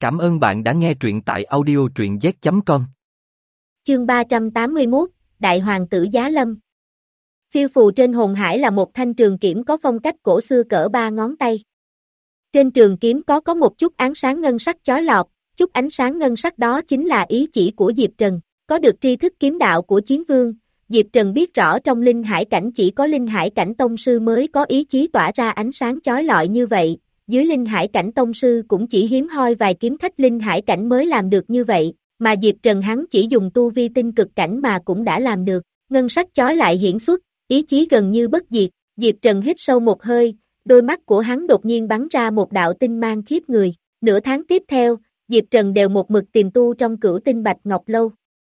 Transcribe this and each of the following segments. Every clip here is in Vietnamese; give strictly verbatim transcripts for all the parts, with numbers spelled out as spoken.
Cảm ơn bạn đã nghe truyện tại audio truyện z chấm com. Chương ba trăm tám mươi mốt, Đại Hoàng tử Giá Lâm. Phiêu phù trên hồn hải là một thanh trường kiếm có phong cách cổ xưa cỡ ba ngón tay. Trên trường kiếm có có một chút ánh sáng ngân sắc chói lọi, chút ánh sáng ngân sắc đó chính là ý chỉ của Diệp Trần. Có được tri thức kiếm đạo của Chiến Vương, Diệp Trần biết rõ trong linh hải cảnh chỉ có linh hải cảnh tông sư mới có ý chí tỏa ra ánh sáng chói lọi như vậy. Dưới linh hải cảnh tông sư cũng chỉ hiếm hoi vài kiếm khách linh hải cảnh mới làm được như vậy, mà Diệp Trần hắn chỉ dùng tu vi tinh cực cảnh mà cũng đã làm được. Ngân sắc chói lại hiển xuất, ý chí gần như bất diệt. Diệp Trần hít sâu một hơi, đôi mắt của hắn đột nhiên bắn ra một đạo tinh mang khiếp người. Nửa tháng tiếp theo, Diệp Trần đều một mực tìm tu trong Cửu Tinh Bạch Ngọc Lâu.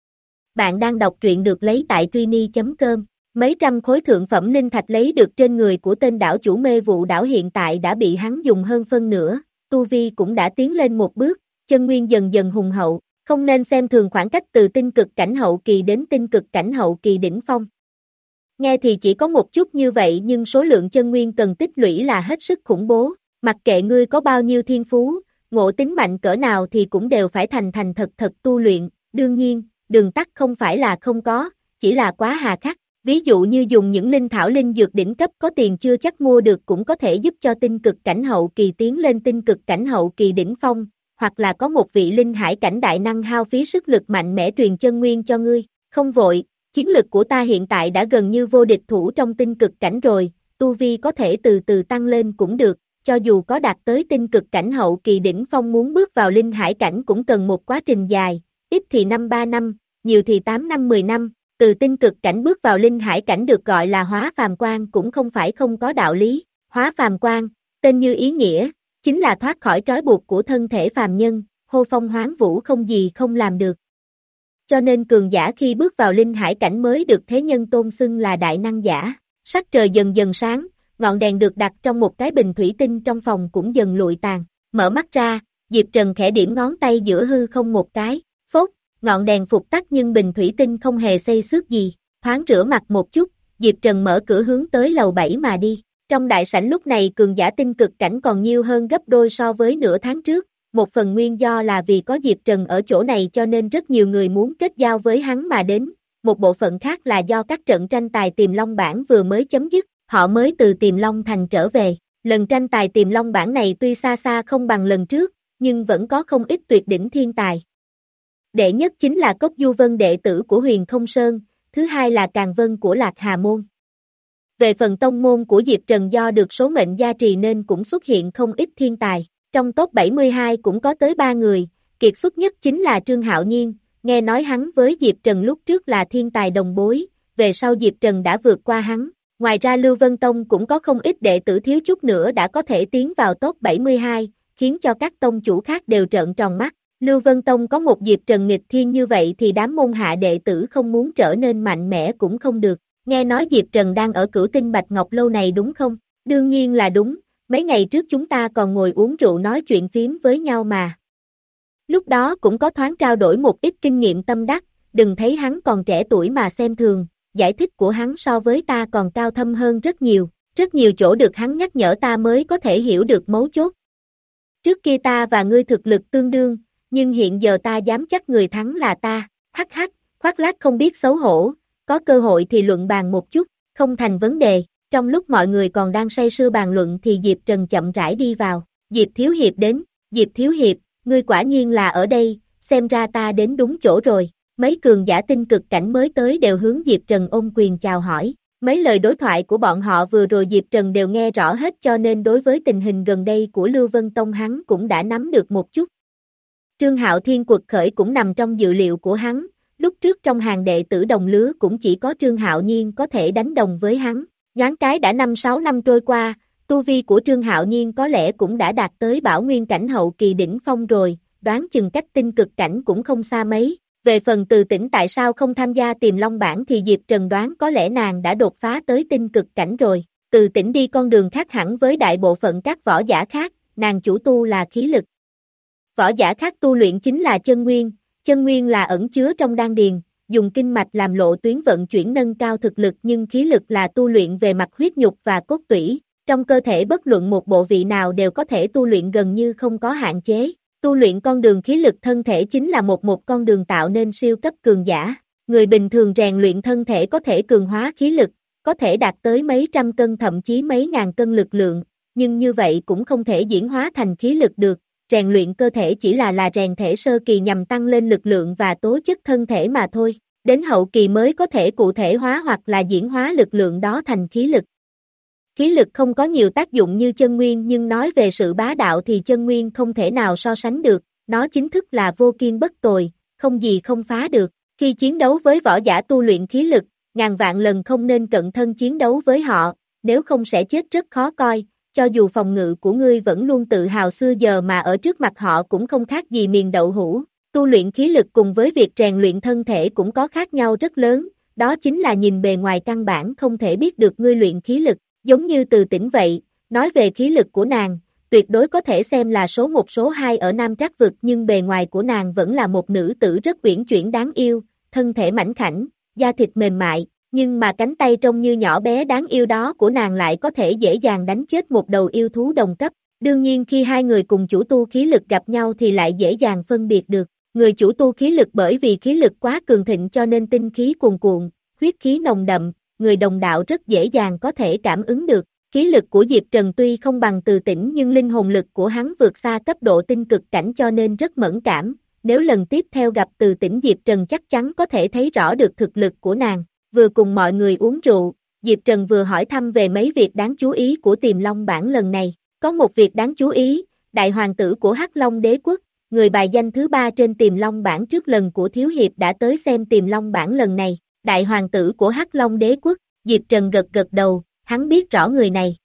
Bạn đang đọc truyện được lấy tại truy chấm com. Mấy trăm khối thượng phẩm linh thạch lấy được trên người của tên đảo chủ mê vụ đảo hiện tại đã bị hắn dùng hơn phân nửa, tu vi cũng đã tiến lên một bước, chân nguyên dần dần hùng hậu, không nên xem thường khoảng cách từ tinh cực cảnh hậu kỳ đến tinh cực cảnh hậu kỳ đỉnh phong. Nghe thì chỉ có một chút như vậy nhưng số lượng chân nguyên cần tích lũy là hết sức khủng bố, mặc kệ ngươi có bao nhiêu thiên phú, ngộ tính mạnh cỡ nào thì cũng đều phải thành thành thật thật tu luyện, đương nhiên, đường tắt không phải là không có, chỉ là quá hà khắc. Ví dụ như dùng những linh thảo linh dược đỉnh cấp có tiền chưa chắc mua được cũng có thể giúp cho tinh cực cảnh hậu kỳ tiến lên tinh cực cảnh hậu kỳ đỉnh phong, hoặc là có một vị linh hải cảnh đại năng hao phí sức lực mạnh mẽ truyền chân nguyên cho ngươi. Không vội, chiến lực của ta hiện tại đã gần như vô địch thủ trong tinh cực cảnh rồi, tu vi có thể từ từ tăng lên cũng được, cho dù có đạt tới tinh cực cảnh hậu kỳ đỉnh phong muốn bước vào linh hải cảnh cũng cần một quá trình dài, ít thì năm ba năm, nhiều thì tám năm mười năm. Từ tinh cực cảnh bước vào linh hải cảnh được gọi là hóa phàm quan cũng không phải không có đạo lý. Hóa phàm quan, tên như ý nghĩa, chính là thoát khỏi trói buộc của thân thể phàm nhân, hô phong hoán vũ không gì không làm được. Cho nên cường giả khi bước vào linh hải cảnh mới được thế nhân tôn xưng là đại năng giả. Sắc trời dần dần sáng, ngọn đèn được đặt trong một cái bình thủy tinh trong phòng cũng dần lụi tàn. Mở mắt ra, Diệp Trần khẽ điểm ngón tay giữa hư không một cái, phốt. Ngọn đèn phục tắt nhưng bình thủy tinh không hề xây xước gì, thoáng rửa mặt một chút, Diệp Trần mở cửa hướng tới lầu bảy mà đi. Trong đại sảnh lúc này cường giả tinh cực cảnh còn nhiều hơn gấp đôi so với nửa tháng trước, một phần nguyên do là vì có Diệp Trần ở chỗ này cho nên rất nhiều người muốn kết giao với hắn mà đến, một bộ phận khác là do các trận tranh tài Tiềm Long bảng vừa mới chấm dứt, họ mới từ Tiềm Long thành trở về. Lần tranh tài Tiềm Long bảng này tuy xa xa không bằng lần trước, nhưng vẫn có không ít tuyệt đỉnh thiên tài. Đệ nhất chính là Cốc Du Vân đệ tử của Huyền Không Sơn, thứ hai là Càn Vân của Lạc Hà Môn. Về phần tông môn của Diệp Trần do được số mệnh gia trì nên cũng xuất hiện không ít thiên tài, trong top bảy mươi hai cũng có tới ba người, kiệt xuất nhất chính là Trương Hạo Nhiên, nghe nói hắn với Diệp Trần lúc trước là thiên tài đồng bối, về sau Diệp Trần đã vượt qua hắn. Ngoài ra Lưu Vân Tông cũng có không ít đệ tử thiếu chút nữa đã có thể tiến vào top bảy mươi hai, khiến cho các tông chủ khác đều trợn tròn mắt. Lưu Vân Tông có một Diệp Trần nghịch thiên như vậy thì đám môn hạ đệ tử không muốn trở nên mạnh mẽ cũng không được. Nghe nói Diệp Trần đang ở Cửu Tinh Bạch Ngọc Lâu này đúng không? Đương nhiên là đúng, mấy ngày trước chúng ta còn ngồi uống rượu nói chuyện phím với nhau mà. Lúc đó cũng có thoáng trao đổi một ít kinh nghiệm tâm đắc, đừng thấy hắn còn trẻ tuổi mà xem thường, giải thích của hắn so với ta còn cao thâm hơn rất nhiều, rất nhiều chỗ được hắn nhắc nhở ta mới có thể hiểu được mấu chốt. Trước kia ta và ngươi thực lực tương đương, nhưng hiện giờ ta dám chắc người thắng là ta, hắc hắc, khoác lác không biết xấu hổ, có cơ hội thì luận bàn một chút, không thành vấn đề. Trong lúc mọi người còn đang say sưa bàn luận thì Diệp Trần chậm rãi đi vào, Diệp Thiếu Hiệp đến, Diệp Thiếu Hiệp, ngươi quả nhiên là ở đây, xem ra ta đến đúng chỗ rồi. Mấy cường giả tinh cực cảnh mới tới đều hướng Diệp Trần ôm quyền chào hỏi, mấy lời đối thoại của bọn họ vừa rồi Diệp Trần đều nghe rõ hết cho nên đối với tình hình gần đây của Lưu Vân Tông hắn cũng đã nắm được một chút. Trương Hạo Thiên quật khởi cũng nằm trong dự liệu của hắn, lúc trước trong hàng đệ tử đồng lứa cũng chỉ có Trương Hạo Nhiên có thể đánh đồng với hắn, nhoáng cái đã năm sáu năm trôi qua, tu vi của Trương Hạo Nhiên có lẽ cũng đã đạt tới bảo nguyên cảnh hậu kỳ đỉnh phong rồi, đoán chừng cách tinh cực cảnh cũng không xa mấy. Về phần Từ Tĩnh tại sao không tham gia Tiềm Long bảng thì Diệp Trần đoán có lẽ nàng đã đột phá tới tinh cực cảnh rồi, Từ Tĩnh đi con đường khác hẳn với đại bộ phận các võ giả khác, nàng chủ tu là khí lực. Võ giả khác tu luyện chính là chân nguyên, chân nguyên là ẩn chứa trong đan điền, dùng kinh mạch làm lộ tuyến vận chuyển nâng cao thực lực nhưng khí lực là tu luyện về mặt huyết nhục và cốt tủy, trong cơ thể bất luận một bộ vị nào đều có thể tu luyện gần như không có hạn chế. Tu luyện con đường khí lực thân thể chính là một một con đường tạo nên siêu cấp cường giả. Người bình thường rèn luyện thân thể có thể cường hóa khí lực, có thể đạt tới mấy trăm cân thậm chí mấy ngàn cân lực lượng, nhưng như vậy cũng không thể diễn hóa thành khí lực được. Rèn luyện cơ thể chỉ là là rèn thể sơ kỳ nhằm tăng lên lực lượng và tố chất thân thể mà thôi. Đến hậu kỳ mới có thể cụ thể hóa hoặc là diễn hóa lực lượng đó thành khí lực. Khí lực không có nhiều tác dụng như chân nguyên, nhưng nói về sự bá đạo thì chân nguyên không thể nào so sánh được, nó chính thức là vô kiên bất tồi, không gì không phá được. Khi chiến đấu với võ giả tu luyện khí lực, ngàn vạn lần không nên cận thân chiến đấu với họ, nếu không sẽ chết rất khó coi, cho dù phòng ngự của ngươi vẫn luôn tự hào xưa giờ mà ở trước mặt họ cũng không khác gì miền đậu hũ. Tu luyện khí lực cùng với việc rèn luyện thân thể cũng có khác nhau rất lớn, đó chính là nhìn bề ngoài căn bản không thể biết được ngươi luyện khí lực, giống như Từ Tĩnh vậy, nói về khí lực của nàng, tuyệt đối có thể xem là số một số hai ở Nam Trác Vực, nhưng bề ngoài của nàng vẫn là một nữ tử rất uyển chuyển đáng yêu, thân thể mảnh khảnh, da thịt mềm mại, nhưng mà cánh tay trông như nhỏ bé đáng yêu đó của nàng lại có thể dễ dàng đánh chết một đầu yêu thú đồng cấp. Đương nhiên khi hai người cùng chủ tu khí lực gặp nhau thì lại dễ dàng phân biệt được. Người chủ tu khí lực bởi vì khí lực quá cường thịnh cho nên tinh khí cuồn cuộn, huyết khí nồng đậm, người đồng đạo rất dễ dàng có thể cảm ứng được. Khí lực của Diệp Trần tuy không bằng Từ Tĩnh nhưng linh hồn lực của hắn vượt xa cấp độ tinh cực cảnh cho nên rất mẫn cảm. Nếu lần tiếp theo gặp Từ Tĩnh, Diệp Trần chắc chắn có thể thấy rõ được thực lực của nàng. Vừa cùng mọi người uống rượu, Diệp Trần vừa hỏi thăm về mấy việc đáng chú ý của Tiềm Long bản lần này. Có một việc đáng chú ý, đại hoàng tử của Hắc Long Đế Quốc, người bài danh thứ ba trên Tiềm Long bản trước lần của Thiếu Hiệp đã tới xem Tiềm Long bản lần này. Đại hoàng tử của Hắc Long Đế Quốc, Diệp Trần gật gật đầu, hắn biết rõ người này.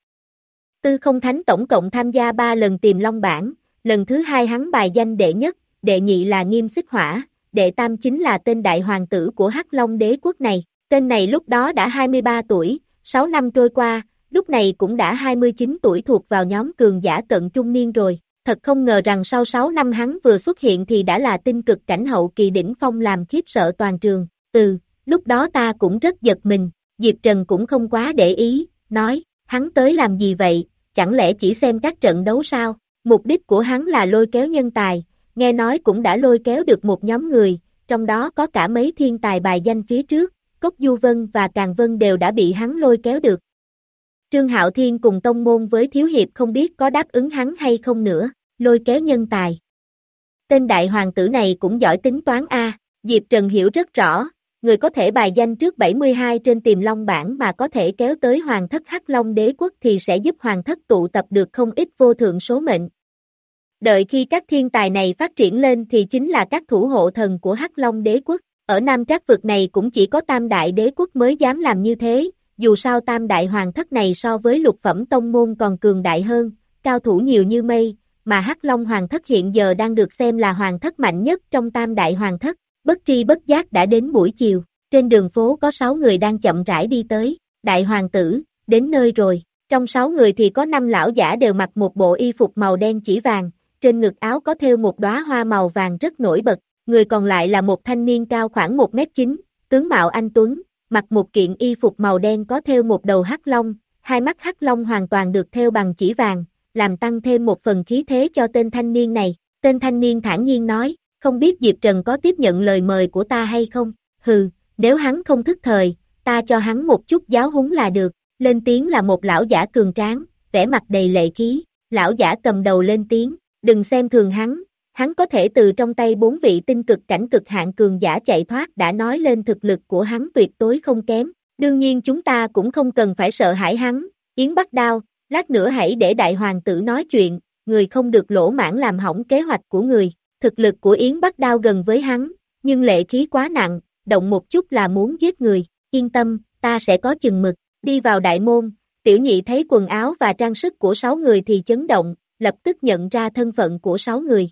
Tư Không Thánh tổng cộng tham gia ba lần Tiềm Long bản, lần thứ hai hắn bài danh đệ nhất, đệ nhị là Nghiêm Xích Hỏa, đệ tam chính là tên đại hoàng tử của Hắc Long Đế Quốc này. Tên này lúc đó đã hai mươi ba tuổi, sáu năm trôi qua, lúc này cũng đã hai mươi chín tuổi, thuộc vào nhóm cường giả cận trung niên rồi. Thật không ngờ rằng sau sáu năm hắn vừa xuất hiện thì đã là tinh cực cảnh hậu kỳ đỉnh phong, làm khiếp sợ toàn trường. Ừ, lúc đó ta cũng rất giật mình. Diệp Trần cũng không quá để ý, nói, hắn tới làm gì vậy, chẳng lẽ chỉ xem các trận đấu sao? Mục đích của hắn là lôi kéo nhân tài, nghe nói cũng đã lôi kéo được một nhóm người, trong đó có cả mấy thiên tài bài danh phía trước, Cốc Du Vân và Càn Vân đều đã bị hắn lôi kéo được. Trương Hạo Thiên cùng tông môn với Thiếu Hiệp không biết có đáp ứng hắn hay không nữa, lôi kéo nhân tài. Tên đại hoàng tử này cũng giỏi tính toán a. Diệp Trần hiểu rất rõ, người có thể bài danh trước bảy mươi hai trên Tiềm Long bản mà có thể kéo tới Hoàng thất Hắc Long Đế Quốc thì sẽ giúp Hoàng thất tụ tập được không ít vô thượng số mệnh. Đợi khi các thiên tài này phát triển lên thì chính là các thủ hộ thần của Hắc Long Đế Quốc. Ở Nam Trác Vực này cũng chỉ có Tam Đại Đế Quốc mới dám làm như thế, dù sao Tam Đại Hoàng thất này so với lục phẩm tông môn còn cường đại hơn, cao thủ nhiều như mây, mà Hắc Long Hoàng thất hiện giờ đang được xem là hoàng thất mạnh nhất trong Tam Đại Hoàng thất. Bất tri bất giác đã đến buổi chiều, trên đường phố có sáu người đang chậm rãi đi tới. Đại hoàng tử, đến nơi rồi. Trong sáu người thì có năm lão giả đều mặc một bộ y phục màu đen chỉ vàng, trên ngực áo có thêu một đóa hoa màu vàng rất nổi bật. Người còn lại là một thanh niên cao khoảng một mét chín, tướng mạo anh tuấn, mặc một kiện y phục màu đen có thêu một đầu hắc long, hai mắt hắc long hoàn toàn được thêu bằng chỉ vàng, làm tăng thêm một phần khí thế cho tên thanh niên này. Tên thanh niên thản nhiên nói, không biết Diệp Trần có tiếp nhận lời mời của ta hay không? Hừ, nếu hắn không thức thời, ta cho hắn một chút giáo huấn là được. Lên tiếng là một lão giả cường tráng, vẻ mặt đầy lệ khí. Lão giả cầm đầu lên tiếng, đừng xem thường hắn. Hắn có thể từ trong tay bốn vị tinh cực cảnh cực hạn cường giả chạy thoát đã nói lên thực lực của hắn tuyệt đối không kém. Đương nhiên chúng ta cũng không cần phải sợ hãi hắn. Yến Bắc Đao, lát nữa hãy để đại hoàng tử nói chuyện, người không được lỗ mãng làm hỏng kế hoạch của người. Thực lực của Yến Bắc Đao gần với hắn, nhưng lệ khí quá nặng, động một chút là muốn giết người. Yên tâm, ta sẽ có chừng mực. Đi vào đại môn, tiểu nhị thấy quần áo và trang sức của sáu người thì chấn động, lập tức nhận ra thân phận của sáu người.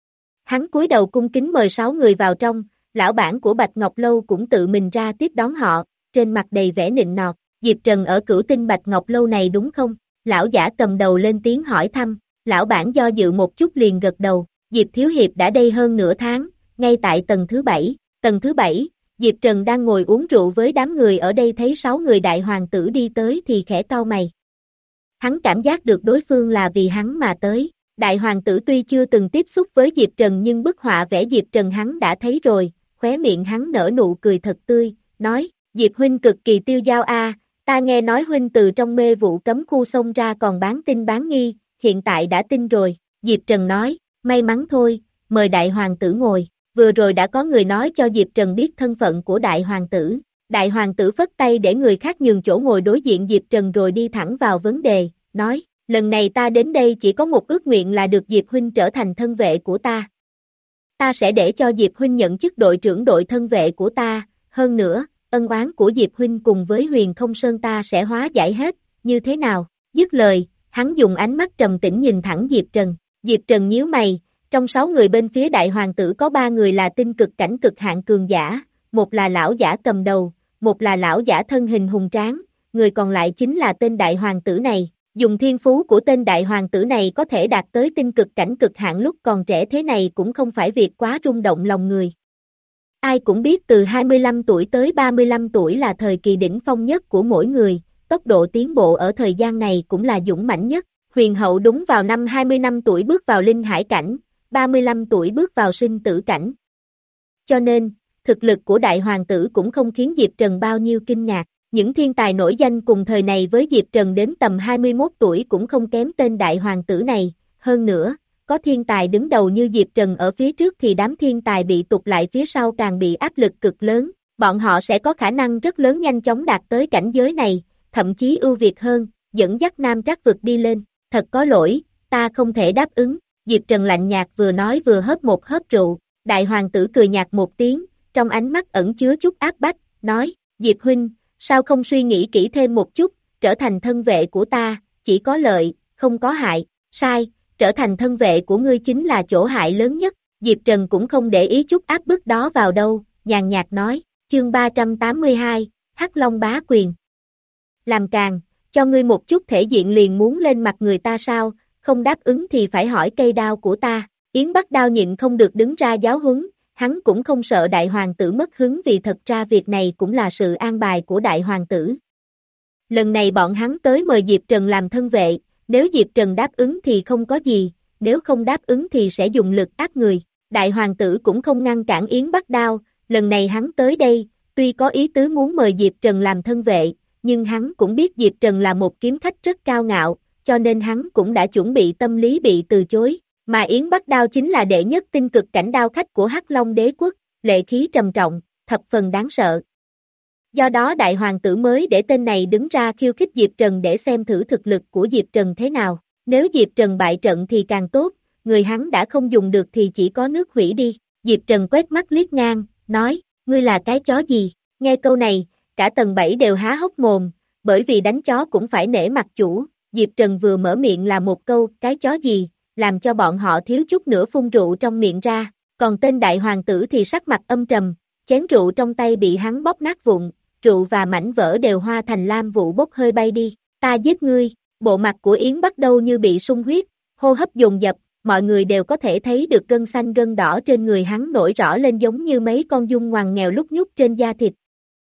Hắn cúi đầu cung kính mời sáu người vào trong, lão bản của Bạch Ngọc Lâu cũng tự mình ra tiếp đón họ, trên mặt đầy vẻ nịnh nọt. Diệp Trần ở Cửu Tinh Bạch Ngọc Lâu này đúng không? Lão giả cầm đầu lên tiếng hỏi thăm, lão bản do dự một chút liền gật đầu. Diệp Thiếu Hiệp đã đây hơn nửa tháng, ngay tại tầng thứ bảy. Tầng thứ bảy, Diệp Trần đang ngồi uống rượu với đám người ở đây, thấy sáu người đại hoàng tử đi tới thì khẽ cau mày. Hắn cảm giác được đối phương là vì hắn mà tới, Đại hoàng tử tuy chưa từng tiếp xúc với Diệp Trần nhưng bức họa vẽ Diệp Trần hắn đã thấy rồi, khóe miệng hắn nở nụ cười thật tươi, nói, Diệp huynh cực kỳ tiêu dao a, ta nghe nói huynh từ trong mê vụ cấm khu xông ra còn bán tin bán nghi, hiện tại đã tin rồi, Diệp Trần nói, may mắn thôi, mời đại hoàng tử ngồi, vừa rồi đã có người nói cho Diệp Trần biết thân phận của đại hoàng tử, đại hoàng tử phất tay để người khác nhường chỗ ngồi đối diện Diệp Trần rồi đi thẳng vào vấn đề, nói, lần này ta đến đây chỉ có một ước nguyện là được Diệp huynh trở thành thân vệ của ta. Ta sẽ để cho Diệp huynh nhận chức đội trưởng đội thân vệ của ta, hơn nữa, ân oán của Diệp huynh cùng với Huyền Không Sơn ta sẽ hóa giải hết, như thế nào? Dứt lời, hắn dùng ánh mắt trầm tĩnh nhìn thẳng Diệp Trần. Diệp Trần nhíu mày, trong sáu người bên phía đại hoàng tử có ba người là tinh cực cảnh cực hạn cường giả, một là lão giả cầm đầu, một là lão giả thân hình hùng tráng, người còn lại chính là tên đại hoàng tử này. Dùng thiên phú của tên đại hoàng tử này có thể đạt tới tinh cực cảnh cực hạn lúc còn trẻ thế này cũng không phải việc quá rung động lòng người. Ai cũng biết từ hai mươi lăm tuổi tới ba mươi lăm tuổi là thời kỳ đỉnh phong nhất của mỗi người, tốc độ tiến bộ ở thời gian này cũng là dũng mãnh nhất. Huyền hậu đúng vào năm hai mươi lăm tuổi bước vào linh hải cảnh, ba mươi lăm tuổi bước vào sinh tử cảnh. Cho nên, thực lực của đại hoàng tử cũng không khiến Diệp Trần bao nhiêu kinh ngạc. Những thiên tài nổi danh cùng thời này với Diệp Trần đến tầm hai mươi mốt tuổi cũng không kém tên đại hoàng tử này, hơn nữa, có thiên tài đứng đầu như Diệp Trần ở phía trước thì đám thiên tài bị tụt lại phía sau càng bị áp lực cực lớn, bọn họ sẽ có khả năng rất lớn nhanh chóng đạt tới cảnh giới này, thậm chí ưu việt hơn, dẫn dắt Nam Trác vực đi lên, thật có lỗi, ta không thể đáp ứng, Diệp Trần lạnh nhạt vừa nói vừa hớp một hớp rượu, đại hoàng tử cười nhạt một tiếng, trong ánh mắt ẩn chứa chút áp bách, nói, Diệp huynh, sao không suy nghĩ kỹ thêm một chút, trở thành thân vệ của ta, chỉ có lợi, không có hại, sai, trở thành thân vệ của ngươi chính là chỗ hại lớn nhất, Diệp Trần cũng không để ý chút áp bức đó vào đâu, nhàn nhạt nói, chương ba trăm tám mươi hai, Hắc Long bá quyền. Làm càng, cho ngươi một chút thể diện liền muốn lên mặt người ta sao, không đáp ứng thì phải hỏi cây đao của ta, Yến Bắc Đao nhịn không được đứng ra giáo huấn. Hắn cũng không sợ đại hoàng tử mất hứng vì thật ra việc này cũng là sự an bài của đại hoàng tử. Lần này bọn hắn tới mời Diệp Trần làm thân vệ, nếu Diệp Trần đáp ứng thì không có gì, nếu không đáp ứng thì sẽ dùng lực áp người. Đại hoàng tử cũng không ngăn cản Yến Bắc Đao, lần này hắn tới đây, tuy có ý tứ muốn mời Diệp Trần làm thân vệ, nhưng hắn cũng biết Diệp Trần là một kiếm khách rất cao ngạo, cho nên hắn cũng đã chuẩn bị tâm lý bị từ chối. Mà Yến Bắc Đao chính là đệ nhất tinh cực cảnh đao khách của Hắc Long đế quốc, lệ khí trầm trọng, thập phần đáng sợ. Do đó đại hoàng tử mới để tên này đứng ra khiêu khích Diệp Trần để xem thử thực lực của Diệp Trần thế nào. Nếu Diệp Trần bại trận thì càng tốt, người hắn đã không dùng được thì chỉ có nước hủy đi. Diệp Trần quét mắt liếc ngang, nói, ngươi là cái chó gì? Nghe câu này, cả tầng bảy đều há hốc mồm, bởi vì đánh chó cũng phải nể mặt chủ. Diệp Trần vừa mở miệng là một câu, cái chó gì? Làm cho bọn họ thiếu chút nữa phun rượu trong miệng ra, còn tên đại hoàng tử thì sắc mặt âm trầm, chén rượu trong tay bị hắn bóp nát vụn, rượu và mảnh vỡ đều hoa thành lam vụ bốc hơi bay đi, ta giết ngươi, bộ mặt của Yến bắt đầu như bị sung huyết, hô hấp dồn dập, mọi người đều có thể thấy được gân xanh gân đỏ trên người hắn nổi rõ lên giống như mấy con giun ngoằn nghèo lúc nhúc trên da thịt.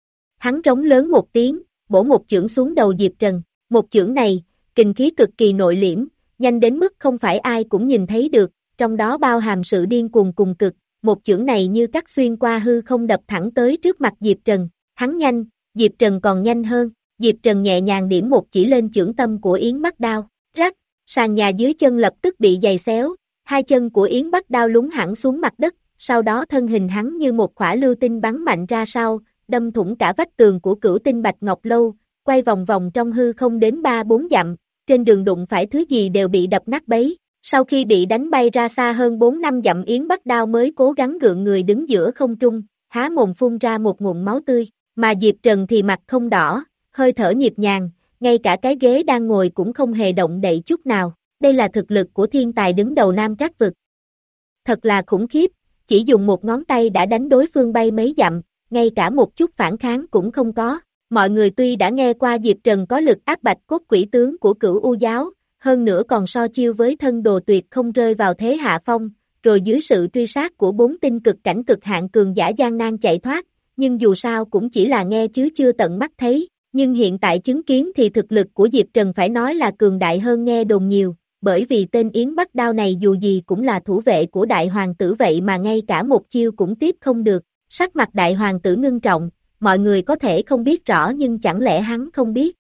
Hắn trống lớn một tiếng, bổ một chưởng xuống đầu Diệp Trần, một chưởng này, kình khí cực kỳ nội liễm, nhanh đến mức không phải ai cũng nhìn thấy được, trong đó bao hàm sự điên cuồng cùng cực, một chưởng này như cắt xuyên qua hư không đập thẳng tới trước mặt Diệp Trần, hắn nhanh, Diệp Trần còn nhanh hơn, Diệp Trần nhẹ nhàng điểm một chỉ lên chưởng tâm của Yến Bắc Đao, rắc, sàn nhà dưới chân lập tức bị giày xéo, hai chân của Yến Bắc Đao lún hẳn xuống mặt đất, sau đó thân hình hắn như một quả lưu tinh bắn mạnh ra sau, đâm thủng cả vách tường của Cửu Tinh Bạch Ngọc Lâu, quay vòng vòng trong hư không đến ba bốn dặm. Trên đường đụng phải thứ gì đều bị đập nát bấy, sau khi bị đánh bay ra xa hơn bốn năm dặm Yến Bắc Đao mới cố gắng gượng người đứng giữa không trung, há mồm phun ra một ngụm máu tươi, mà Diệp Trần thì mặt không đỏ, hơi thở nhịp nhàng, ngay cả cái ghế đang ngồi cũng không hề động đậy chút nào, đây là thực lực của thiên tài đứng đầu Nam Trác vực. Thật là khủng khiếp, chỉ dùng một ngón tay đã đánh đối phương bay mấy dặm, ngay cả một chút phản kháng cũng không có. Mọi người tuy đã nghe qua Diệp Trần có lực áp bạch cốt quỷ tướng của Cửu U giáo, hơn nữa còn so chiêu với thân đồ tuyệt không rơi vào thế hạ phong, rồi dưới sự truy sát của bốn tinh cực cảnh cực hạn cường giả gian nan chạy thoát, nhưng dù sao cũng chỉ là nghe chứ chưa tận mắt thấy, nhưng hiện tại chứng kiến thì thực lực của Diệp Trần phải nói là cường đại hơn nghe đồn nhiều, bởi vì tên Yến Bắc Đao này dù gì cũng là thủ vệ của đại hoàng tử vậy mà ngay cả một chiêu cũng tiếp không được. Sắc mặt đại hoàng tử ngưng trọng, mọi người có thể không biết rõ nhưng chẳng lẽ hắn không biết.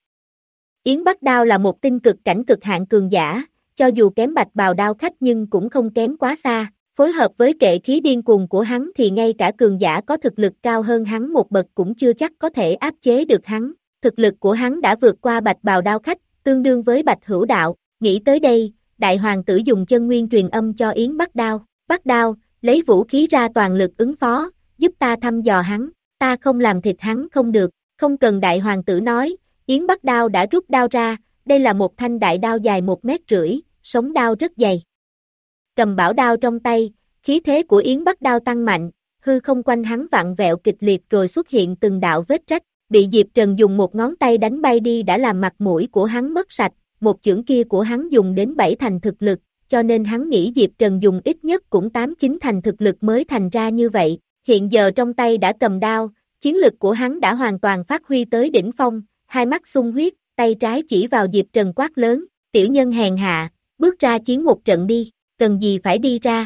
Yến Bắc Đao là một tinh cực cảnh cực hạn cường giả, cho dù kém Bạch Bào Đao Khách nhưng cũng không kém quá xa, phối hợp với kệ khí điên cuồng của hắn thì ngay cả cường giả có thực lực cao hơn hắn một bậc cũng chưa chắc có thể áp chế được hắn. Thực lực của hắn đã vượt qua Bạch Bào Đao Khách, tương đương với Bạch Hữu Đạo. Nghĩ tới đây, đại hoàng tử dùng chân nguyên truyền âm cho Yến Bắc Đao. Bắc Đao, lấy vũ khí ra toàn lực ứng phó, giúp ta thăm dò hắn, ta không làm thịt hắn không được. Không cần đại hoàng tử nói, Yến Bắc Đao đã rút đao ra, đây là một thanh đại đao dài một mét rưỡi, sống đao rất dày. Cầm bảo đao trong tay, khí thế của Yến Bắc Đao tăng mạnh, hư không quanh hắn vặn vẹo kịch liệt rồi xuất hiện từng đạo vết rách, bị Diệp Trần dùng một ngón tay đánh bay đi đã làm mặt mũi của hắn mất sạch, một chưởng kia của hắn dùng đến bảy thành thực lực, cho nên hắn nghĩ Diệp Trần dùng ít nhất cũng tám chín thành thực lực mới thành ra như vậy, hiện giờ trong tay đã cầm đao, chiến lực của hắn đã hoàn toàn phát huy tới đỉnh phong, hai mắt sung huyết, tay trái chỉ vào Diệp Trần quát lớn, tiểu nhân hèn hạ, bước ra chiến một trận đi, cần gì phải đi ra.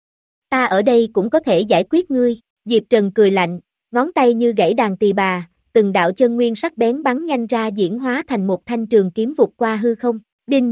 Ta ở đây cũng có thể giải quyết ngươi, Diệp Trần cười lạnh, ngón tay như gãy đàn tỳ bà, từng đạo chân nguyên sắc bén bắn nhanh ra diễn hóa thành một thanh trường kiếm vụt qua hư không, đinh,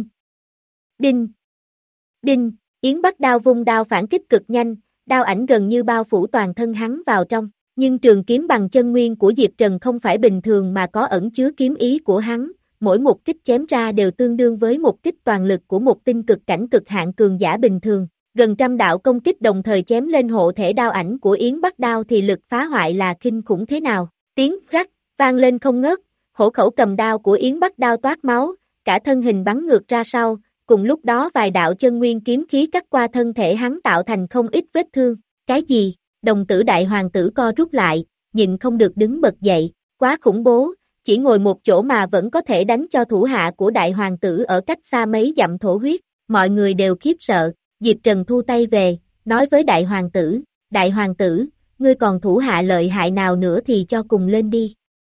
đinh, đinh, Yến Bắc Đao vung đao phản kích cực nhanh, đao ảnh gần như bao phủ toàn thân hắn vào trong, nhưng trường kiếm bằng chân nguyên của Diệp Trần không phải bình thường mà có ẩn chứa kiếm ý của hắn, mỗi một kích chém ra đều tương đương với một kích toàn lực của một tinh cực cảnh cực hạn cường giả bình thường. Gần trăm đạo công kích đồng thời chém lên hộ thể đao ảnh của Yến Bắc Đao thì lực phá hoại là kinh khủng thế nào. Tiếng rắc vang lên không ngớt, hổ khẩu cầm đao của Yến Bắc Đao toát máu, cả thân hình bắn ngược ra sau, cùng lúc đó vài đạo chân nguyên kiếm khí cắt qua thân thể hắn tạo thành không ít vết thương. Cái gì? Đồng tử đại hoàng tử co rút lại, nhịn không được đứng bật dậy, quá khủng bố, chỉ ngồi một chỗ mà vẫn có thể đánh cho thủ hạ của đại hoàng tử ở cách xa mấy dặm thổ huyết, mọi người đều khiếp sợ. Diệp Trần thu tay về, nói với đại hoàng tử, đại hoàng tử, ngươi còn thủ hạ lợi hại nào nữa thì cho cùng lên đi.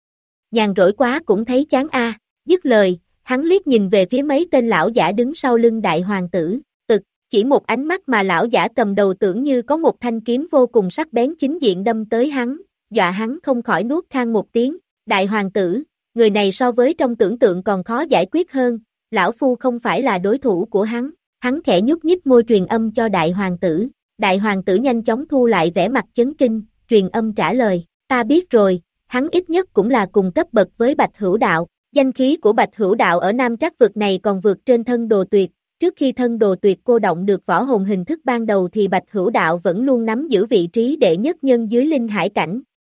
Nhàn rỗi quá cũng thấy chán a. À. Dứt lời, hắn liếc nhìn về phía mấy tên lão giả đứng sau lưng đại hoàng tử, ực, chỉ một ánh mắt mà lão giả cầm đầu tưởng như có một thanh kiếm vô cùng sắc bén chính diện đâm tới hắn, dọa hắn không khỏi nuốt khan một tiếng, đại hoàng tử, người này so với trong tưởng tượng còn khó giải quyết hơn, lão phu không phải là đối thủ của hắn. Hắn khẽ nhúc nhích môi truyền âm cho đại hoàng tử, đại hoàng tử nhanh chóng thu lại vẻ mặt chấn kinh, truyền âm trả lời, ta biết rồi, hắn ít nhất cũng là cùng cấp bậc với Bạch Hữu Đạo, danh khí của Bạch Hữu Đạo ở Nam Trác vực này còn vượt trên thân đồ tuyệt, trước khi thân đồ tuyệt cô động được võ hồn hình thức ban đầu thì Bạch Hữu Đạo vẫn luôn nắm giữ vị trí đệ nhất nhân dưới linh hải cảnh.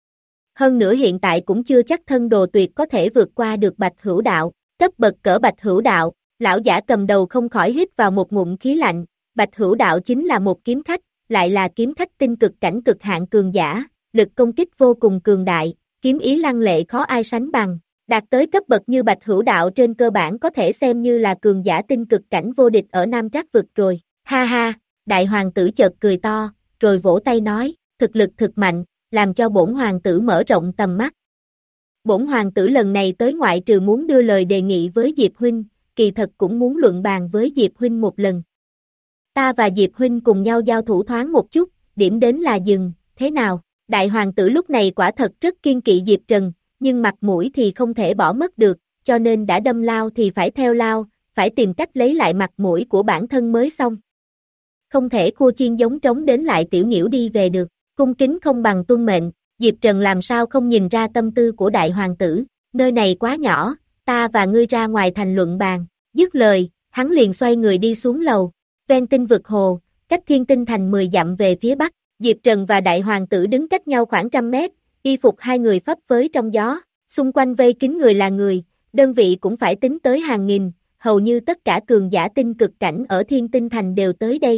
Hơn nữa hiện tại cũng chưa chắc thân đồ tuyệt có thể vượt qua được Bạch Hữu Đạo, cấp bậc cỡ Bạch Hữu Đạo. Lão giả cầm đầu không khỏi hít vào một ngụm khí lạnh, Bạch Hữu Đạo chính là một kiếm khách, lại là kiếm khách tinh cực cảnh cực hạn cường giả, lực công kích vô cùng cường đại, kiếm ý lăng lệ khó ai sánh bằng, đạt tới cấp bậc như Bạch Hữu Đạo trên cơ bản có thể xem như là cường giả tinh cực cảnh vô địch ở Nam Trác vực rồi, ha ha, đại hoàng tử chợt cười to, rồi vỗ tay nói, thực lực thực mạnh, làm cho bổn hoàng tử mở rộng tầm mắt. Bổn hoàng tử lần này tới ngoại trừ muốn đưa lời đề nghị với Diệp Huynh, kỳ thật cũng muốn luận bàn với Diệp Huynh một lần. Ta và Diệp Huynh cùng nhau giao thủ thoáng một chút, điểm đến là dừng, thế nào? Đại hoàng tử lúc này quả thật rất kiên kỵ Diệp Trần, nhưng mặt mũi thì không thể bỏ mất được, cho nên đã đâm lao thì phải theo lao, phải tìm cách lấy lại mặt mũi của bản thân mới xong. Không thể cua chiên giống trống đến lại tiểu nhiễu đi về được, cung kính không bằng tuân mệnh, Diệp Trần làm sao không nhìn ra tâm tư của đại hoàng tử, nơi này quá nhỏ, ta và ngươi ra ngoài thành luận bàn, dứt lời, hắn liền xoay người đi xuống lầu, ven tinh vực hồ, cách Thiên Tinh thành mười dặm về phía bắc, Diệp Trần và đại hoàng tử đứng cách nhau khoảng trăm mét, y phục hai người phấp phới trong gió, xung quanh vây kín người là người, đơn vị cũng phải tính tới hàng nghìn, hầu như tất cả cường giả tinh cực cảnh ở Thiên Tinh thành đều tới đây.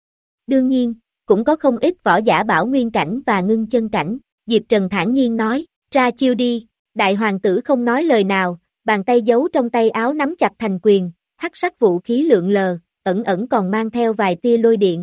Đương nhiên, cũng có không ít võ giả bảo nguyên cảnh và ngưng chân cảnh, Diệp Trần thản nhiên nói, ra chiêu đi, đại hoàng tử không nói lời nào, bàn tay giấu trong tay áo nắm chặt thành quyền, hắc sắc vũ khí lượn lờ, ẩn ẩn còn mang theo vài tia lôi điện.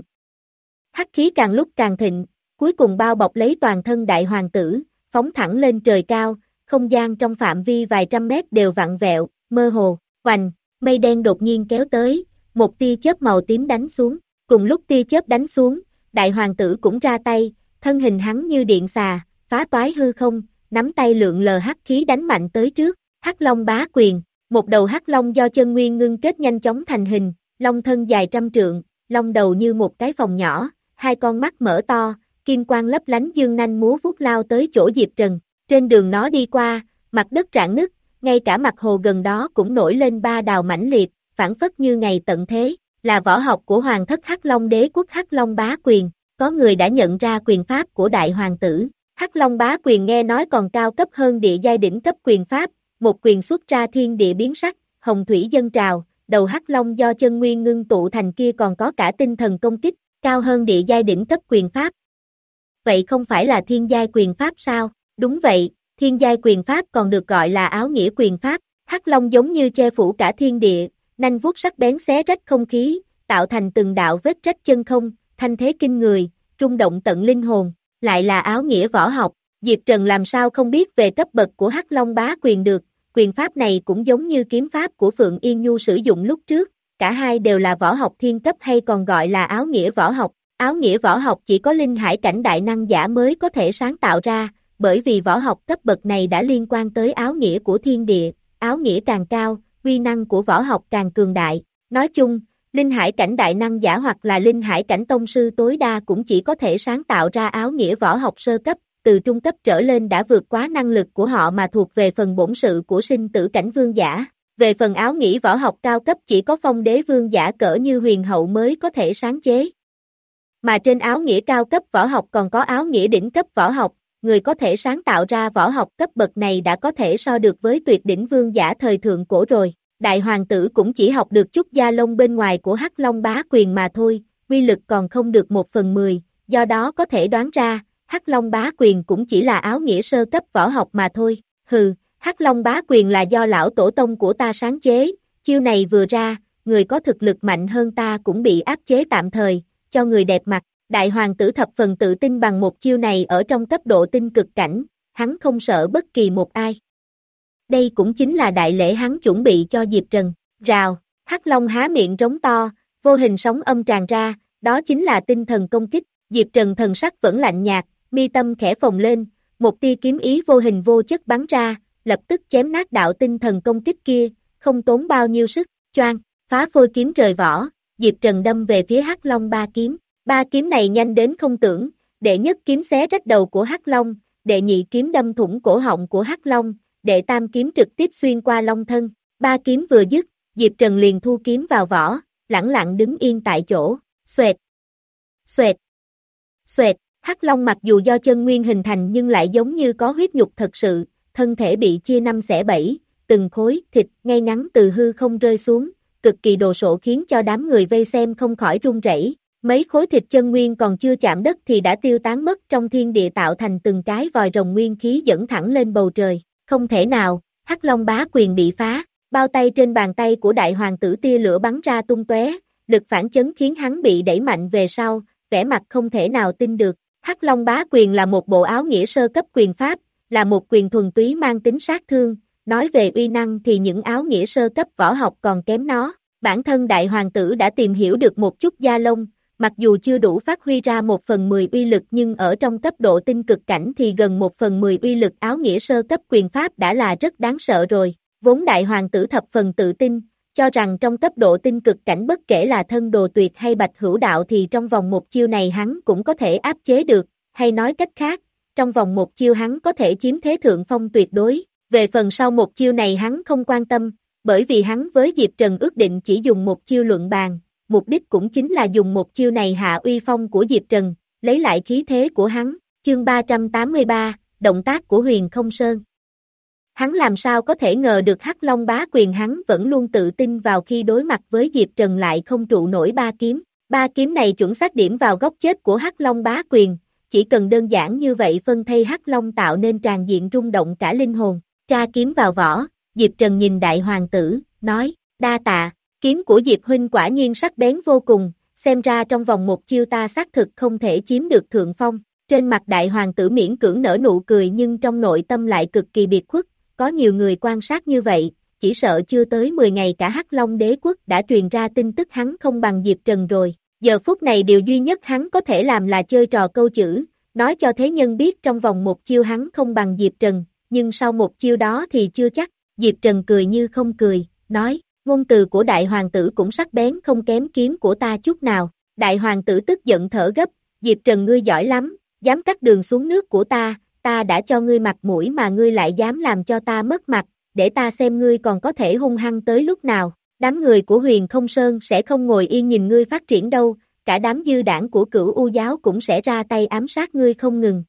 Hắc khí càng lúc càng thịnh, cuối cùng bao bọc lấy toàn thân đại hoàng tử, phóng thẳng lên trời cao, không gian trong phạm vi vài trăm mét đều vặn vẹo, mơ hồ, oành, mây đen đột nhiên kéo tới, một tia chớp màu tím đánh xuống, cùng lúc tia chớp đánh xuống, đại hoàng tử cũng ra tay, thân hình hắn như điện xà, phá toái hư không, nắm tay lượng lờ hắc khí đánh mạnh tới trước, Hắc Long bá quyền, một đầu hắc long do chân nguyên ngưng kết nhanh chóng thành hình, long thân dài trăm trượng, long đầu như một cái phòng nhỏ, hai con mắt mở to, kim quang lấp lánh dương nanh múa vuốt lao tới chỗ Diệp Trần, trên đường nó đi qua, mặt đất rạn nứt, ngay cả mặt hồ gần đó cũng nổi lên ba đào mãnh liệt, phản phất như ngày tận thế, là võ học của hoàng thất Hắc Long đế quốc Hắc Long bá quyền, có người đã nhận ra quyền pháp của đại hoàng tử. Hắc Long bá quyền nghe nói còn cao cấp hơn địa giai đỉnh cấp quyền pháp, một quyền xuất ra thiên địa biến sắc, hồng thủy dâng trào, đầu Hắc Long do chân nguyên ngưng tụ thành kia còn có cả tinh thần công kích, cao hơn địa giai đỉnh cấp quyền pháp. Vậy không phải là thiên giai quyền pháp sao? Đúng vậy, thiên giai quyền pháp còn được gọi là áo nghĩa quyền pháp, Hắc Long giống như che phủ cả thiên địa, nanh vuốt sắc bén xé rách không khí, tạo thành từng đạo vết rách chân không, thanh thế kinh người, rung động tận linh hồn, lại là áo nghĩa võ học, Diệp Trần làm sao không biết về cấp bậc của Hắc Long bá quyền được, quyền pháp này cũng giống như kiếm pháp của Phượng Yên Nhu sử dụng lúc trước, cả hai đều là võ học thiên cấp hay còn gọi là áo nghĩa võ học, áo nghĩa võ học chỉ có linh hải cảnh đại năng giả mới có thể sáng tạo ra, bởi vì võ học cấp bậc này đã liên quan tới áo nghĩa của thiên địa, áo nghĩa càng cao, uy năng của võ học càng cường đại, nói chung, linh hải cảnh đại năng giả hoặc là linh hải cảnh tông sư tối đa cũng chỉ có thể sáng tạo ra áo nghĩa võ học sơ cấp, từ trung cấp trở lên đã vượt quá năng lực của họ mà thuộc về phần bổn sự của sinh tử cảnh vương giả. Về phần áo nghĩa võ học cao cấp chỉ có phong đế vương giả cỡ như huyền hậu mới có thể sáng chế. Mà trên áo nghĩa cao cấp võ học còn có áo nghĩa đỉnh cấp võ học, người có thể sáng tạo ra võ học cấp bậc này đã có thể so được với tuyệt đỉnh vương giả thời thượng cổ rồi. Đại hoàng tử cũng chỉ học được chút da lông bên ngoài của Hắc Long bá quyền mà thôi, uy lực còn không được một phần mười, do đó có thể đoán ra, Hắc Long bá quyền cũng chỉ là áo nghĩa sơ cấp võ học mà thôi. Hừ, Hắc Long bá quyền là do lão tổ tông của ta sáng chế, chiêu này vừa ra, người có thực lực mạnh hơn ta cũng bị áp chế tạm thời, cho người đẹp mặt. Đại hoàng tử thập phần tự tin bằng một chiêu này ở trong cấp độ tinh cực cảnh, hắn không sợ bất kỳ một ai. Đây cũng chính là đại lễ hắn chuẩn bị cho Diệp Trần. Rào, Hắc Long há miệng rống to, vô hình sóng âm tràn ra, đó chính là tinh thần công kích. Diệp Trần thần sắc vẫn lạnh nhạt, mi tâm khẽ phồng lên, một tia kiếm ý vô hình vô chất bắn ra, lập tức chém nát đạo tinh thần công kích kia, không tốn bao nhiêu sức, choang, phá phôi kiếm rời vỏ, Diệp Trần đâm về phía Hắc Long ba kiếm. Ba kiếm này nhanh đến không tưởng, đệ nhất kiếm xé rách đầu của Hắc Long, đệ nhị kiếm đâm thủng cổ họng của Hắc Long, đệ tam kiếm trực tiếp xuyên qua long thân. Ba kiếm vừa dứt, Diệp Trần liền thu kiếm vào vỏ, lẳng lặng đứng yên tại chỗ. Xoẹt, xoẹt, xoẹt. Hắc Long mặc dù do chân nguyên hình thành nhưng lại giống như có huyết nhục thật sự, thân thể bị chia năm xẻ bảy, từng khối thịt ngay ngắn từ hư không rơi xuống, cực kỳ đồ sộ khiến cho đám người vây xem không khỏi run rẩy. Mấy khối thịt chân nguyên còn chưa chạm đất thì đã tiêu tán mất trong thiên địa tạo thành từng cái vòi rồng nguyên khí dẫn thẳng lên bầu trời. Không thể nào, Hắc Long bá quyền bị phá, bao tay trên bàn tay của đại hoàng tử tia lửa bắn ra tung tóe, lực phản chấn khiến hắn bị đẩy mạnh về sau, vẻ mặt không thể nào tin được. Hắc Long bá quyền là một bộ áo nghĩa sơ cấp quyền pháp, là một quyền thuần túy mang tính sát thương, nói về uy năng thì những áo nghĩa sơ cấp võ học còn kém nó. Bản thân đại hoàng tử đã tìm hiểu được một chút da lông, mặc dù chưa đủ phát huy ra một phần mười uy lực nhưng ở trong cấp độ tinh cực cảnh thì gần một phần mười uy lực áo nghĩa sơ cấp quyền pháp đã là rất đáng sợ rồi. Vốn đại hoàng tử thập phần tự tin, cho rằng trong cấp độ tinh cực cảnh bất kể là thân đồ tuyệt hay bạch hữu đạo thì trong vòng một chiêu này hắn cũng có thể áp chế được, hay nói cách khác, trong vòng một chiêu hắn có thể chiếm thế thượng phong tuyệt đối. Về phần sau một chiêu này hắn không quan tâm, bởi vì hắn với Diệp Trần ước định chỉ dùng một chiêu luận bàn. Mục đích cũng chính là dùng một chiêu này hạ uy phong của Diệp Trần, lấy lại khí thế của hắn. Chương ba trăm tám mươi ba, động tác của Huyền Không Sơn. Hắn làm sao có thể ngờ được Hắc Long bá quyền hắn vẫn luôn tự tin vào khi đối mặt với Diệp Trần lại không trụ nổi ba kiếm. Ba kiếm này chuẩn xác điểm vào góc chết của Hắc Long bá quyền, chỉ cần đơn giản như vậy phân thây Hắc Long tạo nên tràn diện rung động cả linh hồn. Tra kiếm vào vỏ, Diệp Trần nhìn đại hoàng tử, nói, đa tạ. Kiếm của Diệp huynh quả nhiên sắc bén vô cùng, xem ra trong vòng một chiêu ta xác thực không thể chiếm được thượng phong. Trên mặt đại hoàng tử miễn cưỡng nở nụ cười nhưng trong nội tâm lại cực kỳ biệt khuất, có nhiều người quan sát như vậy, chỉ sợ chưa tới mười ngày cả Hắc Long đế quốc đã truyền ra tin tức hắn không bằng Diệp Trần rồi. Giờ phút này điều duy nhất hắn có thể làm là chơi trò câu chữ, nói cho thế nhân biết trong vòng một chiêu hắn không bằng Diệp Trần, nhưng sau một chiêu đó thì chưa chắc. Diệp Trần cười như không cười, nói, ngôn từ của đại hoàng tử cũng sắc bén không kém kiếm của ta chút nào. Đại hoàng tử tức giận thở gấp, Diệp Trần ngươi giỏi lắm, dám cắt đường xuống nước của ta, ta đã cho ngươi mặt mũi mà ngươi lại dám làm cho ta mất mặt, để ta xem ngươi còn có thể hung hăng tới lúc nào. Đám người của Huyền Không Sơn sẽ không ngồi yên nhìn ngươi phát triển đâu, cả đám dư đảng của Cửu U giáo cũng sẽ ra tay ám sát ngươi không ngừng.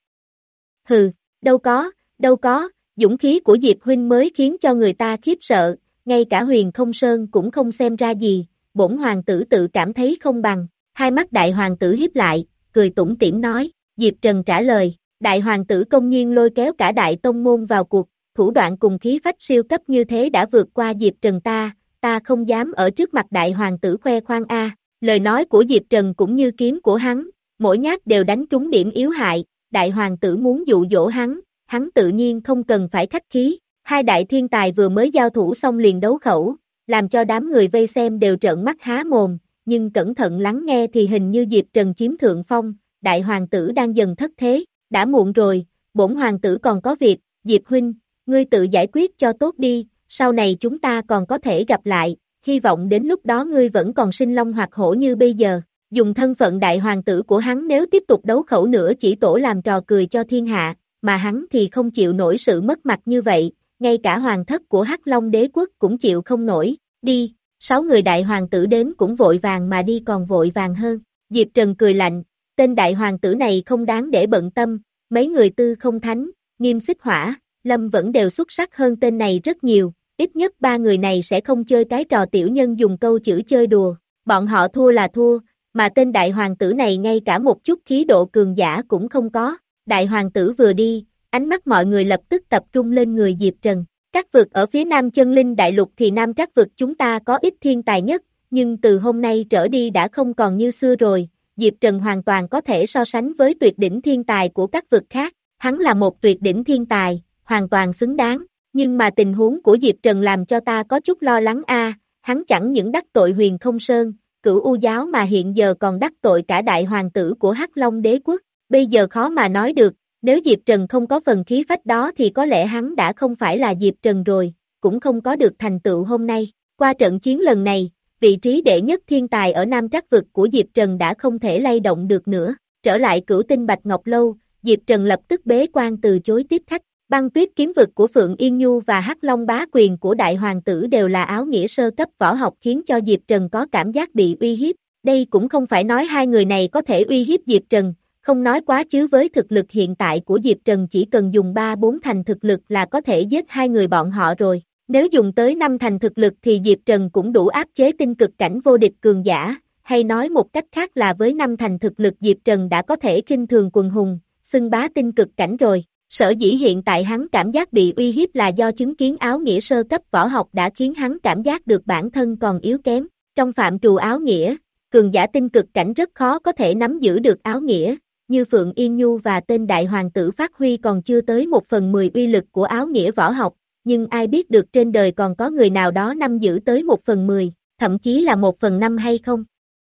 Hừ, đâu có, đâu có, dũng khí của Diệp huynh mới khiến cho người ta khiếp sợ, ngay cả Huyền Không Sơn cũng không xem ra gì, bổn hoàng tử tự cảm thấy không bằng. Hai mắt đại hoàng tử hiếp lại, cười tủm tỉm nói, Diệp Trần trả lời, đại hoàng tử công nhiên lôi kéo cả đại tông môn vào cuộc, thủ đoạn cùng khí phách siêu cấp như thế đã vượt qua Diệp Trần ta, ta không dám ở trước mặt đại hoàng tử khoe khoang a. Lời nói của Diệp Trần cũng như kiếm của hắn, mỗi nhát đều đánh trúng điểm yếu hại, đại hoàng tử muốn dụ dỗ hắn, hắn tự nhiên không cần phải khách khí. Hai đại thiên tài vừa mới giao thủ xong liền đấu khẩu, làm cho đám người vây xem đều trợn mắt há mồm, nhưng cẩn thận lắng nghe thì hình như Diệp Trần chiếm thượng phong, đại hoàng tử đang dần thất thế, đã muộn rồi, bổn hoàng tử còn có việc, Diệp huynh, ngươi tự giải quyết cho tốt đi, sau này chúng ta còn có thể gặp lại, hy vọng đến lúc đó ngươi vẫn còn sinh long hoặc hổ như bây giờ. Dùng thân phận đại hoàng tử của hắn nếu tiếp tục đấu khẩu nữa chỉ tổ làm trò cười cho thiên hạ, mà hắn thì không chịu nổi sự mất mặt như vậy, ngay cả hoàng thất của Hắc Long đế quốc cũng chịu không nổi, đi, sáu người đại hoàng tử đến cũng vội vàng mà đi còn vội vàng hơn. Diệp Trần cười lạnh, tên đại hoàng tử này không đáng để bận tâm, mấy người Tư Không Thánh, Nghiêm Xích Hỏa, Lâm vẫn đều xuất sắc hơn tên này rất nhiều, ít nhất ba người này sẽ không chơi cái trò tiểu nhân dùng câu chữ chơi đùa, bọn họ thua là thua, mà tên đại hoàng tử này ngay cả một chút khí độ cường giả cũng không có. Đại hoàng tử vừa đi, ánh mắt mọi người lập tức tập trung lên người Diệp Trần. Các vực ở phía Nam Chân Linh Đại Lục thì Nam Trắc vực chúng ta có ít thiên tài nhất, nhưng từ hôm nay trở đi đã không còn như xưa rồi, Diệp Trần hoàn toàn có thể so sánh với tuyệt đỉnh thiên tài của các vực khác, hắn là một tuyệt đỉnh thiên tài, hoàn toàn xứng đáng, nhưng mà tình huống của Diệp Trần làm cho ta có chút lo lắng a, hắn chẳng những đắc tội Huyền Không Sơn, Cửu U giáo mà hiện giờ còn đắc tội cả đại hoàng tử của Hắc Long đế quốc, bây giờ khó mà nói được. Nếu Diệp Trần không có phần khí phách đó thì có lẽ hắn đã không phải là Diệp Trần rồi, cũng không có được thành tựu hôm nay. Qua trận chiến lần này, vị trí đệ nhất thiên tài ở Nam Trắc vực của Diệp Trần đã không thể lay động được nữa. Trở lại Cửu Tinh Bạch Ngọc Lâu, Diệp Trần lập tức bế quan từ chối tiếp khách. Băng Tuyết kiếm vực của Phượng Yên Nhu và Hắc Long bá quyền của đại hoàng tử đều là áo nghĩa sơ cấp võ học khiến cho Diệp Trần có cảm giác bị uy hiếp. Đây cũng không phải nói hai người này có thể uy hiếp Diệp Trần. Không nói quá chứ với thực lực hiện tại của Diệp Trần chỉ cần dùng ba bốn thành thực lực là có thể giết hai người bọn họ rồi. Nếu dùng tới năm thành thực lực thì Diệp Trần cũng đủ áp chế tinh cực cảnh vô địch cường giả, hay nói một cách khác là với năm thành thực lực Diệp Trần đã có thể khinh thường quần hùng, xưng bá tinh cực cảnh rồi. Sở dĩ hiện tại hắn cảm giác bị uy hiếp là do chứng kiến áo nghĩa sơ cấp võ học đã khiến hắn cảm giác được bản thân còn yếu kém. Trong phạm trù áo nghĩa, cường giả tinh cực cảnh rất khó có thể nắm giữ được áo nghĩa. Như Phượng Yên Nhu và tên đại hoàng tử phát huy còn chưa tới một phần mười uy lực của áo nghĩa võ học, nhưng ai biết được trên đời còn có người nào đó nắm giữ tới một phần mười, thậm chí là một phần năm hay không?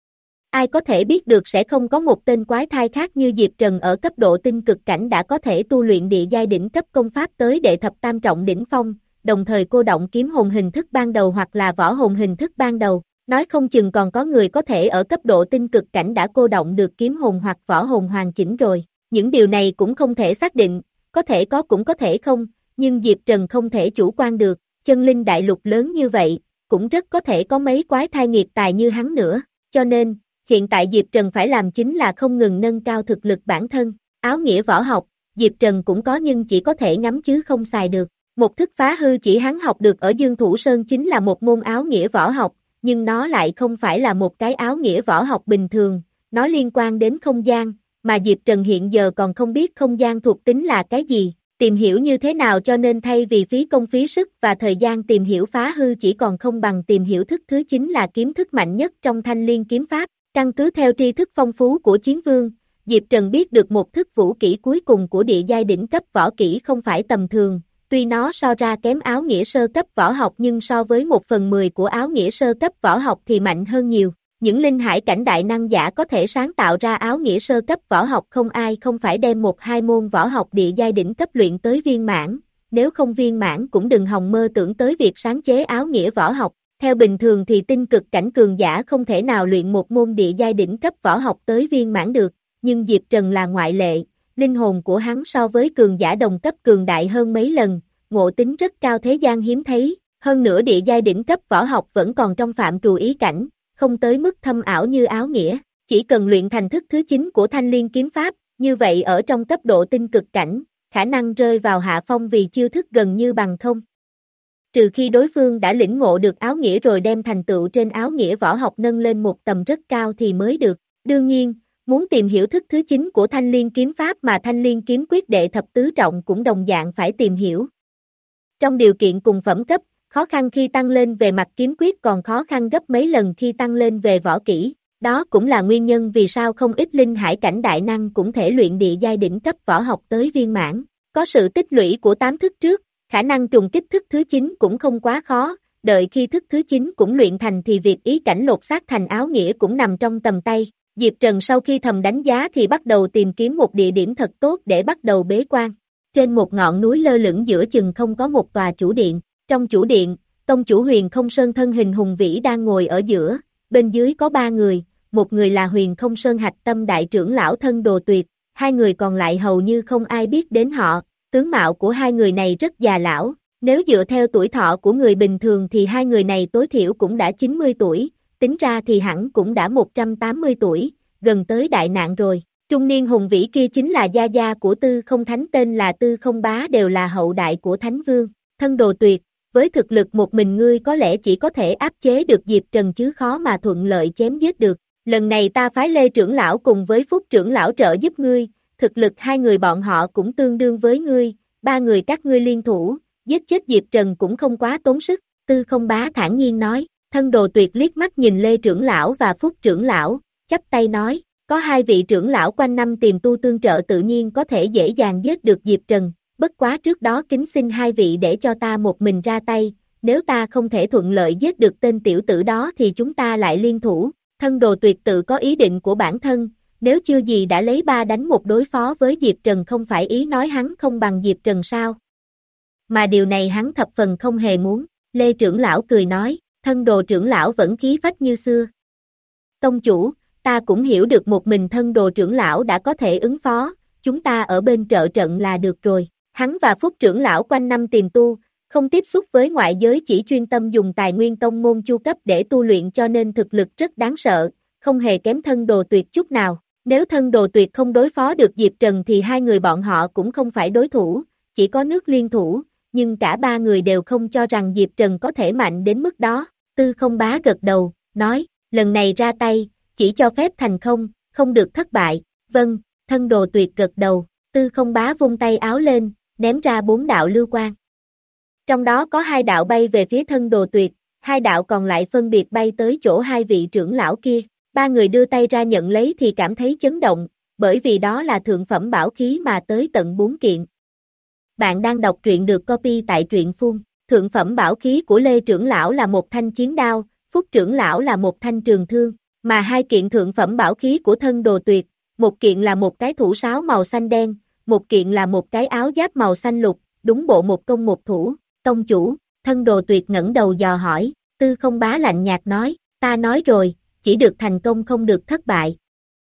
Ai có thể biết được sẽ không có một tên quái thai khác như Diệp Trần ở cấp độ tinh cực cảnh đã có thể tu luyện địa giai đỉnh cấp công pháp tới đệ thập tam trọng đỉnh phong, đồng thời cô động kiếm hồn hình thức ban đầu hoặc là võ hồn hình thức ban đầu. Nói không chừng còn có người có thể ở cấp độ tinh cực cảnh đã cô động được kiếm hồn hoặc võ hồn hoàn chỉnh rồi. Những điều này cũng không thể xác định, có thể có cũng có thể không, nhưng Diệp Trần không thể chủ quan được, chân linh đại lục lớn như vậy, cũng rất có thể có mấy quái thai nghiệt tài như hắn nữa, cho nên, hiện tại Diệp Trần phải làm chính là không ngừng nâng cao thực lực bản thân. Áo nghĩa võ học, Diệp Trần cũng có nhưng chỉ có thể ngắm chứ không xài được. Một thức phá hư chỉ hắn học được ở Dương Thủ Sơn chính là một môn áo nghĩa võ học, nhưng nó lại không phải là một cái áo nghĩa võ học bình thường, nó liên quan đến không gian, mà Diệp Trần hiện giờ còn không biết không gian thuộc tính là cái gì, tìm hiểu như thế nào cho nên thay vì phí công phí sức và thời gian tìm hiểu phá hư chỉ còn không bằng tìm hiểu thức thứ chính là kiếm thức mạnh nhất trong Thanh Liên kiếm pháp, căn cứ theo tri thức phong phú của Chiến Vương, Diệp Trần biết được một thức vũ kỹ cuối cùng của địa giai đỉnh cấp võ kỹ không phải tầm thường, tuy nó so ra kém áo nghĩa sơ cấp võ học nhưng so với một phần mười của áo nghĩa sơ cấp võ học thì mạnh hơn nhiều. Những linh hải cảnh đại năng giả có thể sáng tạo ra áo nghĩa sơ cấp võ học không ai không phải đem một hai môn võ học địa giai đỉnh cấp luyện tới viên mãn, nếu không viên mãn cũng đừng hòng mơ tưởng tới việc sáng chế áo nghĩa võ học. Theo bình thường thì tinh cực cảnh cường giả không thể nào luyện một môn địa giai đỉnh cấp võ học tới viên mãn được, nhưng Diệp Trần là ngoại lệ, linh hồn của hắn so với cường giả đồng cấp cường đại hơn mấy lần, ngộ tính rất cao thế gian hiếm thấy, hơn nữa địa giai đỉnh cấp võ học vẫn còn trong phạm trù ý cảnh, không tới mức thâm ảo như áo nghĩa, chỉ cần luyện thành thức thứ chín của Thanh Liên kiếm pháp, như vậy ở trong cấp độ tinh cực cảnh, khả năng rơi vào hạ phong vì chiêu thức gần như bằng không. Trừ khi đối phương đã lĩnh ngộ được áo nghĩa rồi đem thành tựu trên áo nghĩa võ học nâng lên một tầm rất cao thì mới được. Đương nhiên, muốn tìm hiểu thức thứ chín của Thanh Liên kiếm pháp mà Thanh Liên kiếm quyết đệ thập tứ trọng cũng đồng dạng phải tìm hiểu. Trong điều kiện cùng phẩm cấp, khó khăn khi tăng lên về mặt kiếm quyết còn khó khăn gấp mấy lần khi tăng lên về võ kỹ. Đó cũng là nguyên nhân vì sao không ít linh hải cảnh đại năng cũng thể luyện địa giai đỉnh cấp võ học tới viên mãn. Có sự tích lũy của tám thức trước, khả năng trùng kích thức thứ chín cũng không quá khó, đợi khi thức thứ chín cũng luyện thành thì việc ý cảnh lột xác thành áo nghĩa cũng nằm trong tầm tay. Diệp Trần sau khi thầm đánh giá thì bắt đầu tìm kiếm một địa điểm thật tốt để bắt đầu bế quan. Trên một ngọn núi lơ lửng giữa chừng không có một tòa chủ điện, trong chủ điện, tông chủ Huyền Không Sơn thân hình hùng vĩ đang ngồi ở giữa, bên dưới có ba người, một người là Huyền Không Sơn Hạch Tâm đại trưởng lão Thân Đồ Tuyệt, hai người còn lại hầu như không ai biết đến họ. Tướng mạo của hai người này rất già lão, nếu dựa theo tuổi thọ của người bình thường thì hai người này tối thiểu cũng đã chín mươi tuổi, tính ra thì hẳn cũng đã một trăm tám mươi tuổi, gần tới đại nạn rồi. Trung niên hùng vĩ kia chính là gia gia của Tư Không Thánh tên là Tư Không Bá đều là hậu đại của Thánh Vương. Thân Đồ Tuyệt, với thực lực một mình ngươi có lẽ chỉ có thể áp chế được Diệp Trần chứ khó mà thuận lợi chém giết được. Lần này ta phái Lê trưởng lão cùng với Phúc trưởng lão trợ giúp ngươi. Thực lực hai người bọn họ cũng tương đương với ngươi, ba người các ngươi liên thủ, giết chết Diệp Trần cũng không quá tốn sức, Tư Không Bá thản nhiên nói. Thân Đồ Tuyệt liếc mắt nhìn Lê trưởng lão và Phúc trưởng lão, chắp tay nói, có hai vị trưởng lão quanh năm tìm tu tương trợ tự nhiên có thể dễ dàng giết được Diệp Trần, bất quá trước đó kính xin hai vị để cho ta một mình ra tay, nếu ta không thể thuận lợi giết được tên tiểu tử đó thì chúng ta lại liên thủ. Thân Đồ Tuyệt tự có ý định của bản thân. Nếu chưa gì đã lấy ba đánh một đối phó với Diệp Trần không phải ý nói hắn không bằng Diệp Trần sao? Mà điều này hắn thập phần không hề muốn, Lê trưởng lão cười nói, Thân Đồ trưởng lão vẫn khí phách như xưa. Tông chủ, ta cũng hiểu được một mình Thân Đồ trưởng lão đã có thể ứng phó, chúng ta ở bên trợ trận là được rồi. Hắn và Phúc trưởng lão quanh năm tìm tu, không tiếp xúc với ngoại giới chỉ chuyên tâm dùng tài nguyên tông môn chu cấp để tu luyện cho nên thực lực rất đáng sợ, không hề kém Thân Đồ Tuyệt chút nào. Nếu Thân Đồ Tuyệt không đối phó được Diệp Trần thì hai người bọn họ cũng không phải đối thủ, chỉ có nước liên thủ, nhưng cả ba người đều không cho rằng Diệp Trần có thể mạnh đến mức đó. Tư Không Bá gật đầu, nói, lần này ra tay, chỉ cho phép thành không, không được thất bại. Vâng, Thân Đồ Tuyệt gật đầu, Tư Không Bá vung tay áo lên, ném ra bốn đạo lưu quang. Trong đó có hai đạo bay về phía Thân Đồ Tuyệt, hai đạo còn lại phân biệt bay tới chỗ hai vị trưởng lão kia. Ba người đưa tay ra nhận lấy thì cảm thấy chấn động, bởi vì đó là thượng phẩm bảo khí mà tới tận bốn kiện. Bạn đang đọc truyện được copy tại truyện phun. Thượng phẩm bảo khí của Lê trưởng lão là một thanh chiến đao, Phúc trưởng lão là một thanh trường thương, mà hai kiện thượng phẩm bảo khí của Thân Đồ Tuyệt, một kiện là một cái thủ sáo màu xanh đen, một kiện là một cái áo giáp màu xanh lục, đúng bộ một công một thủ. Tông chủ, Thân Đồ Tuyệt ngẩng đầu dò hỏi, Tư Không Bá lạnh nhạt nói, ta nói rồi, chỉ được thành công không được thất bại.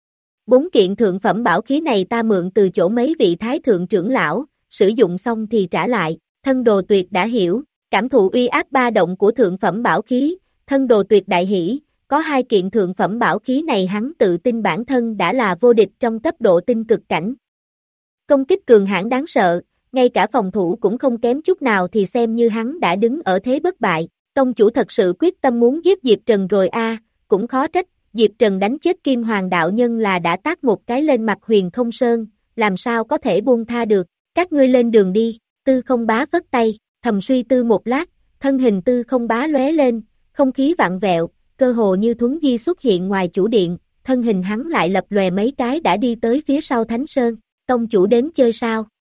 Bốn kiện thượng phẩm bảo khí này ta mượn từ chỗ mấy vị thái thượng trưởng lão, sử dụng xong thì trả lại. Thân Đồ Tuyệt đã hiểu, cảm thụ uy áp ba động của thượng phẩm bảo khí, Thân Đồ Tuyệt đại hỉ, có hai kiện thượng phẩm bảo khí này hắn tự tin bản thân đã là vô địch trong cấp độ tinh cực cảnh. Công kích cường hãn đáng sợ, ngay cả phòng thủ cũng không kém chút nào thì xem như hắn đã đứng ở thế bất bại. Tông chủ thật sự quyết tâm muốn giết Diệp Trần rồi a, cũng khó trách, Diệp Trần đánh chết Kim Hoàng đạo nhân là đã tát một cái lên mặt Huyền Không Sơn, làm sao có thể buông tha được, các ngươi lên đường đi. Tư Không Bá phất tay, thầm suy tư một lát, thân hình Tư Không Bá lóe lên, không khí vặn vẹo, cơ hồ như thuấn di xuất hiện ngoài chủ điện, thân hình hắn lại lập lòe mấy cái đã đi tới phía sau Thánh Sơn. Tông chủ đến chơi sao?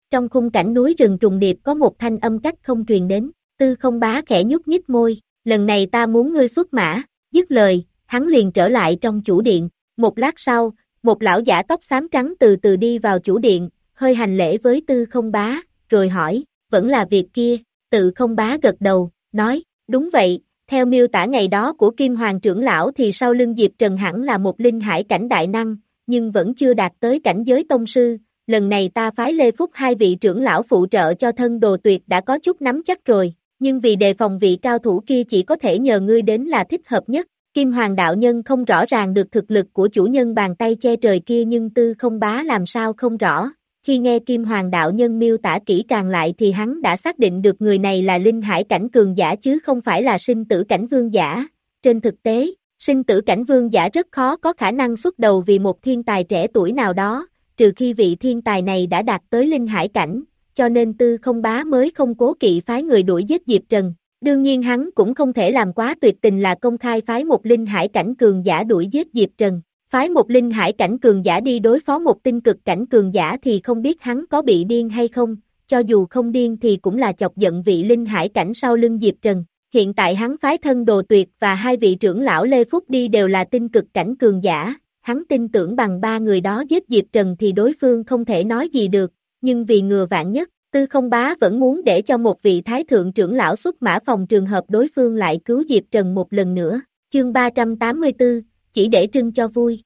Trong khung cảnh núi rừng trùng điệp có một thanh âm cách không truyền đến, Tư Không Bá khẽ nhúc nhích môi, lần này ta muốn ngươi xuất mã, dứt lời, hắn liền trở lại trong chủ điện, một lát sau, một lão giả tóc xám trắng từ từ đi vào chủ điện, hơi hành lễ với Tư Không Bá, rồi hỏi, vẫn là việc kia, Tư Không Bá gật đầu, nói, đúng vậy, theo miêu tả ngày đó của Kim Hoàng trưởng lão thì sau lưng Diệp Trần hẳn là một linh hải cảnh đại năng, nhưng vẫn chưa đạt tới cảnh giới tông sư, lần này ta phái Lê Phúc hai vị trưởng lão phụ trợ cho thân đồ tuyệt đã có chút nắm chắc rồi, nhưng vì đề phòng vị cao thủ kia chỉ có thể nhờ ngươi đến là thích hợp nhất. Kim Hoàng đạo nhân không rõ ràng được thực lực của chủ nhân bàn tay che trời kia nhưng Tư Không Bá làm sao không rõ, khi nghe Kim Hoàng đạo nhân miêu tả kỹ càng lại thì hắn đã xác định được người này là linh hải cảnh cường giả chứ không phải là sinh tử cảnh vương giả. Trên thực tế, sinh tử cảnh vương giả rất khó có khả năng xuất đầu vì một thiên tài trẻ tuổi nào đó, trừ khi vị thiên tài này đã đạt tới linh hải cảnh, cho nên Tư Không Bá mới không cố kỵ phái người đuổi giết Diệp Trần. Đương nhiên hắn cũng không thể làm quá tuyệt tình là công khai phái một linh hải cảnh cường giả đuổi giết Diệp Trần. Phái một linh hải cảnh cường giả đi đối phó một tinh cực cảnh cường giả thì không biết hắn có bị điên hay không, cho dù không điên thì cũng là chọc giận vị linh hải cảnh sau lưng Diệp Trần. Hiện tại hắn phái thân đồ tuyệt và hai vị trưởng lão Lê Phúc đi đều là tinh cực cảnh cường giả, hắn tin tưởng bằng ba người đó giết Diệp Trần thì đối phương không thể nói gì được, nhưng vì ngừa vạn nhất, Tư Không Bá vẫn muốn để cho một vị thái thượng trưởng lão xuất mã phòng trường hợp đối phương lại cứu Diệp Trần một lần nữa. Chương ba trăm tám mươi tư, chỉ để trưng cho vui.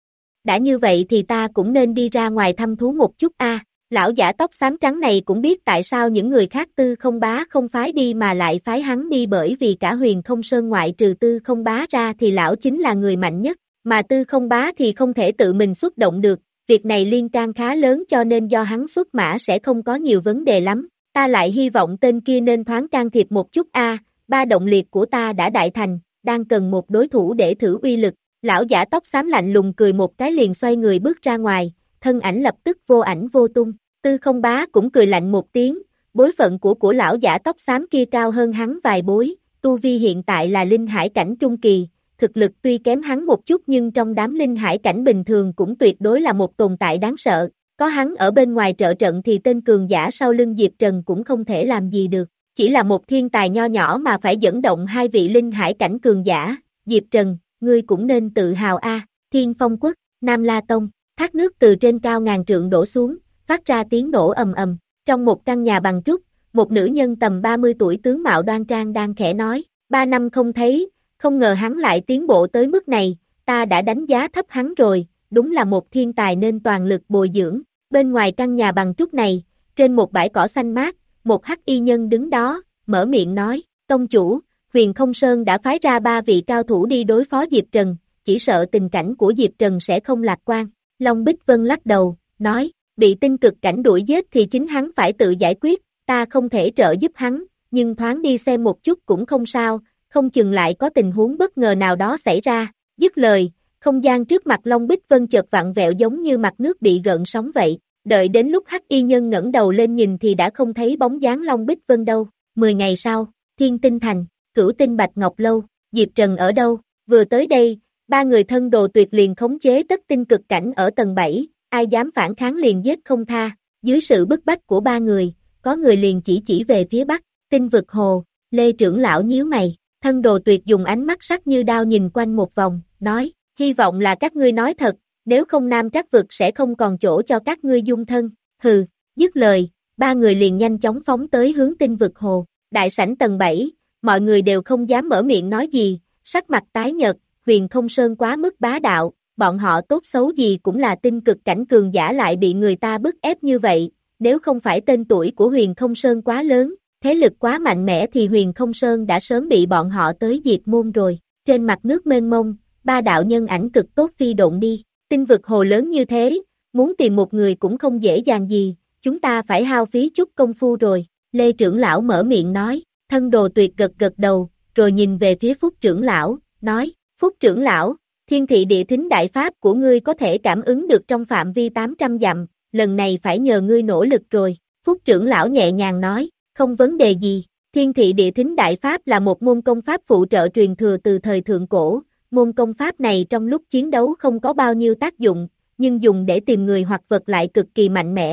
Đã như vậy thì ta cũng nên đi ra ngoài thăm thú một chút a. À, lão giả tóc xám trắng này cũng biết tại sao những người khác Tư Không Bá không phái đi mà lại phái hắn đi, bởi vì cả Huyền Không Sơn ngoại trừ Tư Không Bá ra thì lão chính là người mạnh nhất, mà Tư Không Bá thì không thể tự mình xuất động được. Việc này liên can khá lớn cho nên do hắn xuất mã sẽ không có nhiều vấn đề lắm, ta lại hy vọng tên kia nên thoáng can thiệp một chút a. À, ba động liệt của ta đã đại thành, đang cần một đối thủ để thử uy lực. Lão giả tóc xám lạnh lùng cười một cái liền xoay người bước ra ngoài, thân ảnh lập tức vô ảnh vô tung. Tư Không Bá cũng cười lạnh một tiếng, bối phận của của lão giả tóc xám kia cao hơn hắn vài bối, tu vi hiện tại là linh hải cảnh trung kỳ. Thực lực tuy kém hắn một chút nhưng trong đám linh hải cảnh bình thường cũng tuyệt đối là một tồn tại đáng sợ, có hắn ở bên ngoài trợ trận thì tên cường giả sau lưng Diệp Trần cũng không thể làm gì được, chỉ là một thiên tài nho nhỏ mà phải dẫn động hai vị linh hải cảnh cường giả. Diệp Trần, ngươi cũng nên tự hào a. Thiên Phong Quốc, Nam La Tông, thác nước từ trên cao ngàn trượng đổ xuống, phát ra tiếng nổ ầm ầm, trong một căn nhà bằng trúc, một nữ nhân tầm ba mươi tuổi tướng mạo đoan trang đang khẽ nói, ba năm không thấy, không ngờ hắn lại tiến bộ tới mức này, ta đã đánh giá thấp hắn rồi, đúng là một thiên tài nên toàn lực bồi dưỡng. Bên ngoài căn nhà bằng trúc này, trên một bãi cỏ xanh mát, một hắc y nhân đứng đó, mở miệng nói, tông chủ, Huyền Không Sơn đã phái ra ba vị cao thủ đi đối phó Diệp Trần, chỉ sợ tình cảnh của Diệp Trần sẽ không lạc quan. Long Bích Vân lắc đầu, nói, bị tinh cực cảnh đuổi giết thì chính hắn phải tự giải quyết, ta không thể trợ giúp hắn, nhưng thoáng đi xem một chút cũng không sao, không chừng lại có tình huống bất ngờ nào đó xảy ra. Dứt lời, không gian trước mặt Long Bích Vân chợt vặn vẹo giống như mặt nước bị gợn sóng vậy, đợi đến lúc hắc y nhân ngẩng đầu lên nhìn thì đã không thấy bóng dáng Long Bích Vân đâu. Mười ngày sau, Thiên Tinh Thành, Cửu Tinh Bạch Ngọc Lâu, Diệp Trần ở đâu? Vừa tới đây, ba người thân đồ tuyệt liền khống chế tất tinh cực cảnh ở tầng bảy, ai dám phản kháng liền giết không tha. Dưới sự bức bách của ba người, có người liền chỉ chỉ về phía bắc, Tinh Vực Hồ. Lê trưởng lão nhíu mày, thân đồ tuyệt dùng ánh mắt sắc như đao nhìn quanh một vòng, nói, hy vọng là các ngươi nói thật, nếu không Nam Trắc Vực sẽ không còn chỗ cho các ngươi dung thân. Hừ. Dứt lời, ba người liền nhanh chóng phóng tới hướng Tinh Vực Hồ. Đại sảnh tầng bảy, mọi người đều không dám mở miệng nói gì, sắc mặt tái nhợt. Huyền Không Sơn quá mức bá đạo, bọn họ tốt xấu gì cũng là tinh cực cảnh cường giả lại bị người ta bức ép như vậy, nếu không phải tên tuổi của Huyền Không Sơn quá lớn, thế lực quá mạnh mẽ thì Huyền Không Sơn đã sớm bị bọn họ tới diệt môn rồi. Trên mặt nước mênh mông, ba đạo nhân ảnh cực tốt phi độn đi, Tinh Vực Hồ lớn như thế, muốn tìm một người cũng không dễ dàng gì, chúng ta phải hao phí chút công phu rồi. Lê trưởng lão mở miệng nói, thân đồ tuyệt gật gật đầu, rồi nhìn về phía Phúc trưởng lão, nói, Phúc trưởng lão, thiên thị địa thính đại pháp của ngươi có thể cảm ứng được trong phạm vi tám trăm dặm, lần này phải nhờ ngươi nỗ lực rồi. Phúc trưởng lão nhẹ nhàng nói, không vấn đề gì, thiên thị địa thính đại pháp là một môn công pháp phụ trợ truyền thừa từ thời thượng cổ, môn công pháp này trong lúc chiến đấu không có bao nhiêu tác dụng, nhưng dùng để tìm người hoặc vật lại cực kỳ mạnh mẽ,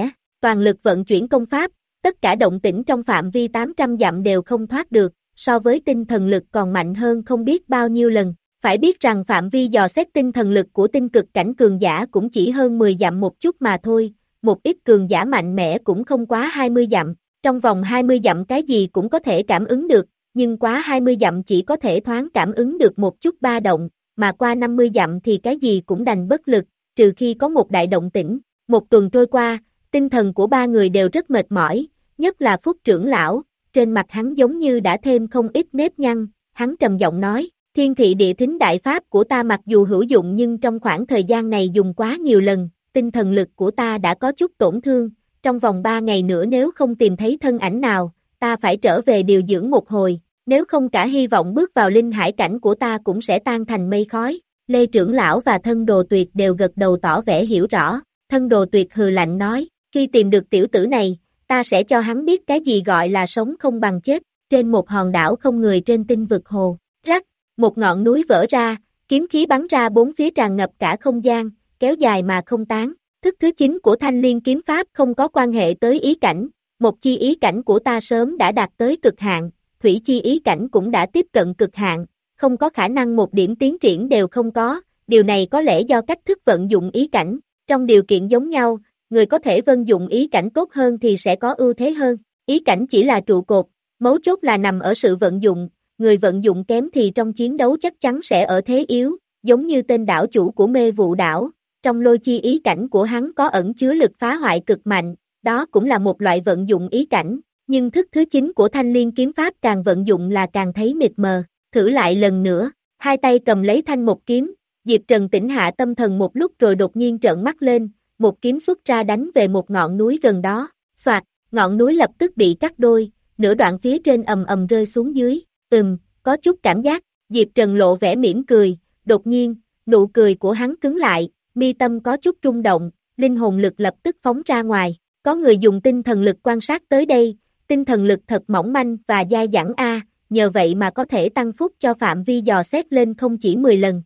toàn lực vận chuyển công pháp, tất cả động tĩnh trong phạm vi tám trăm dặm đều không thoát được, so với tinh thần lực còn mạnh hơn không biết bao nhiêu lần. Phải biết rằng phạm vi dò xét tinh thần lực của tinh cực cảnh cường giả cũng chỉ hơn mười dặm một chút mà thôi, một ít cường giả mạnh mẽ cũng không quá hai mươi dặm, trong vòng hai mươi dặm cái gì cũng có thể cảm ứng được, nhưng quá hai mươi dặm chỉ có thể thoáng cảm ứng được một chút ba động, mà qua năm mươi dặm thì cái gì cũng đành bất lực, trừ khi có một đại động tĩnh. Một tuần trôi qua, tinh thần của ba người đều rất mệt mỏi, nhất là Phúc trưởng lão, trên mặt hắn giống như đã thêm không ít nếp nhăn, hắn trầm giọng nói, thiên thị địa thính đại pháp của ta mặc dù hữu dụng nhưng trong khoảng thời gian này dùng quá nhiều lần, tinh thần lực của ta đã có chút tổn thương, trong vòng ba ngày nữa nếu không tìm thấy thân ảnh nào, ta phải trở về điều dưỡng một hồi, nếu không cả hy vọng bước vào linh hải cảnh của ta cũng sẽ tan thành mây khói. Lê trưởng lão và thân đồ tuyệt đều gật đầu tỏ vẻ hiểu rõ, thân đồ tuyệt hừ lạnh nói, khi tìm được tiểu tử này, ta sẽ cho hắn biết cái gì gọi là sống không bằng chết, trên một hòn đảo không người trên tinh vực hồ, rắc, một ngọn núi vỡ ra, kiếm khí bắn ra bốn phía tràn ngập cả không gian, kéo dài mà không tán, thức thứ chín của thanh liên kiếm pháp không có quan hệ tới ý cảnh, một chi ý cảnh của ta sớm đã đạt tới cực hạn, thủy chi ý cảnh cũng đã tiếp cận cực hạn, không có khả năng một điểm tiến triển đều không có, điều này có lẽ do cách thức vận dụng ý cảnh, trong điều kiện giống nhau, người có thể vận dụng ý cảnh tốt hơn thì sẽ có ưu thế hơn, ý cảnh chỉ là trụ cột, mấu chốt là nằm ở sự vận dụng, người vận dụng kém thì trong chiến đấu chắc chắn sẽ ở thế yếu, giống như tên đảo chủ của mê vụ đảo, trong lôi chi ý cảnh của hắn có ẩn chứa lực phá hoại cực mạnh, đó cũng là một loại vận dụng ý cảnh, nhưng thức thứ chín của thanh liên kiếm pháp càng vận dụng là càng thấy mịt mờ, thử lại lần nữa, hai tay cầm lấy thanh một kiếm, Diệp Trần tĩnh hạ tâm thần một lúc rồi đột nhiên trợn mắt lên, một kiếm xuất ra đánh về một ngọn núi gần đó, xoạt, ngọn núi lập tức bị cắt đôi, nửa đoạn phía trên ầm ầm rơi xuống dưới, ừm, có chút cảm giác, Diệp Trần lộ vẻ mỉm cười, đột nhiên, nụ cười của hắn cứng lại, mi tâm có chút rung động, linh hồn lực lập tức phóng ra ngoài, có người dùng tinh thần lực quan sát tới đây, tinh thần lực thật mỏng manh và dai dẳng a, nhờ vậy mà có thể tăng phúc cho phạm vi dò xét lên không chỉ mười lần.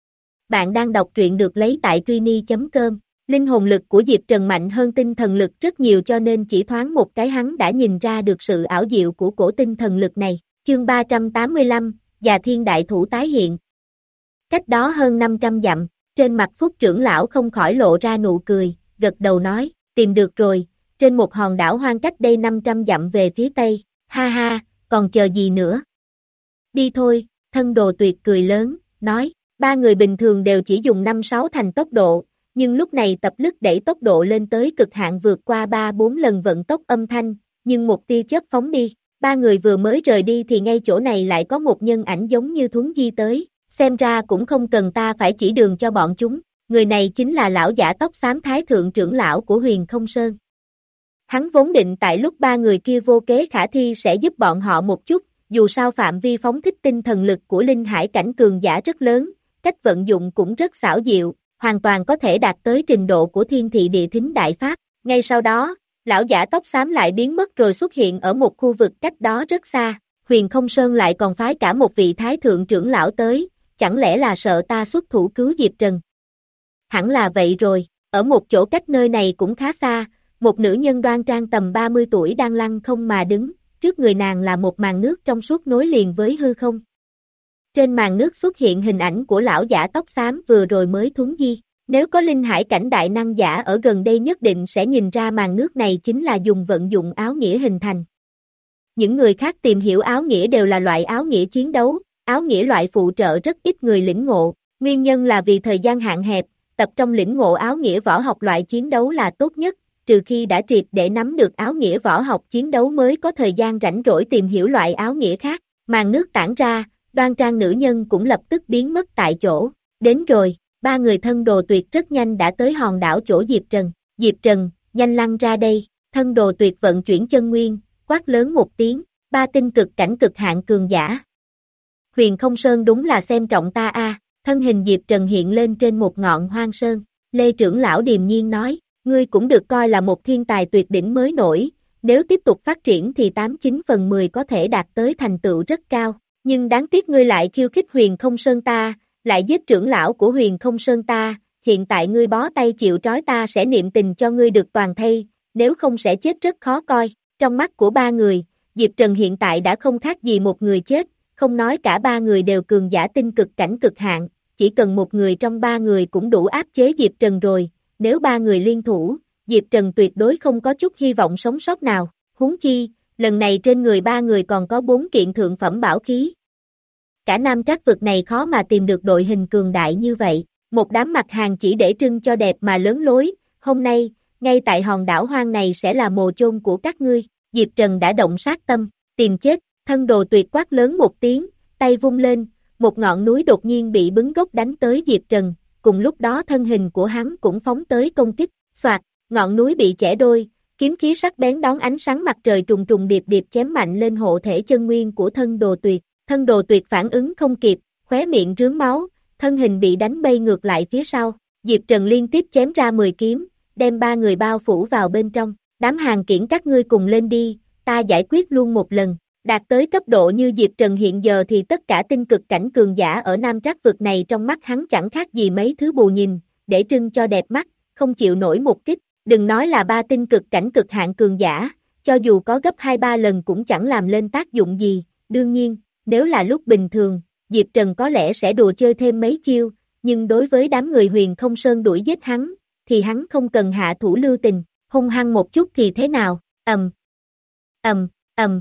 Bạn đang đọc truyện được lấy tại truy chấm com. Linh hồn lực của Diệp Trần mạnh hơn tinh thần lực rất nhiều cho nên chỉ thoáng một cái hắn đã nhìn ra được sự ảo diệu của cổ tinh thần lực này. Chương ba trăm tám mươi lăm, Già Thiên Đại Thủ tái hiện. Cách đó hơn năm trăm dặm, trên mặt Phúc trưởng lão không khỏi lộ ra nụ cười, gật đầu nói, tìm được rồi, trên một hòn đảo hoang cách đây năm trăm dặm về phía tây, ha ha, còn chờ gì nữa? Đi thôi, thân đồ tuyệt cười lớn, nói, ba người bình thường đều chỉ dùng năm sáu thành tốc độ, nhưng lúc này tập lức đẩy tốc độ lên tới cực hạn vượt qua ba bốn lần vận tốc âm thanh, nhưng một tia chớp phóng đi, ba người vừa mới rời đi thì ngay chỗ này lại có một nhân ảnh giống như thuấn di tới, xem ra cũng không cần ta phải chỉ đường cho bọn chúng, người này chính là lão giả tóc xám thái thượng trưởng lão của Huyền Không Sơn. Hắn vốn định tại lúc ba người kia vô kế khả thi sẽ giúp bọn họ một chút, dù sao phạm vi phóng thích tinh thần lực của linh hải cảnh cường giả rất lớn, cách vận dụng cũng rất xảo diệu, hoàn toàn có thể đạt tới trình độ của thiên thị địa thính đại pháp. Ngay sau đó, lão giả tóc xám lại biến mất rồi xuất hiện ở một khu vực cách đó rất xa, Huyền Không Sơn lại còn phái cả một vị thái thượng trưởng lão tới, chẳng lẽ là sợ ta xuất thủ cứu Diệp Trần? Hẳn là vậy rồi, ở một chỗ cách nơi này cũng khá xa, một nữ nhân đoan trang tầm ba mươi tuổi đang lăng không mà đứng, trước người nàng là một màn nước trong suốt nối liền với hư không. Trên màn nước xuất hiện hình ảnh của lão giả tóc xám vừa rồi mới thuấn di, nếu có linh hải cảnh đại năng giả ở gần đây nhất định sẽ nhìn ra màn nước này chính là dùng vận dụng áo nghĩa hình thành. Những người khác tìm hiểu áo nghĩa đều là loại áo nghĩa chiến đấu, áo nghĩa loại phụ trợ rất ít người lĩnh ngộ, nguyên nhân là vì thời gian hạn hẹp, tập trong lĩnh ngộ áo nghĩa võ học loại chiến đấu là tốt nhất, trừ khi đã triệt để nắm được áo nghĩa võ học chiến đấu mới có thời gian rảnh rỗi tìm hiểu loại áo nghĩa khác, màn nước tản ra, đoan trang nữ nhân cũng lập tức biến mất tại chỗ, đến rồi, ba người thân đồ tuyệt rất nhanh đã tới hòn đảo chỗ Diệp Trần, Diệp Trần, nhanh lăn ra đây, thân đồ tuyệt vận chuyển chân nguyên, quát lớn một tiếng, ba tinh cực cảnh cực hạn cường giả. Huyền Không Sơn đúng là xem trọng ta a, thân hình Diệp Trần hiện lên trên một ngọn hoang sơn, Lê trưởng lão điềm nhiên nói, ngươi cũng được coi là một thiên tài tuyệt đỉnh mới nổi, nếu tiếp tục phát triển thì tám chín phần mười có thể đạt tới thành tựu rất cao, nhưng đáng tiếc ngươi lại khiêu khích Huyền Không Sơn ta, lại giết trưởng lão của Huyền Không Sơn ta, hiện tại ngươi bó tay chịu trói ta sẽ niệm tình cho ngươi được toàn thây, nếu không sẽ chết rất khó coi. Trong mắt của ba người, Diệp Trần hiện tại đã không khác gì một người chết, không nói cả ba người đều cường giả tinh cực cảnh cực hạn, chỉ cần một người trong ba người cũng đủ áp chế Diệp Trần rồi, nếu ba người liên thủ, Diệp Trần tuyệt đối không có chút hy vọng sống sót nào, huống chi, lần này trên người ba người còn có bốn kiện thượng phẩm bảo khí. Cả Nam Trác vực này khó mà tìm được đội hình cường đại như vậy, một đám mặt hàng chỉ để trưng cho đẹp mà lớn lối, hôm nay, ngay tại hòn đảo hoang này sẽ là mồ chôn của các ngươi, Diệp Trần đã động sát tâm, tìm chết, thân đồ tuyệt quát lớn một tiếng, tay vung lên, một ngọn núi đột nhiên bị bứng gốc đánh tới Diệp Trần, cùng lúc đó thân hình của hắn cũng phóng tới công kích, xoạt, ngọn núi bị chẻ đôi, kiếm khí sắc bén đón ánh sáng mặt trời trùng trùng điệp điệp chém mạnh lên hộ thể chân nguyên của thân đồ tuyệt, thân đồ tuyệt phản ứng không kịp, khóe miệng rướm máu, thân hình bị đánh bay ngược lại phía sau, Diệp Trần liên tiếp chém ra mười kiếm, đem ba người bao phủ vào bên trong, đám hàng kiển các ngươi cùng lên đi, ta giải quyết luôn một lần, đạt tới cấp độ như Diệp Trần hiện giờ thì tất cả tinh cực cảnh cường giả ở Nam Trác vực này trong mắt hắn chẳng khác gì mấy thứ bù nhìn, để trưng cho đẹp mắt, không chịu nổi một kích, đừng nói là ba tinh cực cảnh cực hạn cường giả, cho dù có gấp hai ba lần cũng chẳng làm lên tác dụng gì, đương nhiên, nếu là lúc bình thường, Diệp Trần có lẽ sẽ đùa chơi thêm mấy chiêu, nhưng đối với đám người Huyền Không Sơn đuổi giết hắn, thì hắn không cần hạ thủ lưu tình, hung hăng một chút thì thế nào, ầm, ầm, ầm,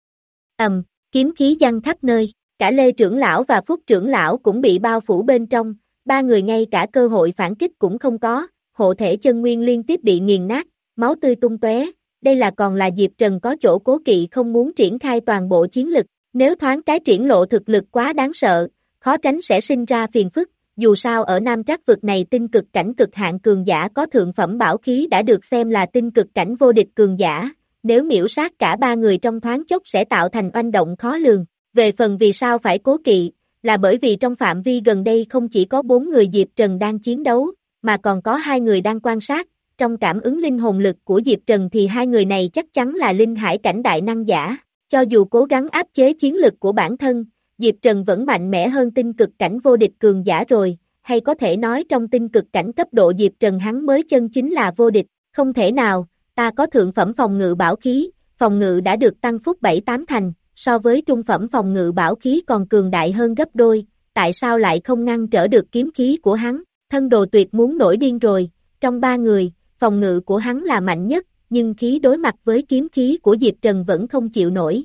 ầm, kiếm khí văng khắp nơi, cả Lê trưởng lão và Phúc trưởng lão cũng bị bao phủ bên trong, ba người ngay cả cơ hội phản kích cũng không có, hộ thể chân nguyên liên tiếp bị nghiền nát, máu tươi tung tóe, đây là còn là Diệp Trần có chỗ cố kỵ không muốn triển khai toàn bộ chiến lực, nếu thoáng cái triển lộ thực lực quá đáng sợ, khó tránh sẽ sinh ra phiền phức, dù sao ở Nam Trác vực này tinh cực cảnh cực hạn cường giả có thượng phẩm bảo khí đã được xem là tinh cực cảnh vô địch cường giả, nếu miễu sát cả ba người trong thoáng chốc sẽ tạo thành oanh động khó lường, về phần vì sao phải cố kỵ, là bởi vì trong phạm vi gần đây không chỉ có bốn người Diệp Trần đang chiến đấu, mà còn có hai người đang quan sát, trong cảm ứng linh hồn lực của Diệp Trần thì hai người này chắc chắn là linh hải cảnh đại năng giả, cho dù cố gắng áp chế chiến lực của bản thân, Diệp Trần vẫn mạnh mẽ hơn tinh cực cảnh vô địch cường giả rồi, hay có thể nói trong tinh cực cảnh cấp độ Diệp Trần hắn mới chân chính là vô địch, không thể nào, ta có thượng phẩm phòng ngự bảo khí, phòng ngự đã được tăng phúc bảy tám thành, so với trung phẩm phòng ngự bảo khí còn cường đại hơn gấp đôi, tại sao lại không ngăn trở được kiếm khí của hắn, thân đồ tuyệt muốn nổi điên rồi, trong ba người, phòng ngự của hắn là mạnh nhất, nhưng khí đối mặt với kiếm khí của Diệp Trần vẫn không chịu nổi.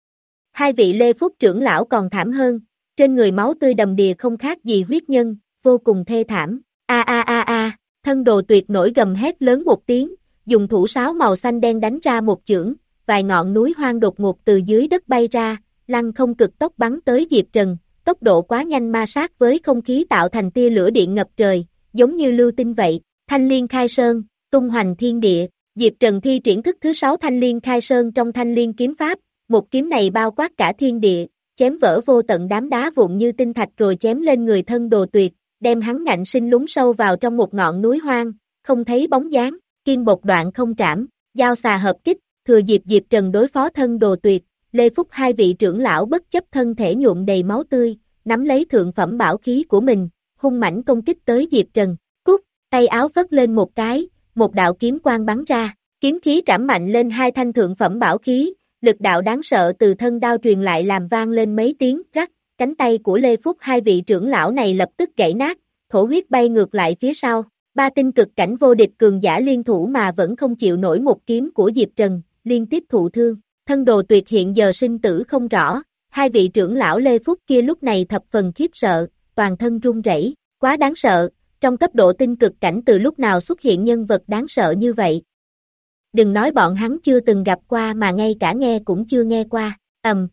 Hai vị Lê Phúc trưởng lão còn thảm hơn, trên người máu tươi đầm đìa không khác gì huyết nhân, vô cùng thê thảm, a a a a, thân đồ tuyệt nổi gầm hét lớn một tiếng, dùng thủ sáo màu xanh đen đánh ra một chưởng, vài ngọn núi hoang đột ngột từ dưới đất bay ra, lăng không cực tốc bắn tới Diệp Trần, tốc độ quá nhanh ma sát với không khí tạo thành tia lửa điện ngập trời, giống như lưu tinh vậy, Thanh Liên Khai Sơn, tung hoành thiên địa, Diệp Trần thi triển thức thứ sáu Thanh Liên Khai Sơn trong Thanh Liên kiếm pháp, một kiếm này bao quát cả thiên địa, chém vỡ vô tận đám đá vụn như tinh thạch rồi chém lên người thân đồ tuyệt, đem hắn ngạnh sinh lún sâu vào trong một ngọn núi hoang, không thấy bóng dáng, kim bột đoạn không trảm, giao xà hợp kích, thừa dịp Diệp Trần đối phó thân đồ tuyệt, Lê Phúc hai vị trưởng lão bất chấp thân thể nhuộm đầy máu tươi, nắm lấy thượng phẩm bảo khí của mình, hung mãnh công kích tới Diệp Trần, cút, tay áo phất lên một cái, một đạo kiếm quang bắn ra, kiếm khí trảm mạnh lên hai thanh thượng phẩm bảo khí, lực đạo đáng sợ từ thân đao truyền lại làm vang lên mấy tiếng rắc, cánh tay của Lê Phúc hai vị trưởng lão này lập tức gãy nát, thổ huyết bay ngược lại phía sau, ba tinh cực cảnh vô địch cường giả liên thủ mà vẫn không chịu nổi một kiếm của Diệp Trần, liên tiếp thụ thương, thân đồ tuyệt hiện giờ sinh tử không rõ, hai vị trưởng lão Lê Phúc kia lúc này thập phần khiếp sợ, toàn thân run rẩy, quá đáng sợ, trong cấp độ tinh cực cảnh từ lúc nào xuất hiện nhân vật đáng sợ như vậy. Đừng nói bọn hắn chưa từng gặp qua mà ngay cả nghe cũng chưa nghe qua, ầm,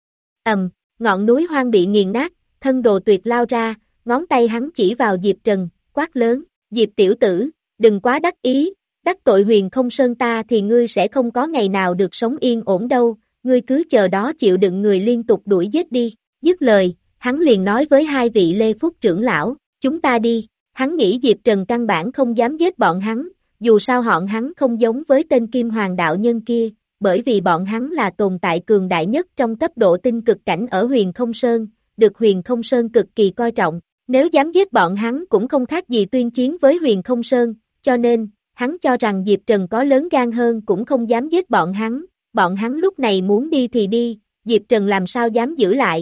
ầm, ngọn núi hoang bị nghiền nát, thân đồ tuyệt lao ra, ngón tay hắn chỉ vào Diệp Trần, quát lớn, Diệp tiểu tử, đừng quá đắc ý, đắc tội Huyền Không Sơn ta thì ngươi sẽ không có ngày nào được sống yên ổn đâu, ngươi cứ chờ đó chịu đựng người liên tục đuổi giết đi, dứt lời, hắn liền nói với hai vị Lê Phúc trưởng lão, chúng ta đi, hắn nghĩ Diệp Trần căn bản không dám giết bọn hắn, dù sao họ hắn không giống với tên Kim Hoàng đạo nhân kia, bởi vì bọn hắn là tồn tại cường đại nhất trong cấp độ tinh cực cảnh ở Huyền Không Sơn, được Huyền Không Sơn cực kỳ coi trọng, nếu dám giết bọn hắn cũng không khác gì tuyên chiến với Huyền Không Sơn, cho nên, Hắn cho rằng Diệp Trần có lớn gan hơn cũng không dám giết bọn hắn, bọn hắn lúc này muốn đi thì đi, Diệp Trần làm sao dám giữ lại.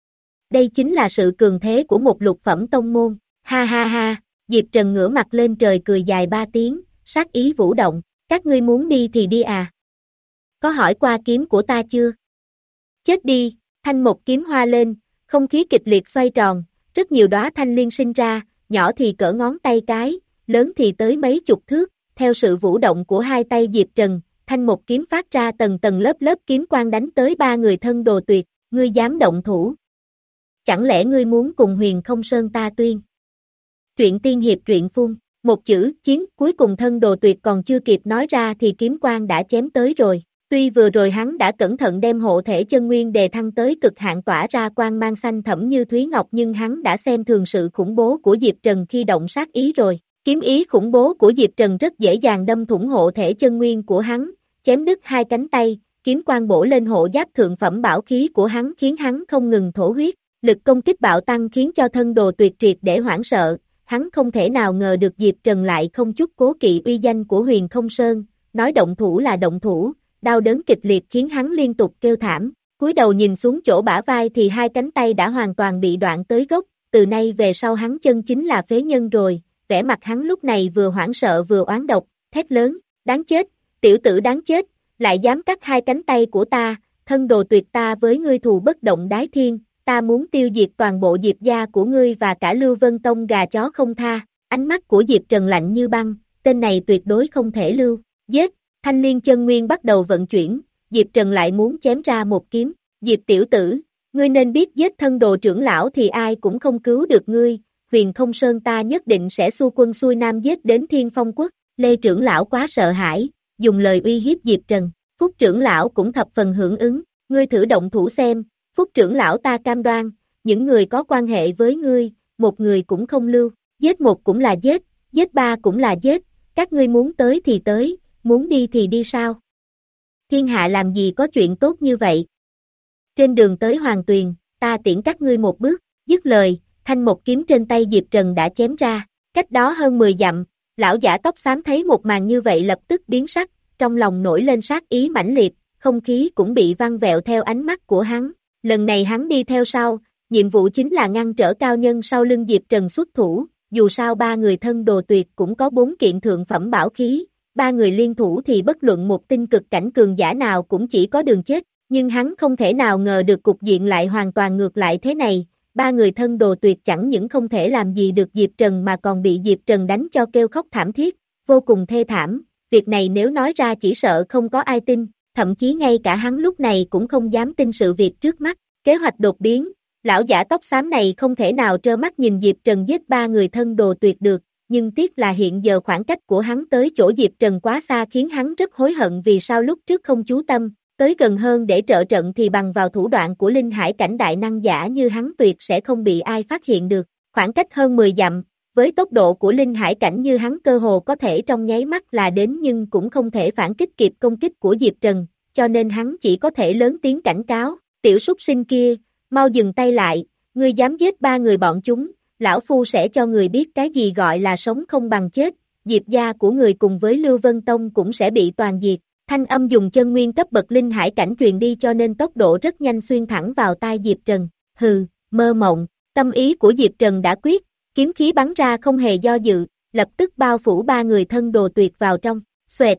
Đây chính là sự cường thế của một lục phẩm tông môn, ha ha ha, Diệp Trần ngửa mặt lên trời cười dài ba tiếng, sát ý vũ động, các ngươi muốn đi thì đi à. Có hỏi qua kiếm của ta chưa? Chết đi, thanh một kiếm hoa lên, không khí kịch liệt xoay tròn, rất nhiều đóa thanh liên sinh ra, nhỏ thì cỡ ngón tay cái, lớn thì tới mấy chục thước, theo sự vũ động của hai tay Diệp Trần, thanh một kiếm phát ra tầng tầng lớp lớp kiếm quang đánh tới ba người thân Đồ Tuyệt, ngươi dám động thủ. Chẳng lẽ ngươi muốn cùng Huyền Không Sơn ta tuyên? Truyện tiên hiệp truyện phun, một chữ, chiến, cuối cùng thân Đồ Tuyệt còn chưa kịp nói ra thì kiếm quang đã chém tới rồi. Tuy vừa rồi hắn đã cẩn thận đem hộ thể chân nguyên đề thăng tới cực hạn tỏa ra quang mang xanh thẫm như thúy ngọc nhưng hắn đã xem thường sự khủng bố của Diệp Trần khi động sát ý rồi. Kiếm ý khủng bố của Diệp Trần rất dễ dàng đâm thủng hộ thể chân nguyên của hắn, chém đứt hai cánh tay, kiếm quang bổ lên hộ giáp thượng phẩm bảo khí của hắn khiến hắn không ngừng thổ huyết, lực công kích bạo tăng khiến cho thân Đồ Tuyệt triệt để hoảng sợ, hắn không thể nào ngờ được Diệp Trần lại không chút cố kỵ uy danh của Huyền Không Sơn, nói động thủ là động thủ. Đau đớn kịch liệt khiến hắn liên tục kêu thảm, cúi đầu nhìn xuống chỗ bả vai thì hai cánh tay đã hoàn toàn bị đoạn tới gốc, từ nay về sau hắn chân chính là phế nhân rồi, vẻ mặt hắn lúc này vừa hoảng sợ vừa oán độc, thét lớn, đáng chết, tiểu tử đáng chết, lại dám cắt hai cánh tay của ta, thân Đồ Tuyệt ta với ngươi thù bất động đái thiên, ta muốn tiêu diệt toàn bộ Diệp gia của ngươi và cả Lưu Vân Tông gà chó không tha, ánh mắt của Diệp Trần lạnh như băng, tên này tuyệt đối không thể lưu, giết. Thanh liên chân nguyên bắt đầu vận chuyển, Diệp Trần lại muốn chém ra một kiếm, Diệp tiểu tử, ngươi nên biết giết thân Đồ trưởng lão thì ai cũng không cứu được ngươi, Huyền Không Sơn ta nhất định sẽ xu quân xuôi nam giết đến Thiên Phong Quốc, Lê trưởng lão quá sợ hãi, dùng lời uy hiếp Diệp Trần, Phúc trưởng lão cũng thập phần hưởng ứng, ngươi thử động thủ xem, Phúc trưởng lão ta cam đoan, những người có quan hệ với ngươi, một người cũng không lưu, giết một cũng là giết, giết ba cũng là giết, các ngươi muốn tới thì tới. Muốn đi thì đi sao? Thiên hạ làm gì có chuyện tốt như vậy? Trên đường tới Hoàng Tuyền, ta tiễn các ngươi một bước, dứt lời, thanh một kiếm trên tay Diệp Trần đã chém ra, cách đó hơn mười dặm, lão giả tóc xám thấy một màn như vậy lập tức biến sắc, trong lòng nổi lên sát ý mãnh liệt, không khí cũng bị văng vẹo theo ánh mắt của hắn, lần này hắn đi theo sau, nhiệm vụ chính là ngăn trở cao nhân sau lưng Diệp Trần xuất thủ, dù sao ba người thân Đồ Tuyệt cũng có bốn kiện thượng phẩm bảo khí. Ba người liên thủ thì bất luận một tinh cực cảnh cường giả nào cũng chỉ có đường chết, nhưng hắn không thể nào ngờ được cục diện lại hoàn toàn ngược lại thế này, ba người thân Đồ Tuyệt chẳng những không thể làm gì được Diệp Trần mà còn bị Diệp Trần đánh cho kêu khóc thảm thiết, vô cùng thê thảm, việc này nếu nói ra chỉ sợ không có ai tin, thậm chí ngay cả hắn lúc này cũng không dám tin sự việc trước mắt, kế hoạch đột biến, lão giả tóc xám này không thể nào trơ mắt nhìn Diệp Trần giết ba người thân Đồ Tuyệt được. Nhưng tiếc là hiện giờ khoảng cách của hắn tới chỗ Diệp Trần quá xa khiến hắn rất hối hận vì sao lúc trước không chú tâm, tới gần hơn để trợ trận thì bằng vào thủ đoạn của linh hải cảnh đại năng giả như hắn tuyệt sẽ không bị ai phát hiện được. Khoảng cách hơn mười dặm, với tốc độ của linh hải cảnh như hắn cơ hồ có thể trong nháy mắt là đến nhưng cũng không thể phản kích kịp công kích của Diệp Trần, cho nên hắn chỉ có thể lớn tiếng cảnh cáo, tiểu súc sinh kia, mau dừng tay lại, ngươi dám giết ba người bọn chúng. Lão Phu sẽ cho người biết cái gì gọi là sống không bằng chết, Diệp gia của người cùng với Lưu Vân Tông cũng sẽ bị toàn diệt, thanh âm dùng chân nguyên cấp bậc linh hải cảnh truyền đi cho nên tốc độ rất nhanh xuyên thẳng vào tai Diệp Trần, hừ, mơ mộng, tâm ý của Diệp Trần đã quyết, kiếm khí bắn ra không hề do dự, lập tức bao phủ ba người thân Đồ Tuyệt vào trong, xoẹt,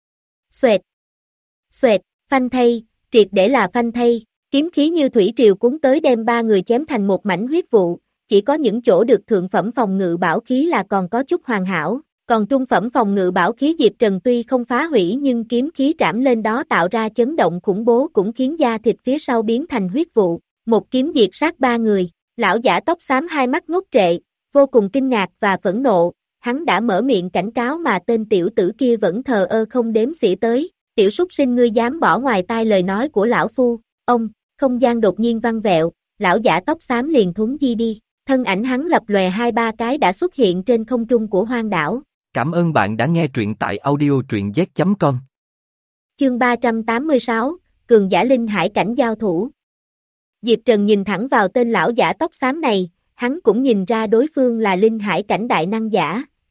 xoẹt, xoẹt, phanh thây, triệt để là phanh thây, kiếm khí như thủy triều cuốn tới đem ba người chém thành một mảnh huyết vụ. Chỉ có những chỗ được thượng phẩm phòng ngự bảo khí là còn có chút hoàn hảo, còn trung phẩm phòng ngự bảo khí Diệp Trần tuy không phá hủy nhưng kiếm khí trảm lên đó tạo ra chấn động khủng bố cũng khiến da thịt phía sau biến thành huyết vụ, một kiếm diệt sát ba người, lão giả tóc xám hai mắt ngốc trệ, vô cùng kinh ngạc và phẫn nộ, hắn đã mở miệng cảnh cáo mà tên tiểu tử kia vẫn thờ ơ không đếm xỉa tới, tiểu súc sinh ngươi dám bỏ ngoài tai lời nói của lão phu, ông, không gian đột nhiên văng vẹo, lão giả tóc xám liền thuấn di đi. Thân ảnh hắn lập lòe hai ba cái đã xuất hiện trên không trung của hoang đảo. Cảm ơn bạn đã nghe truyện tại audio truyện z chấm com. Chương ba trăm tám mươi sáu, Cường giả linh hải cảnh giao thủ. Diệp Trần nhìn thẳng vào tên lão giả tóc xám này, hắn cũng nhìn ra đối phương là linh hải cảnh đại năng giả,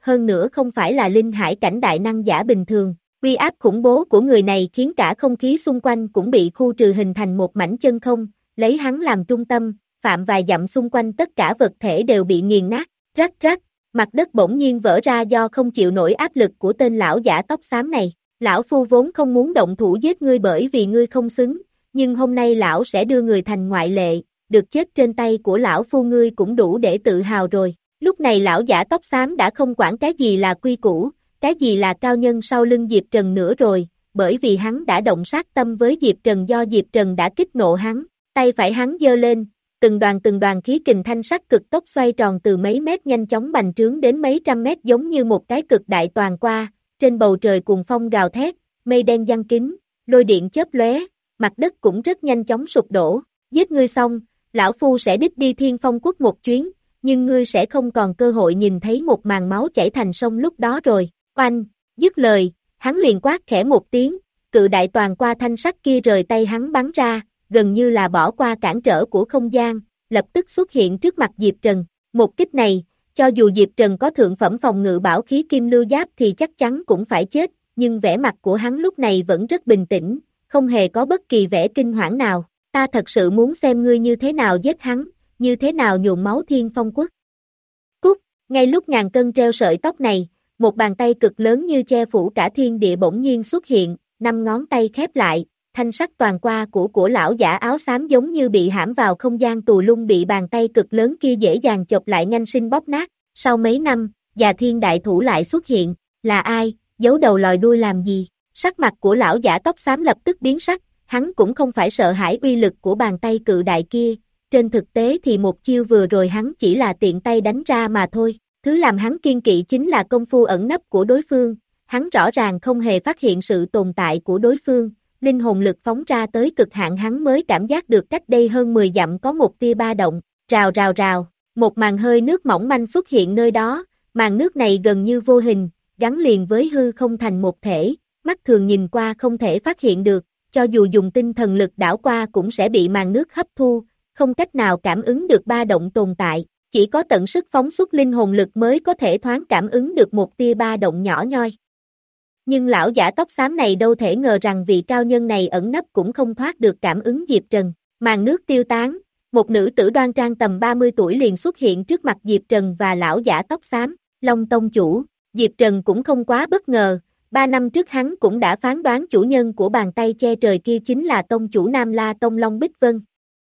hơn nữa không phải là linh hải cảnh đại năng giả bình thường. Uy áp khủng bố của người này khiến cả không khí xung quanh cũng bị khu trừ hình thành một mảnh chân không, lấy hắn làm trung tâm, phạm vài dặm xung quanh tất cả vật thể đều bị nghiền nát, rắc rắc, mặt đất bỗng nhiên vỡ ra do không chịu nổi áp lực của tên lão giả tóc xám này. Lão phu vốn không muốn động thủ giết ngươi bởi vì ngươi không xứng, nhưng hôm nay lão sẽ đưa người thành ngoại lệ, được chết trên tay của lão phu ngươi cũng đủ để tự hào rồi. Lúc này lão giả tóc xám đã không quản cái gì là quy củ, cái gì là cao nhân sau lưng Diệp Trần nữa rồi, bởi vì hắn đã động sát tâm với Diệp Trần do Diệp Trần đã kích nộ hắn, tay phải hắn giơ lên, từng đoàn từng đoàn khí kình thanh sắc cực tốc xoay tròn từ mấy mét nhanh chóng bành trướng đến mấy trăm mét giống như một cái cực đại toàn qua, trên bầu trời cuồng phong gào thét, mây đen giăng kín, lôi điện chớp lóe, mặt đất cũng rất nhanh chóng sụp đổ, giết ngươi xong, lão phu sẽ đích đi Thiên Phong Quốc một chuyến, nhưng ngươi sẽ không còn cơ hội nhìn thấy một màn máu chảy thành sông lúc đó rồi. Oanh, dứt lời, hắn liền quát khẽ một tiếng, cự đại toàn qua thanh sắc kia rời tay hắn bắn ra, gần như là bỏ qua cản trở của không gian, lập tức xuất hiện trước mặt Diệp Trần. Một kích này, cho dù Diệp Trần có thượng phẩm phòng ngự bảo khí kim lưu giáp thì chắc chắn cũng phải chết, nhưng vẻ mặt của hắn lúc này vẫn rất bình tĩnh, không hề có bất kỳ vẻ kinh hoảng nào. Ta thật sự muốn xem ngươi như thế nào giết hắn, như thế nào nhuộm máu Thiên Phong Quốc. Cút, ngay lúc ngàn cân treo sợi tóc này, một bàn tay cực lớn như che phủ cả thiên địa bỗng nhiên xuất hiện, năm ngón tay khép lại, thanh sắc toàn qua của của lão giả áo xám giống như bị hãm vào không gian tù lung bị bàn tay cực lớn kia dễ dàng chộp lại nhanh sinh bóp nát. Sau mấy năm, Già Thiên đại thủ lại xuất hiện, là ai, giấu đầu lòi đuôi làm gì? Sắc mặt của lão giả tóc xám lập tức biến sắc, hắn cũng không phải sợ hãi uy lực của bàn tay cự đại kia, trên thực tế thì một chiêu vừa rồi hắn chỉ là tiện tay đánh ra mà thôi. Thứ làm hắn kiên kỵ chính là công phu ẩn nấp của đối phương, hắn rõ ràng không hề phát hiện sự tồn tại của đối phương, linh hồn lực phóng ra tới cực hạn hắn mới cảm giác được cách đây hơn mười dặm có một tia ba động, rào rào rào, một màn hơi nước mỏng manh xuất hiện nơi đó, màn nước này gần như vô hình, gắn liền với hư không thành một thể, mắt thường nhìn qua không thể phát hiện được, cho dù dùng tinh thần lực đảo qua cũng sẽ bị màn nước hấp thu, không cách nào cảm ứng được ba động tồn tại. Chỉ có tận sức phóng xuất linh hồn lực mới có thể thoáng cảm ứng được một tia ba động nhỏ nhoi. Nhưng lão giả tóc xám này đâu thể ngờ rằng vị cao nhân này ẩn nấp cũng không thoát được cảm ứng Diệp Trần. Màn nước tiêu tán, một nữ tử đoan trang tầm ba mươi tuổi liền xuất hiện trước mặt Diệp Trần và lão giả tóc xám, Long Tông Chủ. Diệp Trần cũng không quá bất ngờ, ba năm trước hắn cũng đã phán đoán chủ nhân của bàn tay che trời kia chính là Tông Chủ Nam La Tông Long Bích Vân.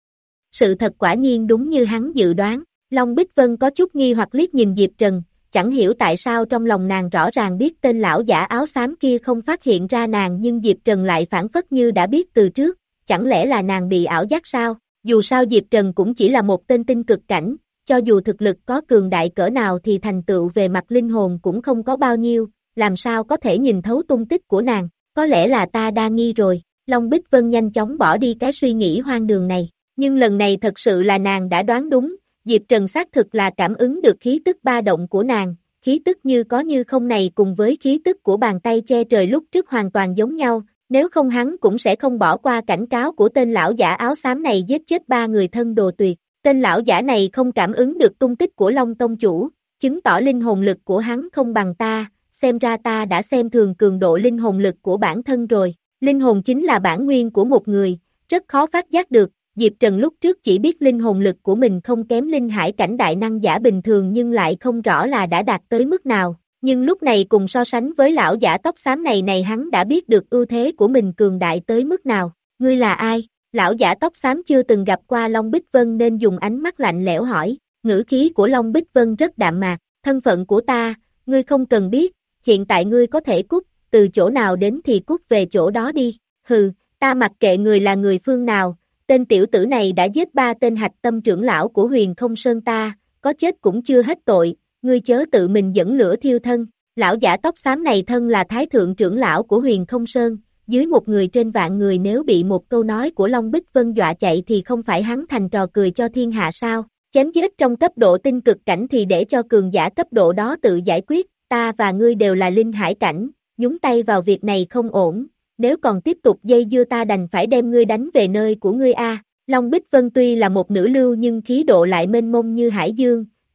Sự thật quả nhiên đúng như hắn dự đoán. Long Bích Vân có chút nghi hoặc liếc nhìn Diệp Trần, chẳng hiểu tại sao trong lòng nàng rõ ràng biết tên lão giả áo xám kia không phát hiện ra nàng nhưng Diệp Trần lại phản phất như đã biết từ trước, chẳng lẽ là nàng bị ảo giác sao? Dù sao Diệp Trần cũng chỉ là một tên tinh cực cảnh, cho dù thực lực có cường đại cỡ nào thì thành tựu về mặt linh hồn cũng không có bao nhiêu, làm sao có thể nhìn thấu tung tích của nàng, có lẽ là ta đa nghi rồi. Long Bích Vân nhanh chóng bỏ đi cái suy nghĩ hoang đường này, nhưng lần này thật sự là nàng đã đoán đúng. Diệp Trần xác thực là cảm ứng được khí tức ba động của nàng, khí tức như có như không này cùng với khí tức của bàn tay che trời lúc trước hoàn toàn giống nhau, nếu không hắn cũng sẽ không bỏ qua cảnh cáo của tên lão giả áo xám này giết chết ba người thân đồ tuyệt. Tên lão giả này không cảm ứng được tung tích của Long Tông Chủ, chứng tỏ linh hồn lực của hắn không bằng ta, xem ra ta đã xem thường cường độ linh hồn lực của bản thân rồi. Linh hồn chính là bản nguyên của một người, rất khó phát giác được. Diệp Trần lúc trước chỉ biết linh hồn lực của mình không kém linh hải cảnh đại năng giả bình thường nhưng lại không rõ là đã đạt tới mức nào, nhưng lúc này cùng so sánh với lão giả tóc xám này này hắn đã biết được ưu thế của mình cường đại tới mức nào. Ngươi là ai? Lão giả tóc xám chưa từng gặp qua Long Bích Vân nên dùng ánh mắt lạnh lẽo hỏi, ngữ khí của Long Bích Vân rất đạm mạc, thân phận của ta, ngươi không cần biết, hiện tại ngươi có thể cút, từ chỗ nào đến thì cút về chỗ đó đi, hừ, ta mặc kệ người là người phương nào. Tên tiểu tử này đã giết ba tên hạch tâm trưởng lão của Huyền Không Sơn ta, có chết cũng chưa hết tội, ngươi chớ tự mình dẫn lửa thiêu thân. Lão giả tóc xám này thân là thái thượng trưởng lão của Huyền Không Sơn, dưới một người trên vạn người nếu bị một câu nói của Long Bích Vân dọa chạy thì không phải hắn thành trò cười cho thiên hạ sao? Chém giết trong cấp độ tinh cực cảnh thì để cho cường giả cấp độ đó tự giải quyết, ta và ngươi đều là linh hải cảnh, nhúng tay vào việc này không ổn. Nếu còn tiếp tục dây dưa ta đành phải đem ngươi đánh về nơi của ngươi a. Long Bích Vân tuy là một nữ lưu nhưng khí độ lại mênh mông như hải dương,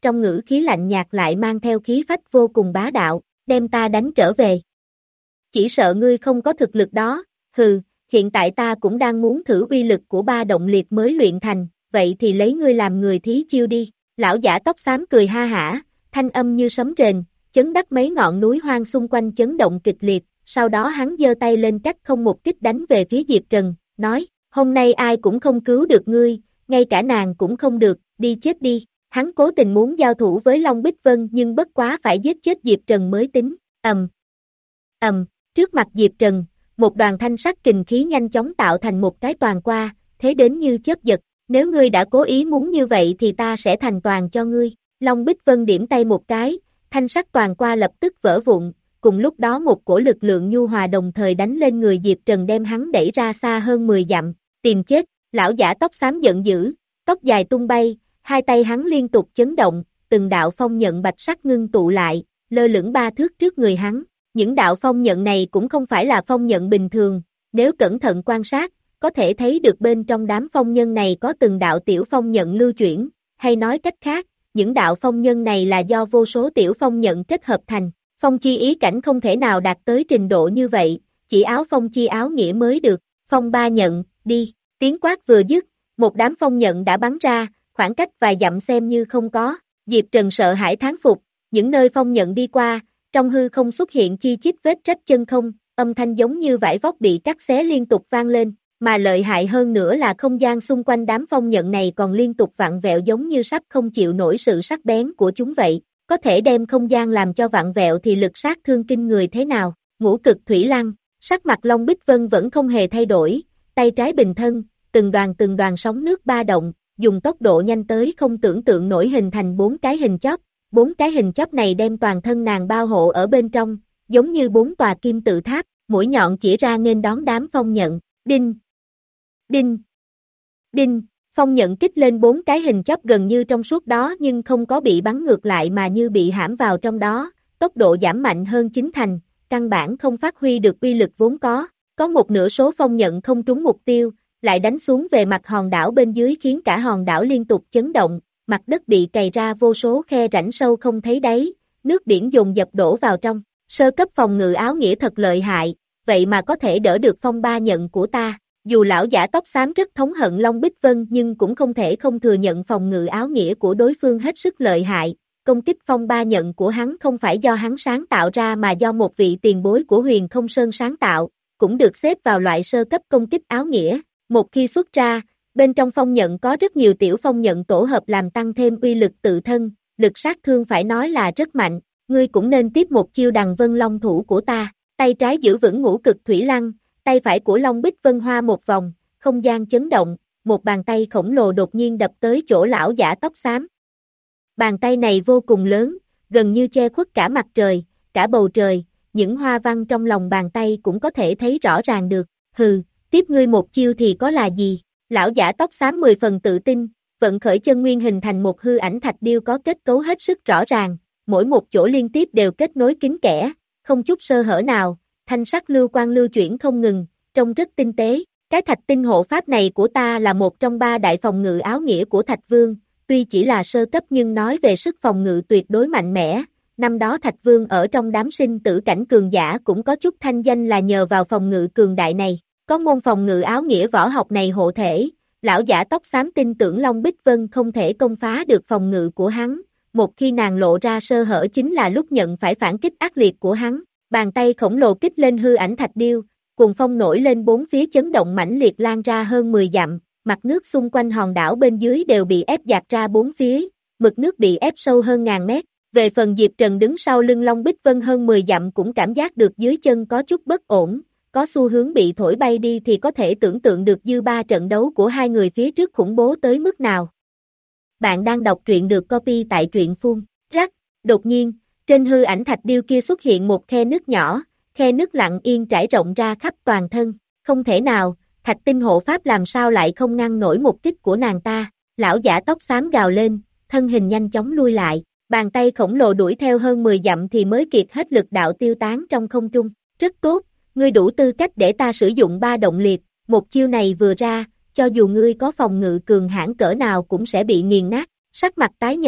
trong ngữ khí lạnh nhạt lại mang theo khí phách vô cùng bá đạo, đem ta đánh trở về. Chỉ sợ ngươi không có thực lực đó, hừ, hiện tại ta cũng đang muốn thử uy lực của ba động liệt mới luyện thành, vậy thì lấy ngươi làm người thí chiêu đi. Lão giả tóc xám cười ha hả, thanh âm như sấm rền, chấn đắc mấy ngọn núi hoang xung quanh chấn động kịch liệt, sau đó hắn giơ tay lên cách không một kích đánh về phía Diệp Trần, nói, hôm nay ai cũng không cứu được ngươi, ngay cả nàng cũng không được, đi chết đi. Hắn cố tình muốn giao thủ với Long Bích Vân nhưng bất quá phải giết chết Diệp Trần mới tính, ầm, ầm, trước mặt Diệp Trần, một đoàn thanh sắc kình khí nhanh chóng tạo thành một cái toàn qua, thế đến như chớp giật, nếu ngươi đã cố ý muốn như vậy thì ta sẽ thành toàn cho ngươi. Long Bích Vân điểm tay một cái, thanh sắc toàn qua lập tức vỡ vụn, cùng lúc đó một cổ lực lượng nhu hòa đồng thời đánh lên người Diệp Trần đem hắn đẩy ra xa hơn mười dặm, tìm chết. Lão giả tóc xám giận dữ, tóc dài tung bay, hai tay hắn liên tục chấn động, từng đạo phong nhận bạch sắc ngưng tụ lại, lơ lửng ba thước trước người hắn. Những đạo phong nhận này cũng không phải là phong nhận bình thường, nếu cẩn thận quan sát, có thể thấy được bên trong đám phong nhân này có từng đạo tiểu phong nhận lưu chuyển, hay nói cách khác, những đạo phong nhân này là do vô số tiểu phong nhận kết hợp thành. Phong chi ý cảnh không thể nào đạt tới trình độ như vậy, chỉ áo phong chi áo nghĩa mới được. Phong ba nhận, đi, tiếng quát vừa dứt, một đám phong nhận đã bắn ra, khoảng cách vài dặm xem như không có. Diệp Trần sợ hãi thán phục, những nơi phong nhận đi qua, trong hư không xuất hiện chi chít vết rách chân không, âm thanh giống như vải vóc bị cắt xé liên tục vang lên, mà lợi hại hơn nữa là không gian xung quanh đám phong nhận này còn liên tục vặn vẹo giống như sắp không chịu nổi sự sắc bén của chúng vậy. Có thể đem không gian làm cho vặn vẹo thì lực sát thương kinh người thế nào. Ngũ cực thủy lăng, sắc mặt Long Bích Vân vẫn không hề thay đổi, tay trái bình thân, từng đoàn từng đoàn sóng nước ba động, dùng tốc độ nhanh tới không tưởng tượng nổi hình thành bốn cái hình chóp. Bốn cái hình chóp này đem toàn thân nàng bao hộ ở bên trong, giống như bốn tòa kim tự tháp, mũi nhọn chỉ ra nghênh đón đám phong nhận. Đinh, đinh, đinh. Phong nhận kích lên bốn cái hình chóp gần như trong suốt đó nhưng không có bị bắn ngược lại mà như bị hãm vào trong đó, tốc độ giảm mạnh hơn chín thành, căn bản không phát huy được uy lực vốn có. Có một nửa số phong nhận không trúng mục tiêu, lại đánh xuống về mặt hòn đảo bên dưới khiến cả hòn đảo liên tục chấn động, mặt đất bị cày ra vô số khe rãnh sâu không thấy đáy, nước biển dồn dập đổ vào trong. Sơ cấp phòng ngự áo nghĩa thật lợi hại, vậy mà có thể đỡ được phong ba nhận của ta. Dù lão giả tóc xám rất thống hận Long Bích Vân nhưng cũng không thể không thừa nhận phòng ngự áo nghĩa của đối phương hết sức lợi hại. Công kích phong ba nhận của hắn không phải do hắn sáng tạo ra mà do một vị tiền bối của Huyền Không Sơn sáng tạo, cũng được xếp vào loại sơ cấp công kích áo nghĩa. Một khi xuất ra, bên trong phong nhận có rất nhiều tiểu phong nhận tổ hợp làm tăng thêm uy lực tự thân, lực sát thương phải nói là rất mạnh. Ngươi cũng nên tiếp một chiêu Đằng Vân Long thủ của ta. Tay trái giữ vững ngũ cực thủy lăng, tay phải của Long Bích Vân hoa một vòng, không gian chấn động, một bàn tay khổng lồ đột nhiên đập tới chỗ lão giả tóc xám. Bàn tay này vô cùng lớn, gần như che khuất cả mặt trời, cả bầu trời, những hoa văn trong lòng bàn tay cũng có thể thấy rõ ràng được. Hừ, tiếp ngươi một chiêu thì có là gì? Lão giả tóc xám mười phần tự tin, vận khởi chân nguyên hình thành một hư ảnh thạch điêu có kết cấu hết sức rõ ràng, mỗi một chỗ liên tiếp đều kết nối kín kẽ, không chút sơ hở nào. Thanh sắc lưu quang lưu chuyển không ngừng, trông rất tinh tế. Cái thạch tinh hộ pháp này của ta là một trong ba đại phòng ngự áo nghĩa của Thạch Vương, tuy chỉ là sơ cấp nhưng nói về sức phòng ngự tuyệt đối mạnh mẽ. Năm đó Thạch Vương ở trong đám sinh tử cảnh cường giả cũng có chút thanh danh là nhờ vào phòng ngự cường đại này. Có môn phòng ngự áo nghĩa võ học này hộ thể, lão giả tóc xám tin tưởng Long Bích Vân không thể công phá được phòng ngự của hắn. Một khi nàng lộ ra sơ hở chính là lúc nhận phải phản kích ác liệt của hắn. Bàn tay khổng lồ kích lên hư ảnh thạch điêu, cuồng phong nổi lên bốn phía chấn động mãnh liệt lan ra hơn mười dặm, mặt nước xung quanh hòn đảo bên dưới đều bị ép dạt ra bốn phía, mực nước bị ép sâu hơn ngàn mét. Về phần Diệp Trần đứng sau lưng Long Bích Vân hơn mười dặm cũng cảm giác được dưới chân có chút bất ổn, có xu hướng bị thổi bay đi thì có thể tưởng tượng được dư ba trận đấu của hai người phía trước khủng bố tới mức nào. Bạn đang đọc truyện được copy tại truyện phun. Rắc, đột nhiên, trên hư ảnh thạch điêu kia xuất hiện một khe nước nhỏ, khe nước lặng yên trải rộng ra khắp toàn thân. Không thể nào, thạch tinh hộ pháp làm sao lại không ngăn nổi một kích của nàng ta. Lão giả tóc xám gào lên, thân hình nhanh chóng lui lại, bàn tay khổng lồ đuổi theo hơn mười dặm thì mới kiệt hết lực đạo tiêu tán trong không trung. Rất tốt, ngươi đủ tư cách để ta sử dụng ba động liệt, một chiêu này vừa ra, cho dù ngươi có phòng ngự cường hãn cỡ nào cũng sẽ bị nghiền nát. Sắc mặt tái nhợt,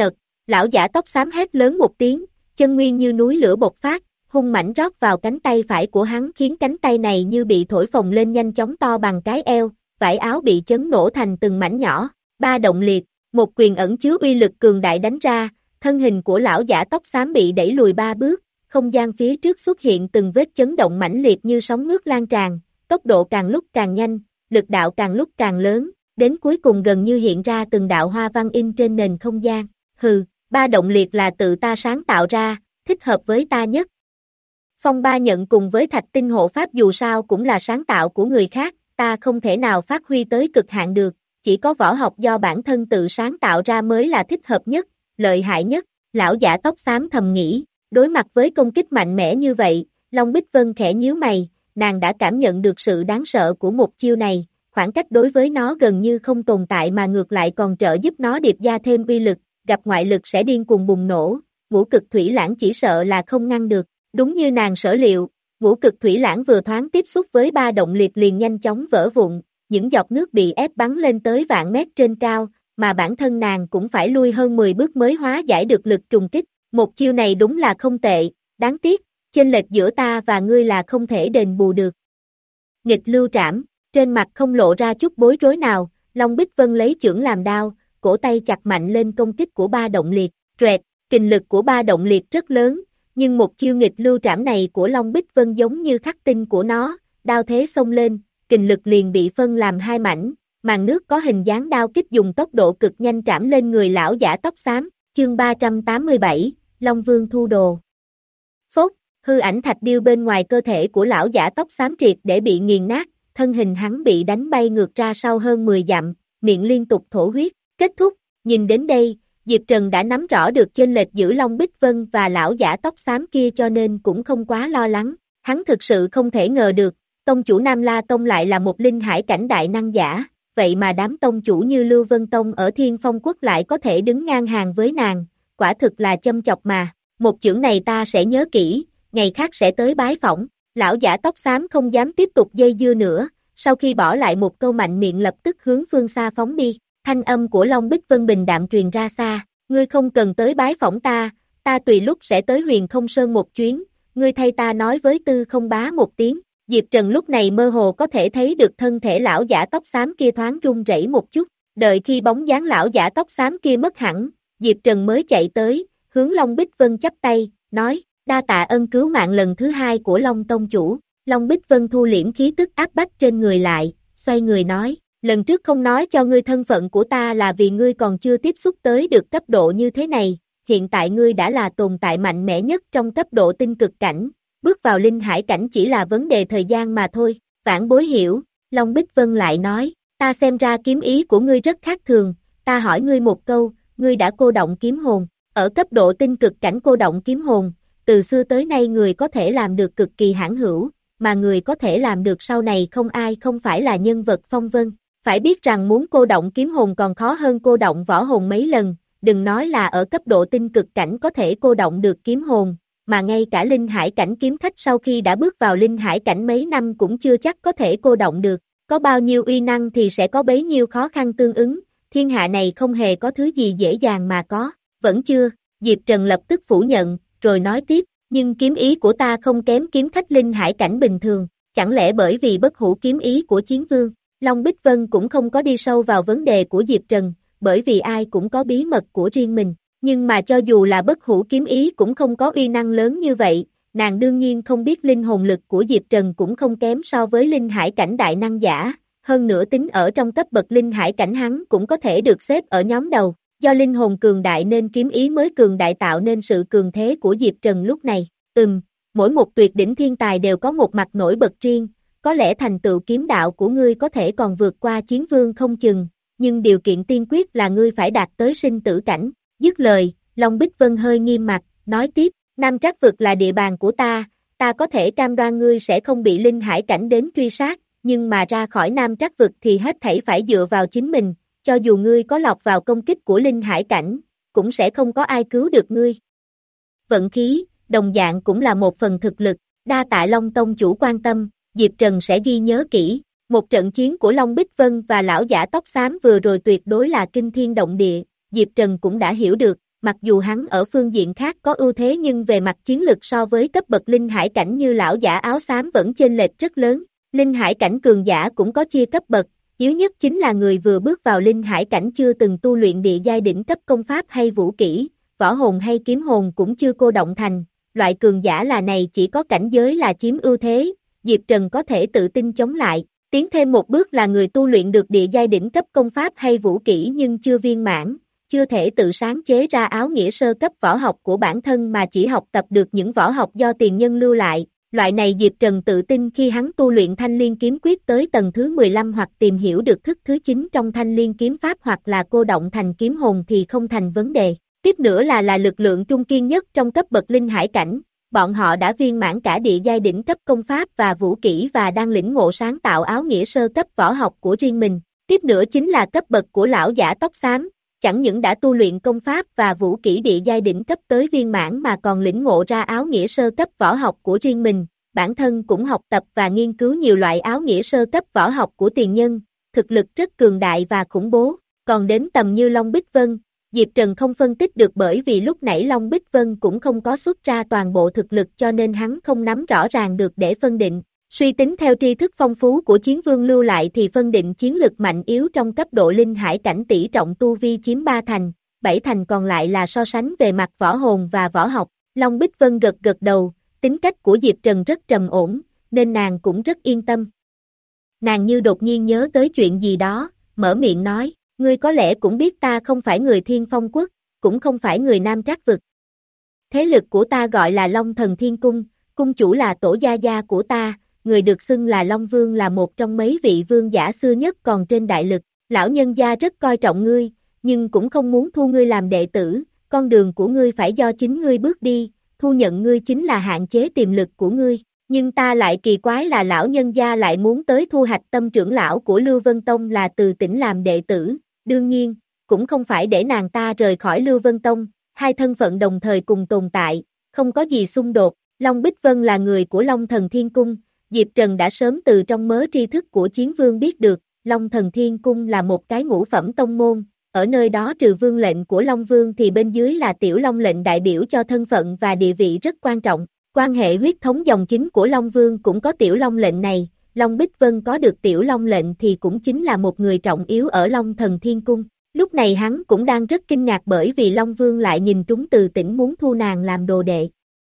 Lão giả tóc xám hét lớn một tiếng, chân nguyên như núi lửa bộc phát, hung mãnh rót vào cánh tay phải của hắn khiến cánh tay này như bị thổi phồng lên nhanh chóng to bằng cái eo, vải áo bị chấn nổ thành từng mảnh nhỏ. Ba động liệt, một quyền ẩn chứa uy lực cường đại đánh ra, thân hình của lão giả tóc xám bị đẩy lùi ba bước, không gian phía trước xuất hiện từng vết chấn động mãnh liệt như sóng nước lan tràn, tốc độ càng lúc càng nhanh, lực đạo càng lúc càng lớn, đến cuối cùng gần như hiện ra từng đạo hoa văn in trên nền không gian. Hừ, ba động liệt là tự ta sáng tạo ra, thích hợp với ta nhất. Phong ba nhận cùng với thạch tinh hộ pháp dù sao cũng là sáng tạo của người khác, ta không thể nào phát huy tới cực hạn được, chỉ có võ học do bản thân tự sáng tạo ra mới là thích hợp nhất, lợi hại nhất. Lão giả tóc xám thầm nghĩ, đối mặt với công kích mạnh mẽ như vậy, Long Bích Vân khẽ nhíu mày, nàng đã cảm nhận được sự đáng sợ của một chiêu này, khoảng cách đối với nó gần như không tồn tại mà ngược lại còn trợ giúp nó điệp gia thêm uy lực, gặp ngoại lực sẽ điên cuồng bùng nổ, ngũ cực thủy lãng chỉ sợ là không ngăn được. Đúng như nàng sở liệu, ngũ cực thủy lãng vừa thoáng tiếp xúc với ba động liệt liền nhanh chóng vỡ vụn, những giọt nước bị ép bắn lên tới vạn mét trên cao, mà bản thân nàng cũng phải lui hơn mười bước mới hóa giải được lực trùng kích. Một chiêu này đúng là không tệ, đáng tiếc, chênh lệch giữa ta và ngươi là không thể đền bù được. Nghịch lưu trảm, trên mặt không lộ ra chút bối rối nào, Long Bích Vân lấy chưởng làm đao, cổ tay chặt mạnh lên công kích của ba động liệt, rẹt, kình lực của ba động liệt rất lớn, nhưng một chiêu nghịch lưu trảm này của Long Bích Vân giống như khắc tinh của nó, đao thế xông lên, kình lực liền bị phân làm hai mảnh, màn nước có hình dáng đao kích dùng tốc độ cực nhanh trảm lên người lão giả tóc xám, chương ba trăm tám mươi bảy, Long Vương thu đồ. Phốt, hư ảnh thạch điêu bên ngoài cơ thể của lão giả tóc xám triệt để bị nghiền nát, thân hình hắn bị đánh bay ngược ra sau hơn mười dặm, miệng liên tục thổ huyết, kết thúc, nhìn đến đây, Diệp Trần đã nắm rõ được chênh lệch giữa Long Bích Vân và lão giả tóc xám kia cho nên cũng không quá lo lắng, hắn thực sự không thể ngờ được, tông chủ Nam La Tông lại là một linh hải cảnh đại năng giả, vậy mà đám tông chủ như Lưu Vân Tông ở Thiên Phong Quốc lại có thể đứng ngang hàng với nàng, quả thực là châm chọc mà, một chưởng này ta sẽ nhớ kỹ, ngày khác sẽ tới bái phỏng. Lão giả tóc xám không dám tiếp tục dây dưa nữa, sau khi bỏ lại một câu mạnh miệng lập tức hướng phương xa phóng đi, thanh âm của Long Bích Vân bình đạm truyền ra xa, ngươi không cần tới bái phỏng ta, ta tùy lúc sẽ tới Huyền Không Sơn một chuyến, ngươi thay ta nói với Tư Không Bá một tiếng. Diệp Trần lúc này mơ hồ có thể thấy được thân thể lão giả tóc xám kia thoáng run rẩy một chút, đợi khi bóng dáng lão giả tóc xám kia mất hẳn, Diệp Trần mới chạy tới, hướng Long Bích Vân chắp tay, nói, đa tạ ân cứu mạng lần thứ hai của Long Tông Chủ. Long Bích Vân thu liễm khí tức áp bách trên người lại, xoay người nói, lần trước không nói cho ngươi thân phận của ta là vì ngươi còn chưa tiếp xúc tới được cấp độ như thế này, hiện tại ngươi đã là tồn tại mạnh mẽ nhất trong cấp độ tinh cực cảnh, bước vào linh hải cảnh chỉ là vấn đề thời gian mà thôi. Vãn Bối hiểu, Long Bích Vân lại nói, ta xem ra kiếm ý của ngươi rất khác thường, ta hỏi ngươi một câu, ngươi đã cô động kiếm hồn, ở cấp độ tinh cực cảnh cô động kiếm hồn, từ xưa tới nay người có thể làm được cực kỳ hãn hữu, mà người có thể làm được sau này không ai không phải là nhân vật phong vân, phải biết rằng muốn cô động kiếm hồn còn khó hơn cô động võ hồn mấy lần, đừng nói là ở cấp độ tinh cực cảnh có thể cô động được kiếm hồn, mà ngay cả linh hải cảnh kiếm khách sau khi đã bước vào linh hải cảnh mấy năm cũng chưa chắc có thể cô động được, có bao nhiêu uy năng thì sẽ có bấy nhiêu khó khăn tương ứng, thiên hạ này không hề có thứ gì dễ dàng mà có, vẫn chưa, Diệp Trần lập tức phủ nhận, rồi nói tiếp, nhưng kiếm ý của ta không kém kiếm khách linh hải cảnh bình thường, chẳng lẽ bởi vì bất hủ kiếm ý của chiến vương. Long Bích Vân cũng không có đi sâu vào vấn đề của Diệp Trần, bởi vì ai cũng có bí mật của riêng mình, nhưng mà cho dù là bất hủ kiếm ý cũng không có uy năng lớn như vậy, nàng đương nhiên không biết linh hồn lực của Diệp Trần cũng không kém so với linh hải cảnh đại năng giả, hơn nữa tính ở trong cấp bậc linh hải cảnh hắn cũng có thể được xếp ở nhóm đầu. Do linh hồn cường đại nên kiếm ý mới cường đại tạo nên sự cường thế của Diệp Trần lúc này. Ừm, mỗi một tuyệt đỉnh thiên tài đều có một mặt nổi bật riêng, có lẽ thành tựu kiếm đạo của ngươi có thể còn vượt qua chiến vương không chừng, nhưng điều kiện tiên quyết là ngươi phải đạt tới sinh tử cảnh. Dứt lời, Long Bích Vân hơi nghiêm mặt, nói tiếp, Nam Trắc Vực là địa bàn của ta, ta có thể cam đoan ngươi sẽ không bị linh hải cảnh đến truy sát, nhưng mà ra khỏi Nam Trắc Vực thì hết thảy phải dựa vào chính mình. Cho dù ngươi có lọt vào công kích của linh hải cảnh, cũng sẽ không có ai cứu được ngươi. Vận khí, đồng dạng cũng là một phần thực lực, đa tạ Long Tông Chủ quan tâm, Diệp Trần sẽ ghi nhớ kỹ. Một trận chiến của Long Bích Vân và lão giả tóc xám vừa rồi tuyệt đối là kinh thiên động địa, Diệp Trần cũng đã hiểu được, mặc dù hắn ở phương diện khác có ưu thế nhưng về mặt chiến lực so với cấp bậc linh hải cảnh như lão giả áo xám vẫn chênh lệch rất lớn. Linh hải cảnh cường giả cũng có chia cấp bậc, yếu nhất chính là người vừa bước vào linh hải cảnh chưa từng tu luyện địa giai đỉnh cấp công pháp hay vũ kỹ, võ hồn hay kiếm hồn cũng chưa cô động thành, loại cường giả là này chỉ có cảnh giới là chiếm ưu thế, Diệp Trần có thể tự tin chống lại. Tiến thêm một bước là người tu luyện được địa giai đỉnh cấp công pháp hay vũ kỹ nhưng chưa viên mãn, chưa thể tự sáng chế ra áo nghĩa sơ cấp võ học của bản thân mà chỉ học tập được những võ học do tiền nhân lưu lại. Loại này Diệp Trần tự tin khi hắn tu luyện Thanh Liên kiếm quyết tới tầng thứ mười lăm hoặc tìm hiểu được thức thứ chín trong Thanh Liên kiếm pháp hoặc là cô động thành kiếm hồn thì không thành vấn đề. Tiếp nữa là là lực lượng trung kiên nhất trong cấp bậc linh hải cảnh. Bọn họ đã viên mãn cả địa giai đỉnh cấp công pháp và vũ kỹ và đang lĩnh ngộ sáng tạo áo nghĩa sơ cấp võ học của riêng mình. Tiếp nữa chính là cấp bậc của lão giả tóc xám, chẳng những đã tu luyện công pháp và vũ kỹ địa giai đỉnh cấp tới viên mãn mà còn lĩnh ngộ ra áo nghĩa sơ cấp võ học của riêng mình, bản thân cũng học tập và nghiên cứu nhiều loại áo nghĩa sơ cấp võ học của tiền nhân, thực lực rất cường đại và khủng bố. Còn đến tầm như Long Bích Vân, Diệp Trần không phân tích được bởi vì lúc nãy Long Bích Vân cũng không có xuất ra toàn bộ thực lực cho nên hắn không nắm rõ ràng được để phân định. Suy tính theo tri thức phong phú của Chiến Vương lưu lại thì phân định chiến lực mạnh yếu trong cấp độ linh hải cảnh tỷ trọng tu vi chiếm ba thành, bảy thành còn lại là so sánh về mặt võ hồn và võ học. Long Bích Vân gật gật đầu, tính cách của Diệp Trần rất trầm ổn, nên nàng cũng rất yên tâm. Nàng như đột nhiên nhớ tới chuyện gì đó, mở miệng nói, ngươi có lẽ cũng biết ta không phải người Thiên Phong Quốc, cũng không phải người Nam Trác Vực. Thế lực của ta gọi là Long Thần Thiên Cung, cung chủ là tổ gia gia của ta, người được xưng là Long Vương là một trong mấy vị vương giả xưa nhất còn trên đại lực. Lão nhân gia rất coi trọng ngươi, nhưng cũng không muốn thu ngươi làm đệ tử, con đường của ngươi phải do chính ngươi bước đi, thu nhận ngươi chính là hạn chế tiềm lực của ngươi. Nhưng ta lại kỳ quái là lão nhân gia lại muốn tới thu hạch tâm trưởng lão của Lưu Vân Tông là Từ Tĩnh làm đệ tử, đương nhiên, cũng không phải để nàng ta rời khỏi Lưu Vân Tông, hai thân phận đồng thời cùng tồn tại, không có gì xung đột. Long Bích Vân là người của Long Thần Thiên Cung, Diệp Trần đã sớm từ trong mớ tri thức của Chiến Vương biết được, Long Thần Thiên Cung là một cái ngũ phẩm tông môn, ở nơi đó trừ vương lệnh của Long Vương thì bên dưới là Tiểu Long lệnh đại biểu cho thân phận và địa vị rất quan trọng. Quan hệ huyết thống dòng chính của Long Vương cũng có Tiểu Long lệnh này, Long Bích Vân có được Tiểu Long lệnh thì cũng chính là một người trọng yếu ở Long Thần Thiên Cung. Lúc này hắn cũng đang rất kinh ngạc bởi vì Long Vương lại nhìn trúng Từ Tĩnh muốn thu nàng làm đồ đệ.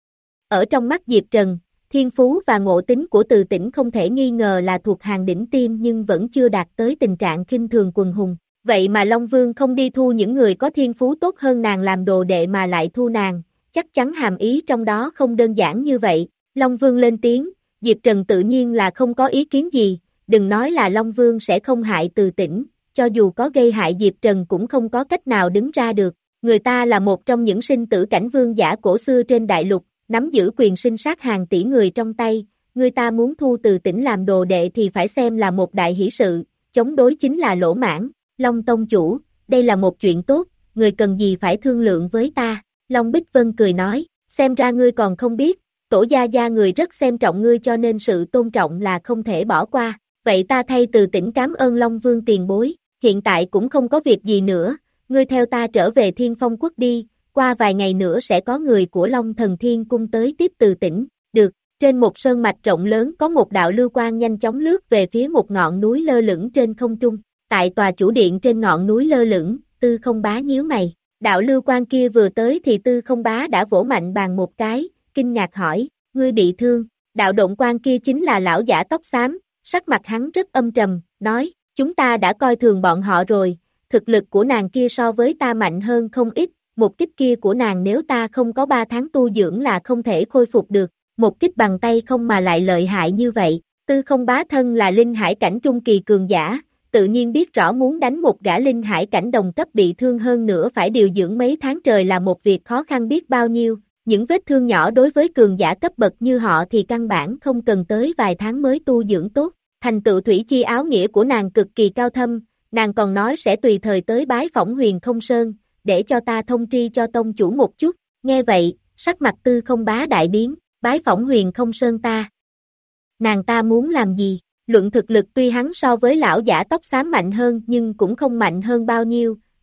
Ở trong mắt Diệp Trần, thiên phú và ngộ tính của Từ Tĩnh không thể nghi ngờ là thuộc hàng đỉnh tiêm nhưng vẫn chưa đạt tới tình trạng khinh thường quần hùng. Vậy mà Long Vương không đi thu những người có thiên phú tốt hơn nàng làm đồ đệ mà lại thu nàng, chắc chắn hàm ý trong đó không đơn giản như vậy. Long Vương lên tiếng, Diệp Trần tự nhiên là không có ý kiến gì, đừng nói là Long Vương sẽ không hại Từ Tĩnh, cho dù có gây hại Diệp Trần cũng không có cách nào đứng ra được. Người ta là một trong những sinh tử cảnh vương giả cổ xưa trên đại lục, nắm giữ quyền sinh sát hàng tỷ người trong tay, người ta muốn thu Từ Tĩnh làm đồ đệ thì phải xem là một đại hỷ sự, chống đối chính là lỗ mãng. Long Tông chủ, đây là một chuyện tốt, người cần gì phải thương lượng với ta. Long Bích Vân cười nói, xem ra ngươi còn không biết, tổ gia gia người rất xem trọng ngươi cho nên sự tôn trọng là không thể bỏ qua, vậy ta thay Từ Tĩnh cảm ơn Long Vương tiền bối, hiện tại cũng không có việc gì nữa, ngươi theo ta trở về Thiên Phong Quốc đi, qua vài ngày nữa sẽ có người của Long Thần Thiên Cung tới tiếp Từ Tĩnh. Được. Trên một sơn mạch rộng lớn có một đạo lưu quang nhanh chóng lướt về phía một ngọn núi lơ lửng trên không trung, tại tòa chủ điện trên ngọn núi lơ lửng, Tư Không Bá nhíu mày. Đạo lưu quang kia vừa tới thì Tư Không Bá đã vỗ mạnh bàn một cái, kinh ngạc hỏi, ngươi bị thương. Đạo động quang kia chính là lão giả tóc xám, sắc mặt hắn rất âm trầm, nói, chúng ta đã coi thường bọn họ rồi, thực lực của nàng kia so với ta mạnh hơn không ít, một kích kia của nàng nếu ta không có ba tháng tu dưỡng là không thể khôi phục được, một kích bằng tay không mà lại lợi hại như vậy. Tư Không Bá thân là linh hải cảnh trung kỳ cường giả, tự nhiên biết rõ muốn đánh một gã linh hải cảnh đồng cấp bị thương hơn nữa phải điều dưỡng mấy tháng trời là một việc khó khăn biết bao nhiêu, những vết thương nhỏ đối với cường giả cấp bậc như họ thì căn bản không cần tới vài tháng mới tu dưỡng tốt. Thành tựu thủy chi áo nghĩa của nàng cực kỳ cao thâm, nàng còn nói sẽ tùy thời tới bái phỏng Huyền Không Sơn, để cho ta thông tri cho tông chủ một chút. Nghe vậy, sắc mặt Tư Không Bá đại biến, bái phỏng Huyền Không Sơn ta. Nàng ta muốn làm gì? Luận thực lực tuy hắn so với lão giả tóc xám mạnh hơn nhưng cũng không mạnh hơn bao nhiêu,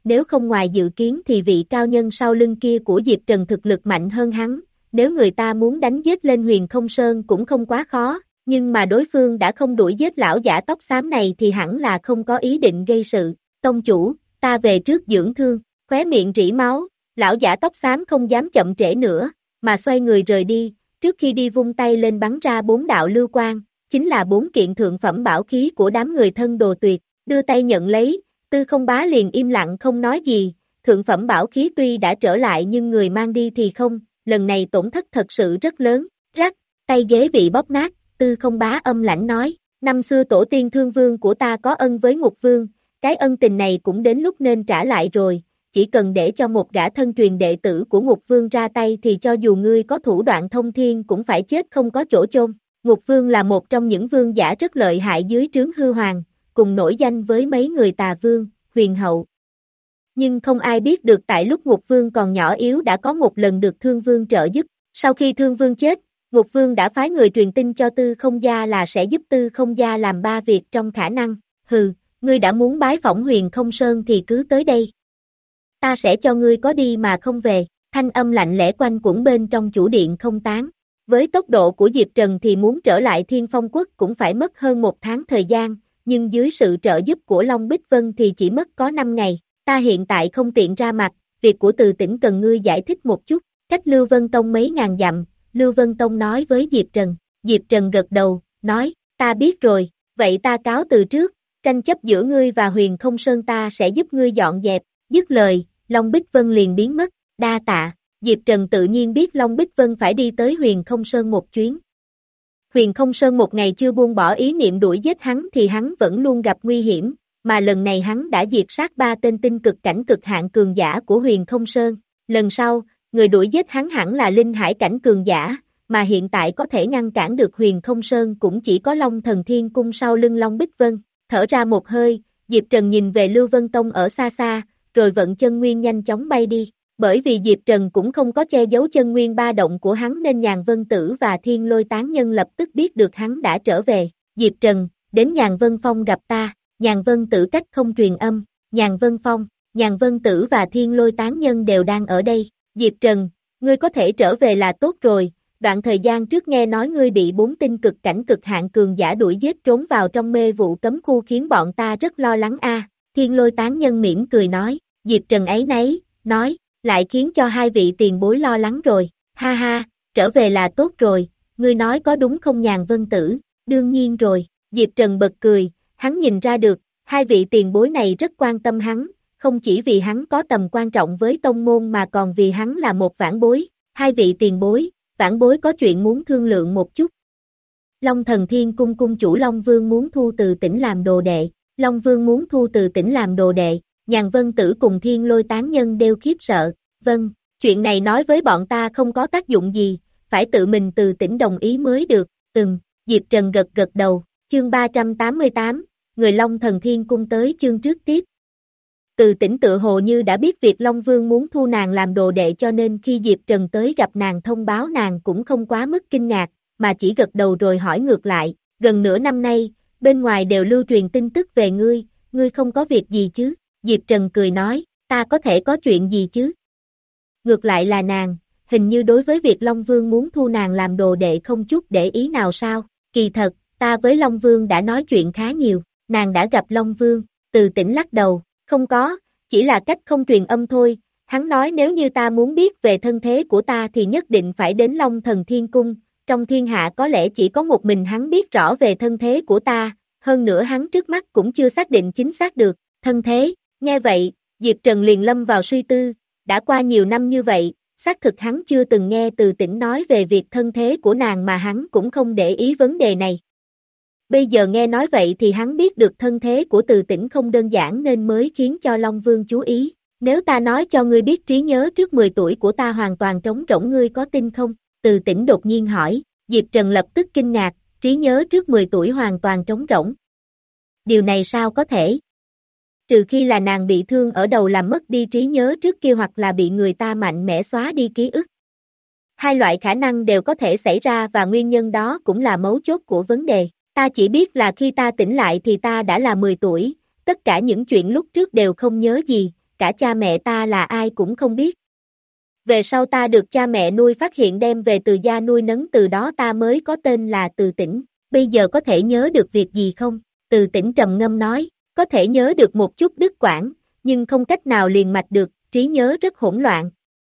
nếu không ngoài dự kiến thì vị cao nhân sau lưng kia của Diệp Trần thực lực mạnh hơn hắn, nếu người ta muốn đánh giết lên Huyền Không Sơn cũng không quá khó, nhưng mà đối phương đã không đuổi giết lão giả tóc xám này thì hẳn là không có ý định gây sự. Tông chủ, ta về trước dưỡng thương, khóe miệng rỉ máu, lão giả tóc xám không dám chậm trễ nữa, mà xoay người rời đi, trước khi đi vung tay lên bắn ra bốn đạo lưu quang, chính là bốn kiện thượng phẩm bảo khí của đám người thân đồ tuyệt, đưa tay nhận lấy, Tư Không Bá liền im lặng không nói gì, thượng phẩm bảo khí tuy đã trở lại nhưng người mang đi thì không, lần này tổn thất thật sự rất lớn, rắc, tay ghế bị bóp nát, Tư Không Bá âm lãnh nói, năm xưa tổ tiên Thương Vương của ta có ân với Ngục Vương, cái ân tình này cũng đến lúc nên trả lại rồi, chỉ cần để cho một gã thân truyền đệ tử của Ngục Vương ra tay thì cho dù ngươi có thủ đoạn thông thiên cũng phải chết không có chỗ chôn. Ngục Vương là một trong những vương giả rất lợi hại dưới trướng Hư Hoàng, cùng nổi danh với mấy người Tà Vương, Huyền Hậu. Nhưng không ai biết được tại lúc Ngục Vương còn nhỏ yếu đã có một lần được Thương Vương trợ giúp, sau khi Thương Vương chết, Ngục Vương đã phái người truyền tin cho Tư Không Gia là sẽ giúp Tư Không Gia làm ba việc trong khả năng, hừ, ngươi đã muốn bái phỏng Huyền Không Sơn thì cứ tới đây. Ta sẽ cho ngươi có đi mà không về, thanh âm lạnh lẽ quanh quẩn bên trong chủ điện không tán. Với tốc độ của Diệp Trần thì muốn trở lại Thiên Phong Quốc cũng phải mất hơn một tháng thời gian, nhưng dưới sự trợ giúp của Long Bích Vân thì chỉ mất có năm ngày. Ta hiện tại không tiện ra mặt, việc của Từ Tĩnh cần ngươi giải thích một chút, cách Lưu Vân Tông mấy ngàn dặm, Lưu Vân Tông nói với Diệp Trần. Diệp Trần gật đầu, nói, ta biết rồi, vậy ta cáo từ trước, tranh chấp giữa ngươi và Huyền Không Sơn ta sẽ giúp ngươi dọn dẹp, dứt lời, Long Bích Vân liền biến mất, đa tạ. Diệp Trần tự nhiên biết Long Bích Vân phải đi tới Huyền Không Sơn một chuyến. Huyền Không Sơn một ngày chưa buông bỏ ý niệm đuổi giết hắn thì hắn vẫn luôn gặp nguy hiểm, mà lần này hắn đã diệt sát ba tên tinh cực cảnh cực hạn cường giả của Huyền Không Sơn. Lần sau, người đuổi giết hắn hẳn là linh hải cảnh cường giả, mà hiện tại có thể ngăn cản được Huyền Không Sơn cũng chỉ có Long Thần Thiên Cung sau lưng Long Bích Vân. Thở ra một hơi, Diệp Trần nhìn về Lưu Vân Tông ở xa xa, rồi vận chân nguyên nhanh chóng bay đi. Bởi vì Diệp Trần cũng không có che giấu chân nguyên ba động của hắn nên Nhàn Vân Tử và Thiên Lôi Tán Nhân lập tức biết được hắn đã trở về. Diệp Trần, đến Nhàn Vân Phong gặp ta, Nhàn Vân Tử cách không truyền âm, Nhàn Vân Phong, Nhàn Vân Tử và Thiên Lôi Tán Nhân đều đang ở đây. Diệp Trần, ngươi có thể trở về là tốt rồi, đoạn thời gian trước nghe nói ngươi bị bốn tinh cực cảnh cực hạn cường giả đuổi giết trốn vào trong mê vụ cấm khu khiến bọn ta rất lo lắng a. Thiên Lôi Tán Nhân mỉm cười nói, Diệp Trần ấy nấy, nói, lại khiến cho hai vị tiền bối lo lắng rồi, ha ha, trở về là tốt rồi, ngươi nói có đúng không Nhàn Vân Tử, đương nhiên rồi, Diệp Trần bật cười, hắn nhìn ra được, hai vị tiền bối này rất quan tâm hắn, không chỉ vì hắn có tầm quan trọng với tông môn mà còn vì hắn là một vãn bối, hai vị tiền bối, vãn bối có chuyện muốn thương lượng một chút. Long Thần Thiên Cung cung chủ Long Vương muốn thu Từ Tĩnh làm đồ đệ, Long Vương muốn thu Từ Tĩnh làm đồ đệ. Nhàn Vân Tử cùng Thiên Lôi Tán Nhân đều khiếp sợ, vâng, chuyện này nói với bọn ta không có tác dụng gì, phải tự mình Từ Tĩnh đồng ý mới được, ừm, Diệp Trần gật gật đầu, chương ba trăm tám mươi tám, người Long Thần Thiên Cung tới chương trước tiếp. Từ Tĩnh tự hồ như đã biết việc Long Vương muốn thu nàng làm đồ đệ cho nên khi Diệp Trần tới gặp nàng thông báo nàng cũng không quá mức kinh ngạc, mà chỉ gật đầu rồi hỏi ngược lại, gần nửa năm nay, bên ngoài đều lưu truyền tin tức về ngươi, ngươi không có việc gì chứ? Diệp Trần cười nói, ta có thể có chuyện gì chứ? Ngược lại là nàng, hình như đối với việc Long Vương muốn thu nàng làm đồ đệ không chút để ý nào sao? Kỳ thật, ta với Long Vương đã nói chuyện khá nhiều, nàng đã gặp Long Vương, Từ Tĩnh lắc đầu, không có, chỉ là cách không truyền âm thôi, hắn nói nếu như ta muốn biết về thân thế của ta thì nhất định phải đến Long Thần Thiên Cung, trong thiên hạ có lẽ chỉ có một mình hắn biết rõ về thân thế của ta, hơn nữa hắn trước mắt cũng chưa xác định chính xác được, thân thế. Nghe vậy, Diệp Trần liền lâm vào suy tư, đã qua nhiều năm như vậy, xác thực hắn chưa từng nghe Từ Tĩnh nói về việc thân thế của nàng mà hắn cũng không để ý vấn đề này. Bây giờ nghe nói vậy thì hắn biết được thân thế của Từ Tĩnh không đơn giản nên mới khiến cho Long Vương chú ý. Nếu ta nói cho ngươi biết trí nhớ trước mười tuổi của ta hoàn toàn trống rỗng ngươi có tin không? Từ Tĩnh đột nhiên hỏi, Diệp Trần lập tức kinh ngạc, trí nhớ trước mười tuổi hoàn toàn trống rỗng. Điều này sao có thể? Trừ khi là nàng bị thương ở đầu làm mất đi trí nhớ trước kia hoặc là bị người ta mạnh mẽ xóa đi ký ức. Hai loại khả năng đều có thể xảy ra và nguyên nhân đó cũng là mấu chốt của vấn đề. Ta chỉ biết là khi ta tỉnh lại thì ta đã là mười tuổi, tất cả những chuyện lúc trước đều không nhớ gì, cả cha mẹ ta là ai cũng không biết. Về sau ta được cha mẹ nuôi phát hiện đem về Từ gia nuôi nấng, từ đó ta mới có tên là Từ Tĩnh. Bây giờ có thể nhớ được việc gì không? Từ Tĩnh trầm ngâm nói, có thể nhớ được một chút đứt quãng, nhưng không cách nào liền mạch được, trí nhớ rất hỗn loạn.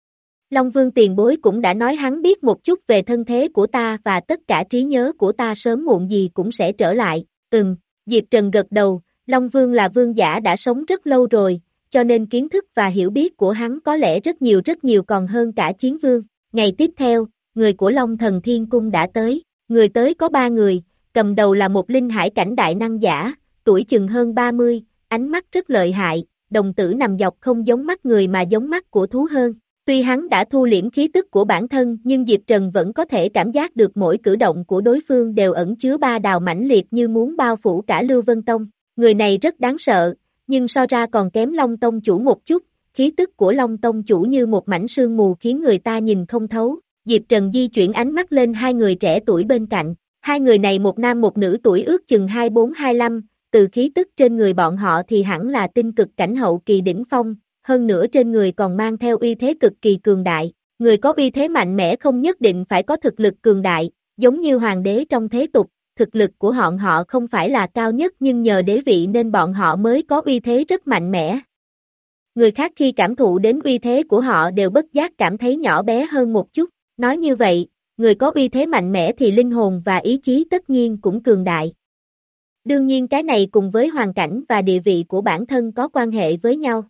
Long Vương tiền bối cũng đã nói hắn biết một chút về thân thế của ta và tất cả trí nhớ của ta sớm muộn gì cũng sẽ trở lại. Ừm, Diệp Trần gật đầu, Long Vương là vương giả đã sống rất lâu rồi, cho nên kiến thức và hiểu biết của hắn có lẽ rất nhiều rất nhiều còn hơn cả Chiến Vương. Ngày tiếp theo, người của Long Thần Thiên Cung đã tới, người tới có ba người, cầm đầu là một linh hải cảnh đại năng giả, tuổi chừng hơn ba mươi, ánh mắt rất lợi hại, đồng tử nằm dọc không giống mắt người mà giống mắt của thú hơn. Tuy hắn đã thu liễm khí tức của bản thân nhưng Diệp Trần vẫn có thể cảm giác được mỗi cử động của đối phương đều ẩn chứa ba đào mãnh liệt như muốn bao phủ cả Lưu Vân Tông. Người này rất đáng sợ, nhưng so ra còn kém Long Tông chủ một chút, khí tức của Long Tông chủ như một mảnh sương mù khiến người ta nhìn không thấu. Diệp Trần di chuyển ánh mắt lên hai người trẻ tuổi bên cạnh, hai người này một nam một nữ tuổi ước chừng hai bốn hai lăm, từ khí tức trên người bọn họ thì hẳn là tinh cực cảnh hậu kỳ đỉnh phong, hơn nữa trên người còn mang theo uy thế cực kỳ cường đại. Người có uy thế mạnh mẽ không nhất định phải có thực lực cường đại, giống như hoàng đế trong thế tục, thực lực của họ họ không phải là cao nhất nhưng nhờ đế vị nên bọn họ mới có uy thế rất mạnh mẽ. Người khác khi cảm thụ đến uy thế của họ đều bất giác cảm thấy nhỏ bé hơn một chút. Nói như vậy, người có uy thế mạnh mẽ thì linh hồn và ý chí tất nhiên cũng cường đại. Đương nhiên cái này cùng với hoàn cảnh và địa vị của bản thân có quan hệ với nhau.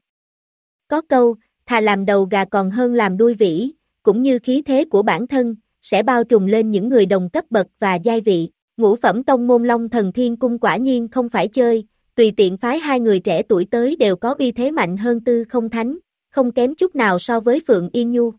Có câu, thà làm đầu gà còn hơn làm đuôi vĩ, cũng như khí thế của bản thân, sẽ bao trùm lên những người đồng cấp bậc và giai vị. Ngũ phẩm tông môn Long Thần Thiên Cung quả nhiên không phải chơi, tùy tiện phái hai người trẻ tuổi tới đều có uy thế mạnh hơn Tư Không Thánh, không kém chút nào so với Phượng Yên Nhu.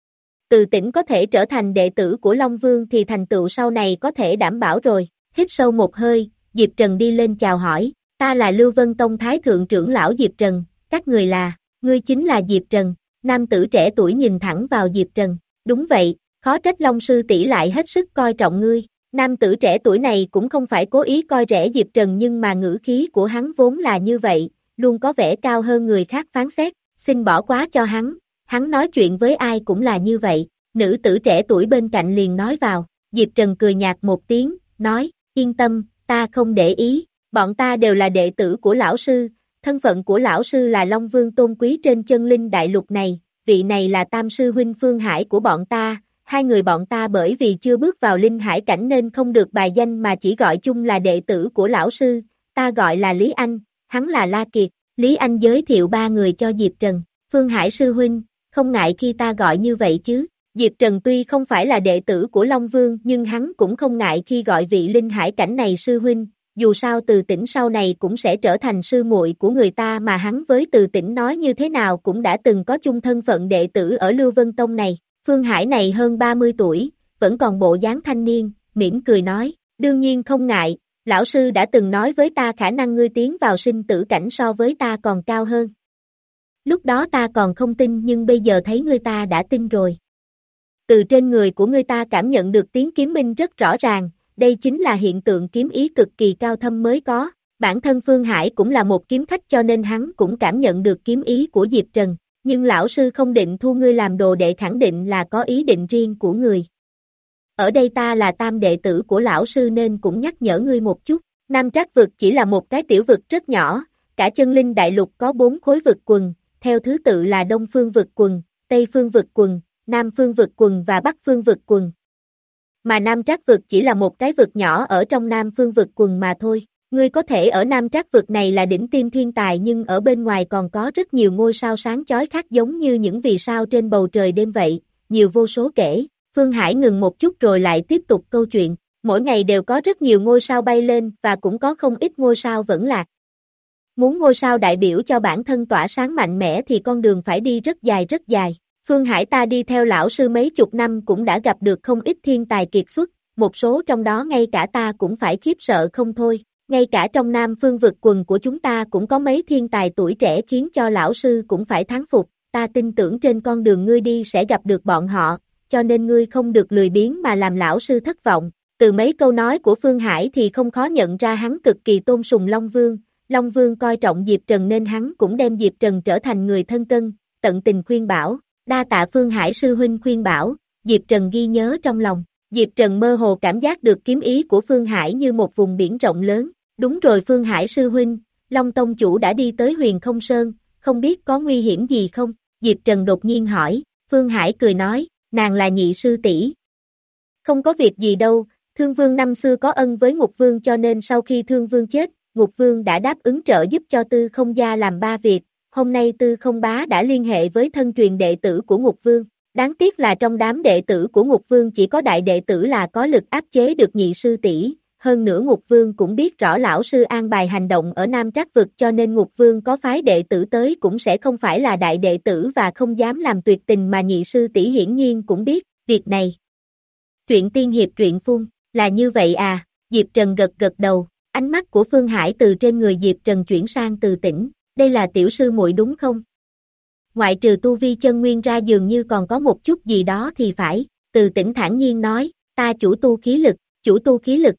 Từ Tĩnh có thể trở thành đệ tử của Long Vương thì thành tựu sau này có thể đảm bảo rồi. Hít sâu một hơi, Diệp Trần đi lên chào hỏi, ta là Lưu Vân Tông Thái Thượng trưởng lão Diệp Trần, các người là, ngươi chính là Diệp Trần. Nam tử trẻ tuổi nhìn thẳng vào Diệp Trần, đúng vậy, khó trách Long sư tỷ lại hết sức coi trọng ngươi. Nam tử trẻ tuổi này cũng không phải cố ý coi rẻ Diệp Trần nhưng mà ngữ khí của hắn vốn là như vậy, luôn có vẻ cao hơn người khác phán xét, xin bỏ quá cho hắn, hắn nói chuyện với ai cũng là như vậy. Nữ tử trẻ tuổi bên cạnh liền nói vào, Diệp Trần cười nhạt một tiếng, nói, yên tâm, ta không để ý, bọn ta đều là đệ tử của lão sư, thân phận của lão sư là Long Vương tôn quý trên chân linh đại lục này, vị này là tam sư huynh Phương Hải của bọn ta. Hai người bọn ta bởi vì chưa bước vào linh hải cảnh nên không được bài danh mà chỉ gọi chung là đệ tử của lão sư, ta gọi là Lý Anh, hắn là La Kiệt. Lý Anh giới thiệu ba người cho Diệp Trần, Phương Hải sư huynh, không ngại khi ta gọi như vậy chứ. Diệp Trần tuy không phải là đệ tử của Long Vương nhưng hắn cũng không ngại khi gọi vị linh hải cảnh này sư huynh, dù sao Từ Tĩnh sau này cũng sẽ trở thành sư muội của người ta mà hắn với Từ Tĩnh nói như thế nào cũng đã từng có chung thân phận đệ tử ở Lưu Vân Tông này. Phương Hải này hơn ba mươi tuổi, vẫn còn bộ dáng thanh niên, mỉm cười nói, đương nhiên không ngại, lão sư đã từng nói với ta khả năng ngươi tiến vào sinh tử cảnh so với ta còn cao hơn. Lúc đó ta còn không tin nhưng bây giờ thấy ngươi ta đã tin rồi. Từ trên người của ngươi ta cảm nhận được tiếng kiếm minh rất rõ ràng, đây chính là hiện tượng kiếm ý cực kỳ cao thâm mới có, bản thân Phương Hải cũng là một kiếm khách cho nên hắn cũng cảm nhận được kiếm ý của Diệp Trần. Nhưng lão sư không định thu ngươi làm đồ đệ khẳng định là có ý định riêng của người. Ở đây ta là tam đệ tử của lão sư nên cũng nhắc nhở ngươi một chút, Nam Trác vực chỉ là một cái tiểu vực rất nhỏ, cả chân linh đại lục có bốn khối vực quần, theo thứ tự là Đông Phương vực quần, Tây Phương vực quần, Nam Phương vực quần và Bắc Phương vực quần. Mà Nam Trác vực chỉ là một cái vực nhỏ ở trong Nam Phương vực quần mà thôi. Ngươi có thể ở Nam Trác vực này là đỉnh tiêm thiên tài nhưng ở bên ngoài còn có rất nhiều ngôi sao sáng chói khác giống như những vì sao trên bầu trời đêm vậy, nhiều vô số kể. Phương Hải ngừng một chút rồi lại tiếp tục câu chuyện, mỗi ngày đều có rất nhiều ngôi sao bay lên và cũng có không ít ngôi sao vẫn lạc. Muốn ngôi sao đại biểu cho bản thân tỏa sáng mạnh mẽ thì con đường phải đi rất dài rất dài. Phương Hải ta đi theo lão sư mấy chục năm cũng đã gặp được không ít thiên tài kiệt xuất, một số trong đó ngay cả ta cũng phải khiếp sợ không thôi. Ngay cả trong Nam Phương vực quần của chúng ta cũng có mấy thiên tài tuổi trẻ khiến cho lão sư cũng phải thán phục, ta tin tưởng trên con đường ngươi đi sẽ gặp được bọn họ, cho nên ngươi không được lười biếng mà làm lão sư thất vọng. Từ mấy câu nói của Phương Hải thì không khó nhận ra hắn cực kỳ tôn sùng Long Vương, Long Vương coi trọng Diệp Trần nên hắn cũng đem Diệp Trần trở thành người thân cân, tận tình khuyên bảo, đa tạ Phương Hải sư huynh khuyên bảo, Diệp Trần ghi nhớ trong lòng. Diệp Trần mơ hồ cảm giác được kiếm ý của Phương Hải như một vùng biển rộng lớn. Đúng rồi Phương Hải sư huynh, Long Tông chủ đã đi tới Huyền Không Sơn, không biết có nguy hiểm gì không? Diệp Trần đột nhiên hỏi, Phương Hải cười nói, nàng là nhị sư tỷ. Không có việc gì đâu, Thương Vương năm xưa có ân với Ngục Vương cho nên sau khi Thương Vương chết, Ngục Vương đã đáp ứng trợ giúp cho Tư Không gia làm ba việc, hôm nay Tư Không bá đã liên hệ với thân truyền đệ tử của Ngục Vương. Đáng tiếc là trong đám đệ tử của Ngục Vương chỉ có đại đệ tử là có lực áp chế được nhị sư tỷ. Hơn nữa Ngục Vương cũng biết rõ lão sư an bài hành động ở Nam Trác vực cho nên Ngục Vương có phái đệ tử tới cũng sẽ không phải là đại đệ tử và không dám làm tuyệt tình mà nhị sư tỷ hiển nhiên cũng biết việc này. Truyện tiên hiệp truyện phun, là như vậy à, Diệp Trần gật gật đầu, ánh mắt của Phương Hải từ trên người Diệp Trần chuyển sang Từ Tĩnh, đây là tiểu sư muội đúng không? Ngoại trừ tu vi chân nguyên ra dường như còn có một chút gì đó thì phải, Từ Tĩnh thản nhiên nói, ta chủ tu khí lực, chủ tu khí lực.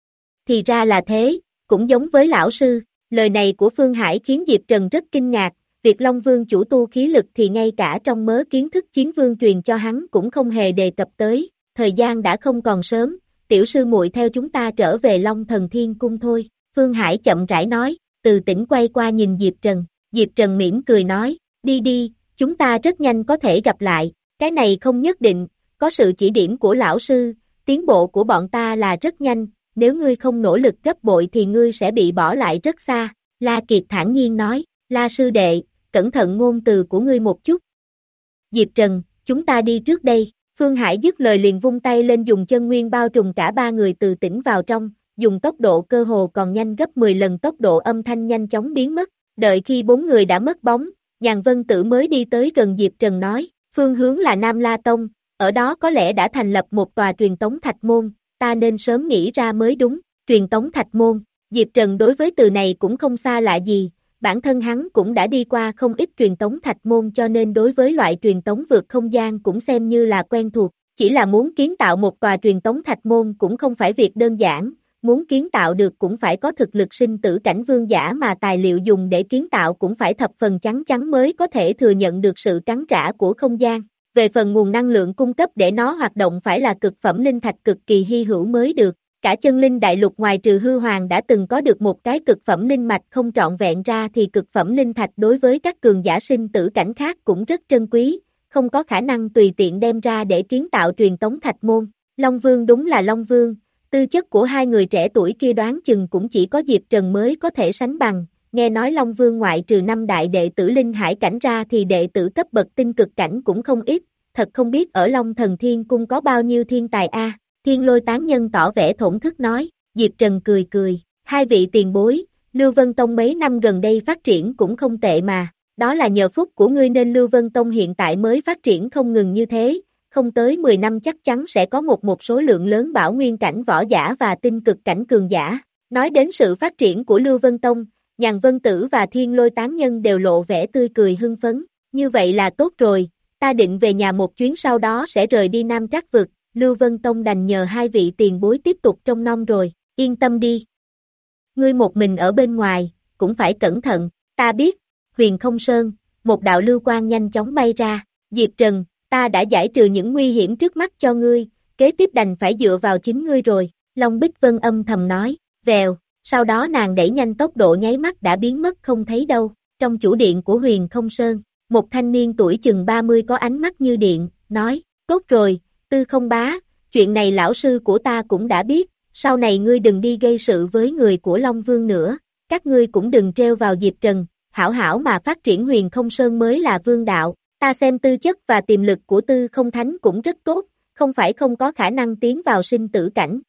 Thì ra là thế, cũng giống với lão sư, lời này của Phương Hải khiến Diệp Trần rất kinh ngạc, việc Long Vương chủ tu khí lực thì ngay cả trong mớ kiến thức chiến vương truyền cho hắn cũng không hề đề cập tới, thời gian đã không còn sớm, tiểu sư muội theo chúng ta trở về Long Thần Thiên Cung thôi, Phương Hải chậm rãi nói, Từ Tĩnh quay qua nhìn Diệp Trần, Diệp Trần mỉm cười nói, đi đi, chúng ta rất nhanh có thể gặp lại, cái này không nhất định, có sự chỉ điểm của lão sư, tiến bộ của bọn ta là rất nhanh. Nếu ngươi không nỗ lực gấp bội thì ngươi sẽ bị bỏ lại rất xa, La Kiệt thản nhiên nói, La sư đệ, cẩn thận ngôn từ của ngươi một chút. Diệp Trần, chúng ta đi trước đây, Phương Hải dứt lời liền vung tay lên dùng chân nguyên bao trùm cả ba người Từ Tĩnh vào trong, dùng tốc độ cơ hồ còn nhanh gấp mười lần tốc độ âm thanh nhanh chóng biến mất, đợi khi bốn người đã mất bóng, Nhàn Vân Tử mới đi tới gần Diệp Trần nói, phương hướng là Nam La Tông, ở đó có lẽ đã thành lập một tòa truyền tống thạch môn. Ta nên sớm nghĩ ra mới đúng, truyền tống thạch môn, Diệp Trần đối với từ này cũng không xa lạ gì, bản thân hắn cũng đã đi qua không ít truyền tống thạch môn cho nên đối với loại truyền tống vượt không gian cũng xem như là quen thuộc, chỉ là muốn kiến tạo một tòa truyền tống thạch môn cũng không phải việc đơn giản, muốn kiến tạo được cũng phải có thực lực sinh tử cảnh vương giả mà tài liệu dùng để kiến tạo cũng phải thập phần chắc chắn mới có thể thừa nhận được sự cắn trả của không gian. Về phần nguồn năng lượng cung cấp để nó hoạt động phải là cực phẩm linh thạch cực kỳ hy hữu mới được, cả chân linh đại lục ngoài trừ hư hoàng đã từng có được một cái cực phẩm linh mạch không trọn vẹn ra thì cực phẩm linh thạch đối với các cường giả sinh tử cảnh khác cũng rất trân quý, không có khả năng tùy tiện đem ra để kiến tạo truyền tống thạch môn. Long Vương đúng là Long Vương, tư chất của hai người trẻ tuổi kia đoán chừng cũng chỉ có Diệp Trần mới có thể sánh bằng. Nghe nói Long Vương ngoại trừ năm đại đệ tử linh hải cảnh ra thì đệ tử cấp bậc tinh cực cảnh cũng không ít, thật không biết ở Long Thần Thiên Cung có bao nhiêu thiên tài a. À. Thiên Lôi tán nhân tỏ vẻ thổn thức nói, Diệp Trần cười cười, hai vị tiền bối, Lưu Vân Tông mấy năm gần đây phát triển cũng không tệ mà, đó là nhờ phúc của ngươi nên Lưu Vân Tông hiện tại mới phát triển không ngừng như thế, không tới mười năm chắc chắn sẽ có một một số lượng lớn bảo nguyên cảnh võ giả và tinh cực cảnh cường giả. Nói đến sự phát triển của Lưu Vân Tông, Nhàn Vân Tử và Thiên Lôi tán nhân đều lộ vẻ tươi cười hưng phấn, như vậy là tốt rồi, ta định về nhà một chuyến sau đó sẽ rời đi Nam Trác vực, Lưu Vân Tông đành nhờ hai vị tiền bối tiếp tục trông nom rồi, yên tâm đi. Ngươi một mình ở bên ngoài, cũng phải cẩn thận, ta biết, Huyền Không Sơn, một đạo lưu quang nhanh chóng bay ra, Diệp Trần, ta đã giải trừ những nguy hiểm trước mắt cho ngươi, kế tiếp đành phải dựa vào chính ngươi rồi, Long Bích Vân âm thầm nói, vèo, sau đó nàng đẩy nhanh tốc độ nháy mắt đã biến mất không thấy đâu, trong chủ điện của Huyền Không Sơn, một thanh niên tuổi chừng ba mươi có ánh mắt như điện, nói, tốt rồi, Tư Không bá, chuyện này lão sư của ta cũng đã biết, sau này ngươi đừng đi gây sự với người của Long Vương nữa, các ngươi cũng đừng treo vào Diệp Trần, hảo hảo mà phát triển Huyền Không Sơn mới là vương đạo, ta xem tư chất và tiềm lực của Tư Không Thánh cũng rất tốt, không phải không có khả năng tiến vào sinh tử cảnh.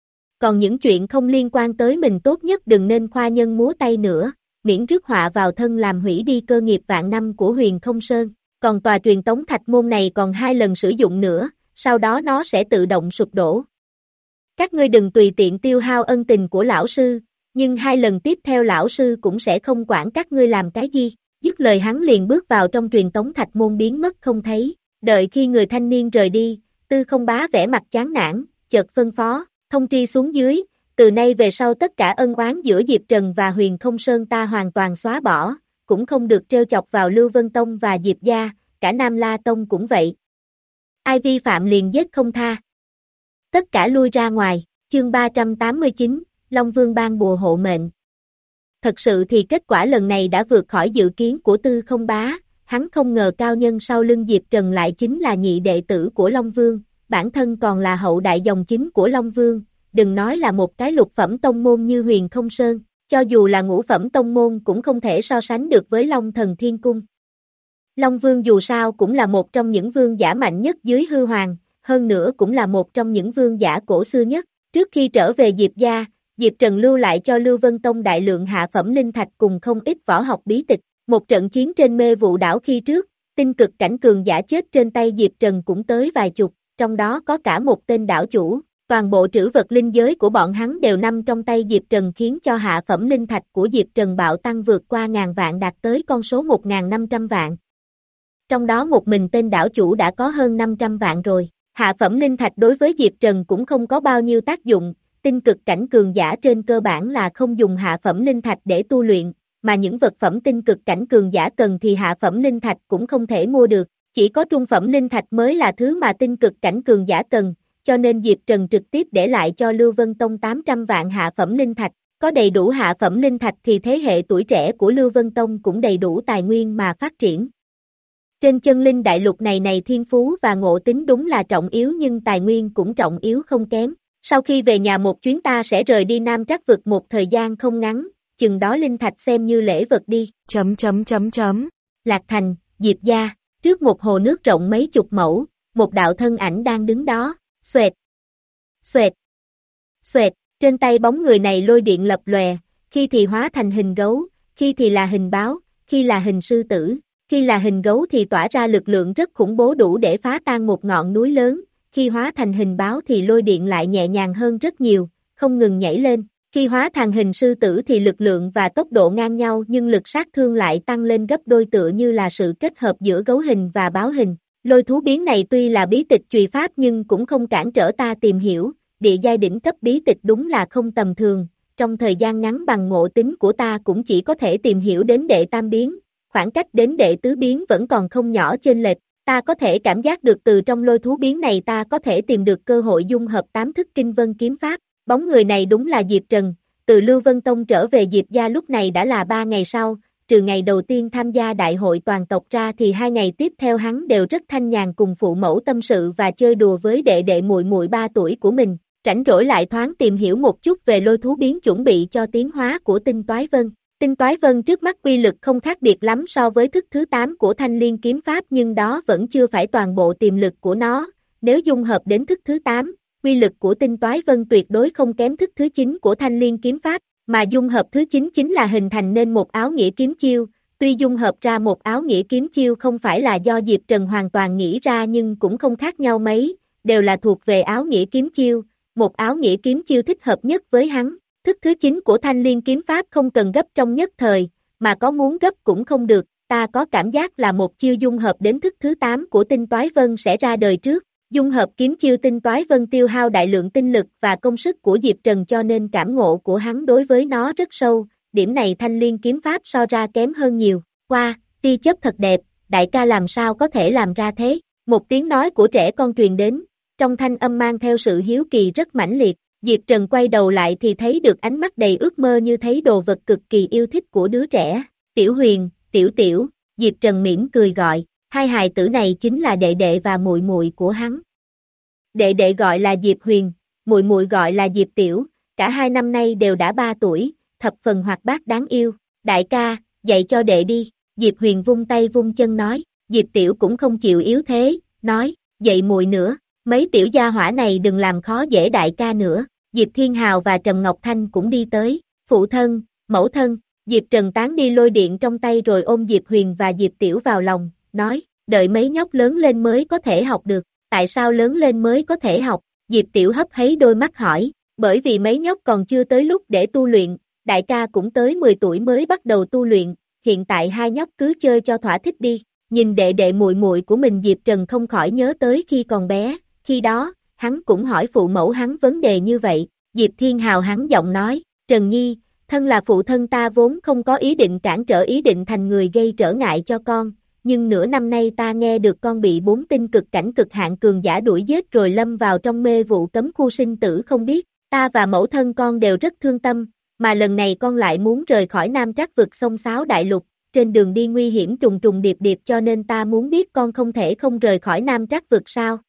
Còn những chuyện không liên quan tới mình tốt nhất đừng nên khoa nhân múa tay nữa, miễn rước họa vào thân làm hủy đi cơ nghiệp vạn năm của Huyền Không Sơn, còn tòa truyền tống thạch môn này còn hai lần sử dụng nữa, sau đó nó sẽ tự động sụp đổ. Các ngươi đừng tùy tiện tiêu hao ân tình của lão sư, nhưng hai lần tiếp theo lão sư cũng sẽ không quản các ngươi làm cái gì. Dứt lời hắn liền bước vào trong truyền tống thạch môn biến mất không thấy, đợi khi người thanh niên rời đi, Tư Không bá vẻ mặt chán nản, chợt phân phó, thông tri xuống dưới, từ nay về sau tất cả ân oán giữa Diệp Trần và Huyền Không Sơn ta hoàn toàn xóa bỏ, cũng không được trêu chọc vào Lưu Vân Tông và Diệp gia, cả Nam La Tông cũng vậy. Ai vi phạm liền giết không tha. Tất cả lui ra ngoài, chương ba trăm tám mươi chín, Long Vương ban bùa hộ mệnh. Thật sự thì kết quả lần này đã vượt khỏi dự kiến của Tư Không Bá, hắn không ngờ cao nhân sau lưng Diệp Trần lại chính là nhị đệ tử của Long Vương, bản thân còn là hậu đại dòng chính của Long Vương, đừng nói là một cái lục phẩm tông môn như Huyền Không Sơn, cho dù là ngũ phẩm tông môn cũng không thể so sánh được với Long Thần Thiên Cung. Long Vương dù sao cũng là một trong những vương giả mạnh nhất dưới hư hoàng, hơn nữa cũng là một trong những vương giả cổ xưa nhất. Trước khi trở về Diệp gia, Diệp Trần lưu lại cho Lưu Vân Tông đại lượng hạ phẩm linh thạch cùng không ít võ học bí tịch. Một trận chiến trên mê vụ đảo khi trước, tinh cực cảnh cường giả chết trên tay Diệp Trần cũng tới vài chục, trong đó có cả một tên đảo chủ. Toàn bộ trữ vật linh giới của bọn hắn đều nằm trong tay Diệp Trần khiến cho hạ phẩm linh thạch của Diệp Trần bạo tăng vượt qua ngàn vạn đạt tới con số một nghìn năm trăm vạn. Trong đó một mình tên đảo chủ đã có hơn năm trăm vạn rồi. Hạ phẩm linh thạch đối với Diệp Trần cũng không có bao nhiêu tác dụng, tinh cực cảnh cường giả trên cơ bản là không dùng hạ phẩm linh thạch để tu luyện, mà những vật phẩm tinh cực cảnh cường giả cần thì hạ phẩm linh thạch cũng không thể mua được, chỉ có trung phẩm linh thạch mới là thứ mà tinh cực cảnh cường giả cần, cho nên Diệp Trần trực tiếp để lại cho Lưu Vân Tông tám trăm vạn hạ phẩm linh thạch, có đầy đủ hạ phẩm linh thạch thì thế hệ tuổi trẻ của Lưu Vân Tông cũng đầy đủ tài nguyên mà phát triển. Trên chân linh đại lục này này thiên phú và ngộ tính đúng là trọng yếu nhưng tài nguyên cũng trọng yếu không kém. Sau khi về nhà một chuyến ta sẽ rời đi Nam Trắc vực một thời gian không ngắn, chừng đó linh thạch xem như lễ vật đi. Chấm chấm chấm chấm. Lạc Thành, Diệp gia, trước một hồ nước rộng mấy chục mẫu, một đạo thân ảnh đang đứng đó, xoẹt, xoẹt, xoẹt, trên tay bóng người này lôi điện lập lòe, khi thì hóa thành hình gấu, khi thì là hình báo, khi là hình sư tử. Khi là hình gấu thì tỏa ra lực lượng rất khủng bố đủ để phá tan một ngọn núi lớn, khi hóa thành hình báo thì lôi điện lại nhẹ nhàng hơn rất nhiều, không ngừng nhảy lên, khi hóa thành hình sư tử thì lực lượng và tốc độ ngang nhau nhưng lực sát thương lại tăng lên gấp đôi tựa như là sự kết hợp giữa gấu hình và báo hình. Lôi thú biến này tuy là bí tịch chùy pháp nhưng cũng không cản trở ta tìm hiểu, địa giai đỉnh cấp bí tịch đúng là không tầm thường, trong thời gian ngắn bằng ngộ tính của ta cũng chỉ có thể tìm hiểu đến đệ tam biến. Khoảng cách đến đệ tứ biến vẫn còn không nhỏ chênh lệch, ta có thể cảm giác được từ trong lôi thú biến này ta có thể tìm được cơ hội dung hợp tám thức kinh vân kiếm pháp, bóng người này đúng là Diệp Trần, từ Lưu Vân Tông trở về Diệp gia lúc này đã là ba ngày sau, trừ ngày đầu tiên tham gia đại hội toàn tộc ra thì hai ngày tiếp theo hắn đều rất thanh nhàn cùng phụ mẫu tâm sự và chơi đùa với đệ đệ muội muội ba tuổi của mình, rảnh rỗi lại thoáng tìm hiểu một chút về lôi thú biến chuẩn bị cho tiến hóa của tinh toái vân. Tinh toái vân trước mắt uy lực không khác biệt lắm so với thức thứ tám của thanh liên kiếm pháp nhưng đó vẫn chưa phải toàn bộ tiềm lực của nó, nếu dung hợp đến thức thứ tám, uy lực của tinh toái vân tuyệt đối không kém thức thứ chín của thanh liên kiếm pháp, mà dung hợp thứ chín chính là hình thành nên một áo nghĩa kiếm chiêu, tuy dung hợp ra một áo nghĩa kiếm chiêu không phải là do Diệp Trần hoàn toàn nghĩ ra nhưng cũng không khác nhau mấy, đều là thuộc về áo nghĩa kiếm chiêu, một áo nghĩa kiếm chiêu thích hợp nhất với hắn. Thức thứ chín của thanh liên kiếm pháp không cần gấp trong nhất thời, mà có muốn gấp cũng không được, ta có cảm giác là một chiêu dung hợp đến thức thứ tám của tinh toái vân sẽ ra đời trước, dung hợp kiếm chiêu tinh toái vân tiêu hao đại lượng tinh lực và công sức của Diệp Trần cho nên cảm ngộ của hắn đối với nó rất sâu, điểm này thanh liên kiếm pháp so ra kém hơn nhiều, qua, tia chớp thật đẹp, đại ca làm sao có thể làm ra thế, một tiếng nói của trẻ con truyền đến, trong thanh âm mang theo sự hiếu kỳ rất mãnh liệt. Diệp Trần quay đầu lại thì thấy được ánh mắt đầy ước mơ như thấy đồ vật cực kỳ yêu thích của đứa trẻ. Tiểu Huyền, Tiểu Tiểu, Diệp Trần mỉm cười gọi, hai hài tử này chính là đệ đệ và muội muội của hắn. Đệ đệ gọi là Diệp Huyền, muội muội gọi là Diệp Tiểu, cả hai năm nay đều đã ba tuổi, thập phần hoạt bát đáng yêu. Đại ca, dạy cho đệ đi, Diệp Huyền vung tay vung chân nói, Diệp Tiểu cũng không chịu yếu thế, nói, dạy muội nữa. Mấy tiểu gia hỏa này đừng làm khó dễ đại ca nữa, Diệp Thiên Hào và Trầm Ngọc Thanh cũng đi tới, phụ thân, mẫu thân, Diệp Trần tán đi lôi điện trong tay rồi ôm Diệp Huyền và Diệp Tiểu vào lòng, nói, đợi mấy nhóc lớn lên mới có thể học được, tại sao lớn lên mới có thể học, Diệp Tiểu hấp háy đôi mắt hỏi, bởi vì mấy nhóc còn chưa tới lúc để tu luyện, đại ca cũng tới mười tuổi mới bắt đầu tu luyện, hiện tại hai nhóc cứ chơi cho thỏa thích đi, nhìn đệ đệ muội muội của mình Diệp Trần không khỏi nhớ tới khi còn bé. Khi đó, hắn cũng hỏi phụ mẫu hắn vấn đề như vậy, Diệp Thiên Hào hắn giọng nói, Trần Nhi, thân là phụ thân ta vốn không có ý định cản trở ý định thành người gây trở ngại cho con, nhưng nửa năm nay ta nghe được con bị bốn tinh cực cảnh cực hạn cường giả đuổi giết rồi lâm vào trong mê vụ cấm khu sinh tử không biết, ta và mẫu thân con đều rất thương tâm, mà lần này con lại muốn rời khỏi Nam Trác vực sông Sáo Đại Lục, trên đường đi nguy hiểm trùng trùng điệp điệp cho nên ta muốn biết con không thể không rời khỏi Nam Trác vực sao?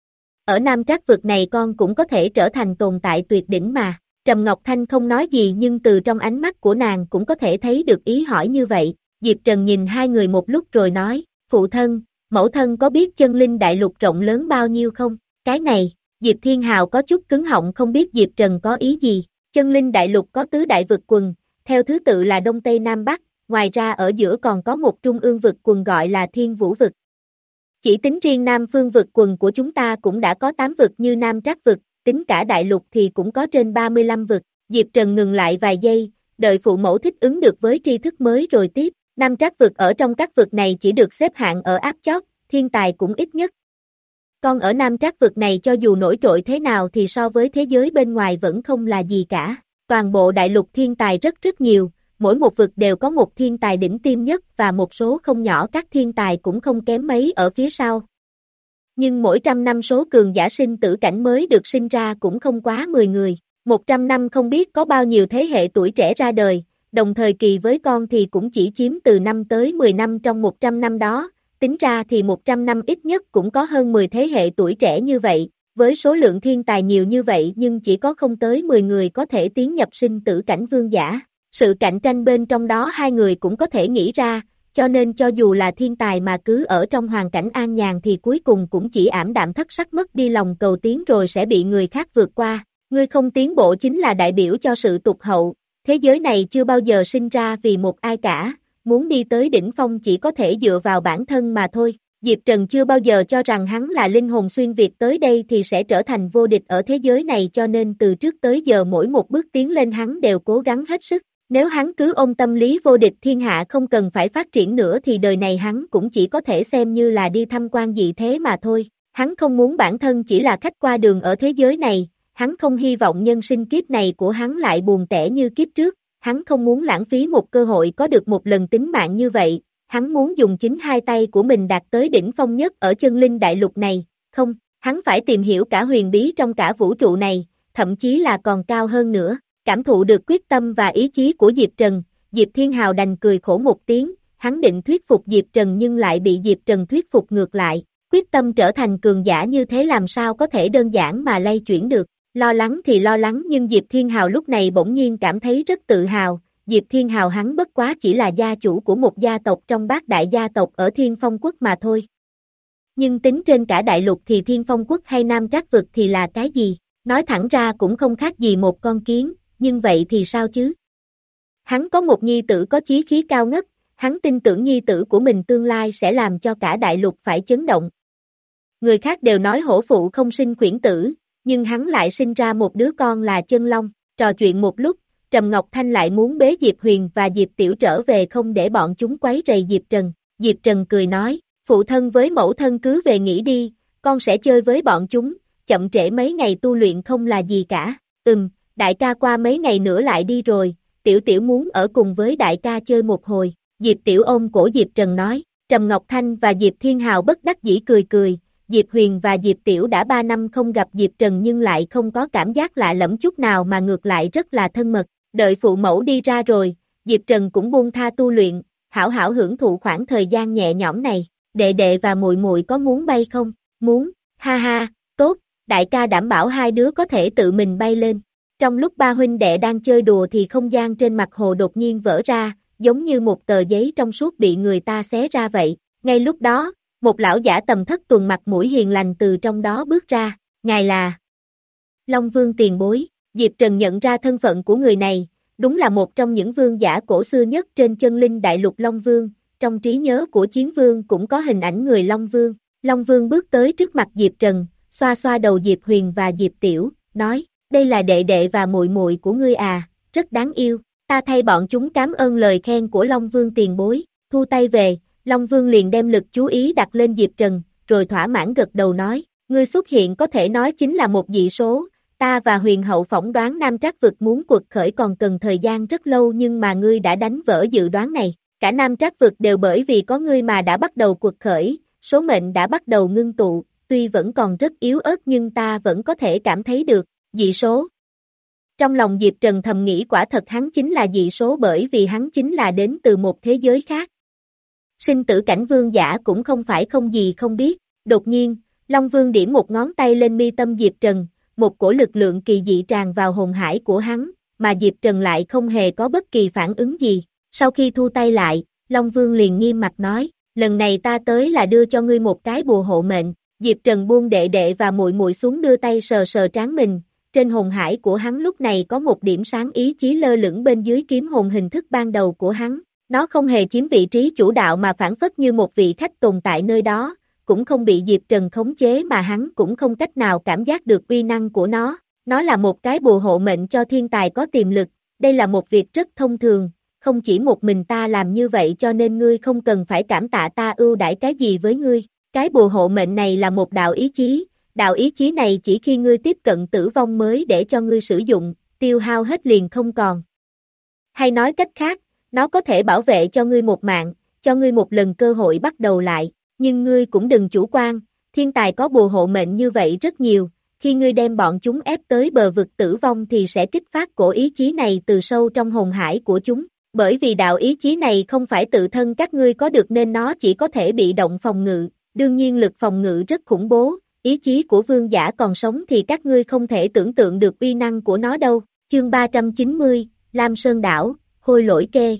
Ở Nam Trác vực này con cũng có thể trở thành tồn tại tuyệt đỉnh mà. Trầm Ngọc Thanh không nói gì nhưng từ trong ánh mắt của nàng cũng có thể thấy được ý hỏi như vậy. Diệp Trần nhìn hai người một lúc rồi nói, phụ thân, mẫu thân có biết chân linh đại lục rộng lớn bao nhiêu không? Cái này, Diệp Thiên Hào có chút cứng họng không biết Diệp Trần có ý gì. Chân linh đại lục có tứ đại vực quần, theo thứ tự là Đông Tây Nam Bắc, ngoài ra ở giữa còn có một trung ương vực quần gọi là Thiên Vũ vực. Chỉ tính riêng Nam Phương vực quần của chúng ta cũng đã có tám vực như Nam Trác vực, tính cả đại lục thì cũng có trên ba mươi lăm vực. Diệp Trần ngừng lại vài giây, đợi phụ mẫu thích ứng được với tri thức mới rồi tiếp. Nam Trác vực ở trong các vực này chỉ được xếp hạng ở áp chót, thiên tài cũng ít nhất. Con ở Nam Trác vực này cho dù nổi trội thế nào thì so với thế giới bên ngoài vẫn không là gì cả. Toàn bộ đại lục thiên tài rất rất nhiều, mỗi một vực đều có một thiên tài đỉnh tiêm nhất và một số không nhỏ các thiên tài cũng không kém mấy ở phía sau. Nhưng mỗi trăm năm số cường giả sinh tử cảnh mới được sinh ra cũng không quá mười người, một trăm năm không biết có bao nhiêu thế hệ tuổi trẻ ra đời, đồng thời kỳ với con thì cũng chỉ chiếm từ năm tới mười năm trong một trăm năm đó, tính ra thì một trăm năm ít nhất cũng có hơn mười thế hệ tuổi trẻ như vậy, với số lượng thiên tài nhiều như vậy nhưng chỉ có không tới mười người có thể tiến nhập sinh tử cảnh vương giả. Sự cạnh tranh bên trong đó hai người cũng có thể nghĩ ra, cho nên cho dù là thiên tài mà cứ ở trong hoàn cảnh an nhàn thì cuối cùng cũng chỉ ảm đạm thất sắc mất đi lòng cầu tiến rồi sẽ bị người khác vượt qua. Ngươi không tiến bộ chính là đại biểu cho sự tụt hậu, thế giới này chưa bao giờ sinh ra vì một ai cả, muốn đi tới đỉnh phong chỉ có thể dựa vào bản thân mà thôi. Diệp Trần chưa bao giờ cho rằng hắn là linh hồn xuyên việt tới đây thì sẽ trở thành vô địch ở thế giới này cho nên từ trước tới giờ mỗi một bước tiến lên hắn đều cố gắng hết sức. Nếu hắn cứ ôm tâm lý vô địch thiên hạ không cần phải phát triển nữa thì đời này hắn cũng chỉ có thể xem như là đi thăm quan dị thế mà thôi. Hắn không muốn bản thân chỉ là khách qua đường ở thế giới này, hắn không hy vọng nhân sinh kiếp này của hắn lại buồn tẻ như kiếp trước, hắn không muốn lãng phí một cơ hội có được một lần tính mạng như vậy, hắn muốn dùng chính hai tay của mình đạt tới đỉnh phong nhất ở chân linh đại lục này, không, hắn phải tìm hiểu cả huyền bí trong cả vũ trụ này, thậm chí là còn cao hơn nữa. Cảm thụ được quyết tâm và ý chí của Diệp Trần, Diệp Thiên Hào đành cười khổ một tiếng, hắn định thuyết phục Diệp Trần nhưng lại bị Diệp Trần thuyết phục ngược lại, quyết tâm trở thành cường giả như thế làm sao có thể đơn giản mà lay chuyển được, lo lắng thì lo lắng nhưng Diệp Thiên Hào lúc này bỗng nhiên cảm thấy rất tự hào, Diệp Thiên Hào hắn bất quá chỉ là gia chủ của một gia tộc trong bát đại gia tộc ở Thiên Phong Quốc mà thôi. Nhưng tính trên cả đại lục thì Thiên Phong Quốc hay Nam Trác vực thì là cái gì, nói thẳng ra cũng không khác gì một con kiến. Nhưng vậy thì sao chứ? Hắn có một nhi tử có chí khí cao ngất, hắn tin tưởng nhi tử của mình tương lai sẽ làm cho cả đại lục phải chấn động. Người khác đều nói hổ phụ không sinh khuyển tử, nhưng hắn lại sinh ra một đứa con là chân long. Trò chuyện một lúc, Trầm Ngọc Thanh lại muốn bế Diệp Huyền và Diệp Tiểu trở về không để bọn chúng quấy rầy Diệp Trần. Diệp Trần cười nói, phụ thân với mẫu thân cứ về nghỉ đi, con sẽ chơi với bọn chúng, chậm trễ mấy ngày tu luyện không là gì cả. Ừm. Đại ca qua mấy ngày nữa lại đi rồi, Tiểu Tiểu muốn ở cùng với đại ca chơi một hồi, Diệp Tiểu ôm cổ Diệp Trần nói, Trầm Ngọc Thanh và Diệp Thiên Hào bất đắc dĩ cười cười, Diệp Huyền và Diệp Tiểu đã ba năm không gặp Diệp Trần nhưng lại không có cảm giác lạ lẫm chút nào mà ngược lại rất là thân mật, đợi phụ mẫu đi ra rồi, Diệp Trần cũng buông tha tu luyện, hảo hảo hưởng thụ khoảng thời gian nhẹ nhõm này, đệ đệ và muội muội có muốn bay không? Muốn, ha ha, tốt, đại ca đảm bảo hai đứa có thể tự mình bay lên. Trong lúc ba huynh đệ đang chơi đùa thì không gian trên mặt hồ đột nhiên vỡ ra, giống như một tờ giấy trong suốt bị người ta xé ra vậy. Ngay lúc đó, một lão giả tầm thất tuần mặt mũi hiền lành từ trong đó bước ra, ngài là Long Vương tiền bối. Diệp Trần nhận ra thân phận của người này, đúng là một trong những vương giả cổ xưa nhất trên chân linh đại lục Long Vương, trong trí nhớ của Chiến Vương cũng có hình ảnh người Long Vương. Long Vương bước tới trước mặt Diệp Trần, xoa xoa đầu Diệp Huyền và Diệp Tiểu, nói, đây là đệ đệ và muội muội của ngươi à, rất đáng yêu, ta thay bọn chúng cảm ơn lời khen của Long Vương tiền bối, thu tay về, Long Vương liền đem lực chú ý đặt lên Diệp Trần, rồi thỏa mãn gật đầu nói, ngươi xuất hiện có thể nói chính là một dị số, Ta và huyền hậu phỏng đoán Nam Trác vực muốn cuộc khởi còn cần thời gian rất lâu nhưng mà ngươi đã đánh vỡ dự đoán này. Cả Nam Trác vực đều bởi vì có ngươi mà đã bắt đầu cuộc khởi, số mệnh đã bắt đầu ngưng tụ, tuy vẫn còn rất yếu ớt nhưng ta vẫn có thể cảm thấy được, dị số. Trong lòng Diệp Trần thầm nghĩ quả thật hắn chính là dị số bởi vì hắn chính là đến từ một thế giới khác. Sinh tử cảnh vương giả cũng không phải không gì không biết, đột nhiên, Long Vương điểm một ngón tay lên mi tâm Diệp Trần, một cổ lực lượng kỳ dị tràn vào hồn hải của hắn, mà Diệp Trần lại không hề có bất kỳ phản ứng gì. Sau khi thu tay lại, Long Vương liền nghiêm mặt nói, lần này ta tới là đưa cho ngươi một cái bùa hộ mệnh. Diệp Trần buông đệ đệ và muội muội xuống đưa tay sờ sờ trán mình, trên hồn hải của hắn lúc này có một điểm sáng ý chí lơ lửng bên dưới kiếm hồn hình thức ban đầu của hắn. Nó không hề chiếm vị trí chủ đạo mà phản phất như một vị khách tồn tại nơi đó, cũng không bị Diệp Trần khống chế mà hắn cũng không cách nào cảm giác được uy năng của nó. Nó là một cái bùa hộ mệnh cho thiên tài có tiềm lực, đây là một việc rất thông thường, không chỉ một mình ta làm như vậy cho nên ngươi không cần phải cảm tạ ta ưu đãi cái gì với ngươi. Cái bùa hộ mệnh này là một đạo ý chí, đạo ý chí này chỉ khi ngươi tiếp cận tử vong mới để cho ngươi sử dụng, tiêu hao hết liền không còn. Hay nói cách khác, nó có thể bảo vệ cho ngươi một mạng, cho ngươi một lần cơ hội bắt đầu lại, nhưng ngươi cũng đừng chủ quan, thiên tài có bùa hộ mệnh như vậy rất nhiều, khi ngươi đem bọn chúng ép tới bờ vực tử vong thì sẽ kích phát cổ ý chí này từ sâu trong hồn hải của chúng, bởi vì đạo ý chí này không phải tự thân các ngươi có được nên nó chỉ có thể bị động phòng ngự, đương nhiên lực phòng ngự rất khủng bố, ý chí của vương giả còn sống thì các ngươi không thể tưởng tượng được uy năng của nó đâu. Chương ba trăm chín mươi, Lam Sơn Đảo, Khôi Lỗi Kê.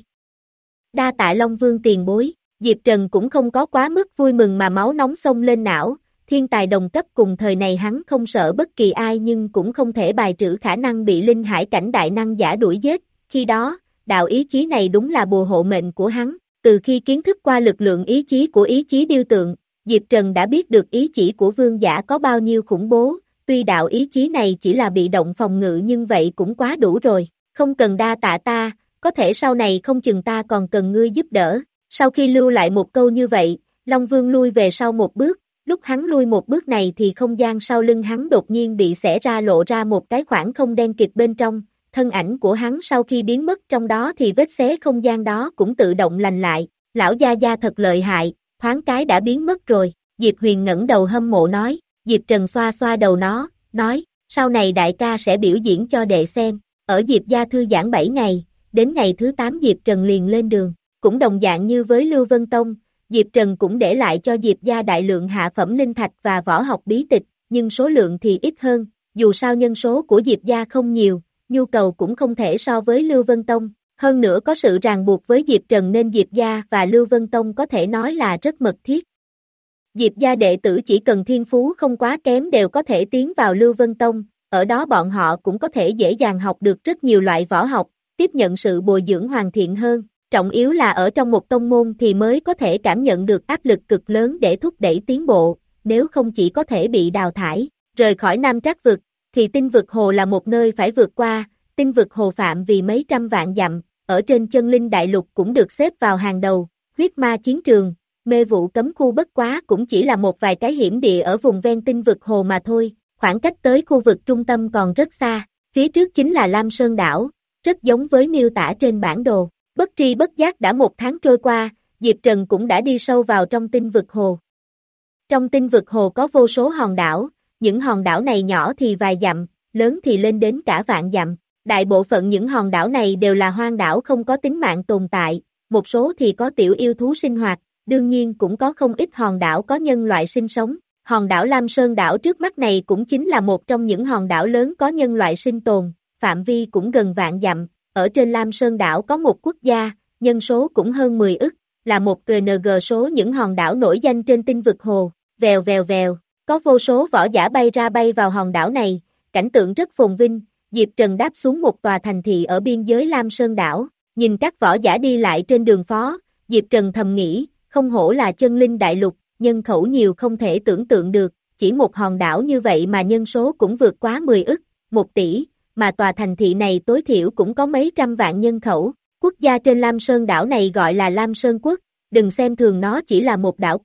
Đa tạ Long Vương tiền bối, Diệp Trần cũng không có quá mức vui mừng mà máu nóng xông lên não, thiên tài đồng cấp cùng thời này hắn không sợ bất kỳ ai nhưng cũng không thể bài trừ khả năng bị linh hải cảnh đại năng giả đuổi giết, khi đó, đạo ý chí này đúng là bùa hộ mệnh của hắn, từ khi kiến thức qua lực lượng ý chí của ý chí điêu tượng, Diệp Trần đã biết được ý chỉ của vương giả có bao nhiêu khủng bố, tuy đạo ý chí này chỉ là bị động phòng ngự nhưng vậy cũng quá đủ rồi, không cần đa tạ ta, có thể sau này không chừng ta còn cần ngươi giúp đỡ. Sau khi lưu lại một câu như vậy, Long Vương lui về sau một bước, lúc hắn lui một bước này thì không gian sau lưng hắn đột nhiên bị xẻ ra lộ ra một cái khoảng không đen kịt bên trong, thân ảnh của hắn sau khi biến mất trong đó thì vết xé không gian đó cũng tự động lành lại, lão gia gia thật lợi hại, thoáng cái đã biến mất rồi, Diệp Huyền ngẩng đầu hâm mộ nói, Diệp Trần xoa xoa đầu nó, nói, sau này đại ca sẽ biểu diễn cho đệ xem, ở Diệp gia thư giãn bảy ngày, đến ngày thứ tám Diệp Trần liền lên đường, cũng đồng dạng như với Lưu Vân Tông, Diệp Trần cũng để lại cho Diệp gia đại lượng hạ phẩm linh thạch và võ học bí tịch, nhưng số lượng thì ít hơn, dù sao nhân số của Diệp gia không nhiều, nhu cầu cũng không thể so với Lưu Vân Tông, hơn nữa có sự ràng buộc với Diệp Trần nên Diệp gia và Lưu Vân Tông có thể nói là rất mật thiết. Diệp gia đệ tử chỉ cần thiên phú không quá kém đều có thể tiến vào Lưu Vân Tông, ở đó bọn họ cũng có thể dễ dàng học được rất nhiều loại võ học, tiếp nhận sự bồi dưỡng hoàn thiện hơn, trọng yếu là ở trong một tông môn thì mới có thể cảm nhận được áp lực cực lớn để thúc đẩy tiến bộ, nếu không chỉ có thể bị đào thải, rời khỏi Nam Trác vực, thì tinh vực hồ là một nơi phải vượt qua, tinh vực hồ phạm vì mấy trăm vạn dặm, ở trên chân linh đại lục cũng được xếp vào hàng đầu, huyết ma chiến trường, mê vụ cấm khu bất quá cũng chỉ là một vài cái hiểm địa ở vùng ven tinh vực hồ mà thôi, khoảng cách tới khu vực trung tâm còn rất xa, phía trước chính là Lam Sơn đảo, rất giống với miêu tả trên bản đồ, bất tri bất giác đã một tháng trôi qua, Diệp Trần cũng đã đi sâu vào trong tinh vực hồ. Trong tinh vực hồ có vô số hòn đảo, những hòn đảo này nhỏ thì vài dặm, lớn thì lên đến cả vạn dặm. Đại bộ phận những hòn đảo này đều là hoang đảo không có tính mạng tồn tại, một số thì có tiểu yêu thú sinh hoạt, đương nhiên cũng có không ít hòn đảo có nhân loại sinh sống. Hòn đảo Lam Sơn đảo trước mắt này cũng chính là một trong những hòn đảo lớn có nhân loại sinh tồn, phạm vi cũng gần vạn dặm. Ở trên Lam Sơn đảo có một quốc gia, nhân số cũng hơn mười ức, là một rờ en giê số những hòn đảo nổi danh trên tinh vực hồ, vèo vèo vèo, có vô số võ giả bay ra bay vào hòn đảo này, cảnh tượng rất phồn vinh. Diệp Trần đáp xuống một tòa thành thị ở biên giới Lam Sơn đảo, nhìn các võ giả đi lại trên đường phố, Diệp Trần thầm nghĩ, không hổ là chân linh đại lục, nhân khẩu nhiều không thể tưởng tượng được, chỉ một hòn đảo như vậy mà nhân số cũng vượt quá mười ức, một tỷ, mà tòa thành thị này tối thiểu cũng có mấy trăm vạn nhân khẩu. Quốc gia trên Lam Sơn đảo này gọi là Lam Sơn quốc, đừng xem thường nó chỉ là một đảo quốc,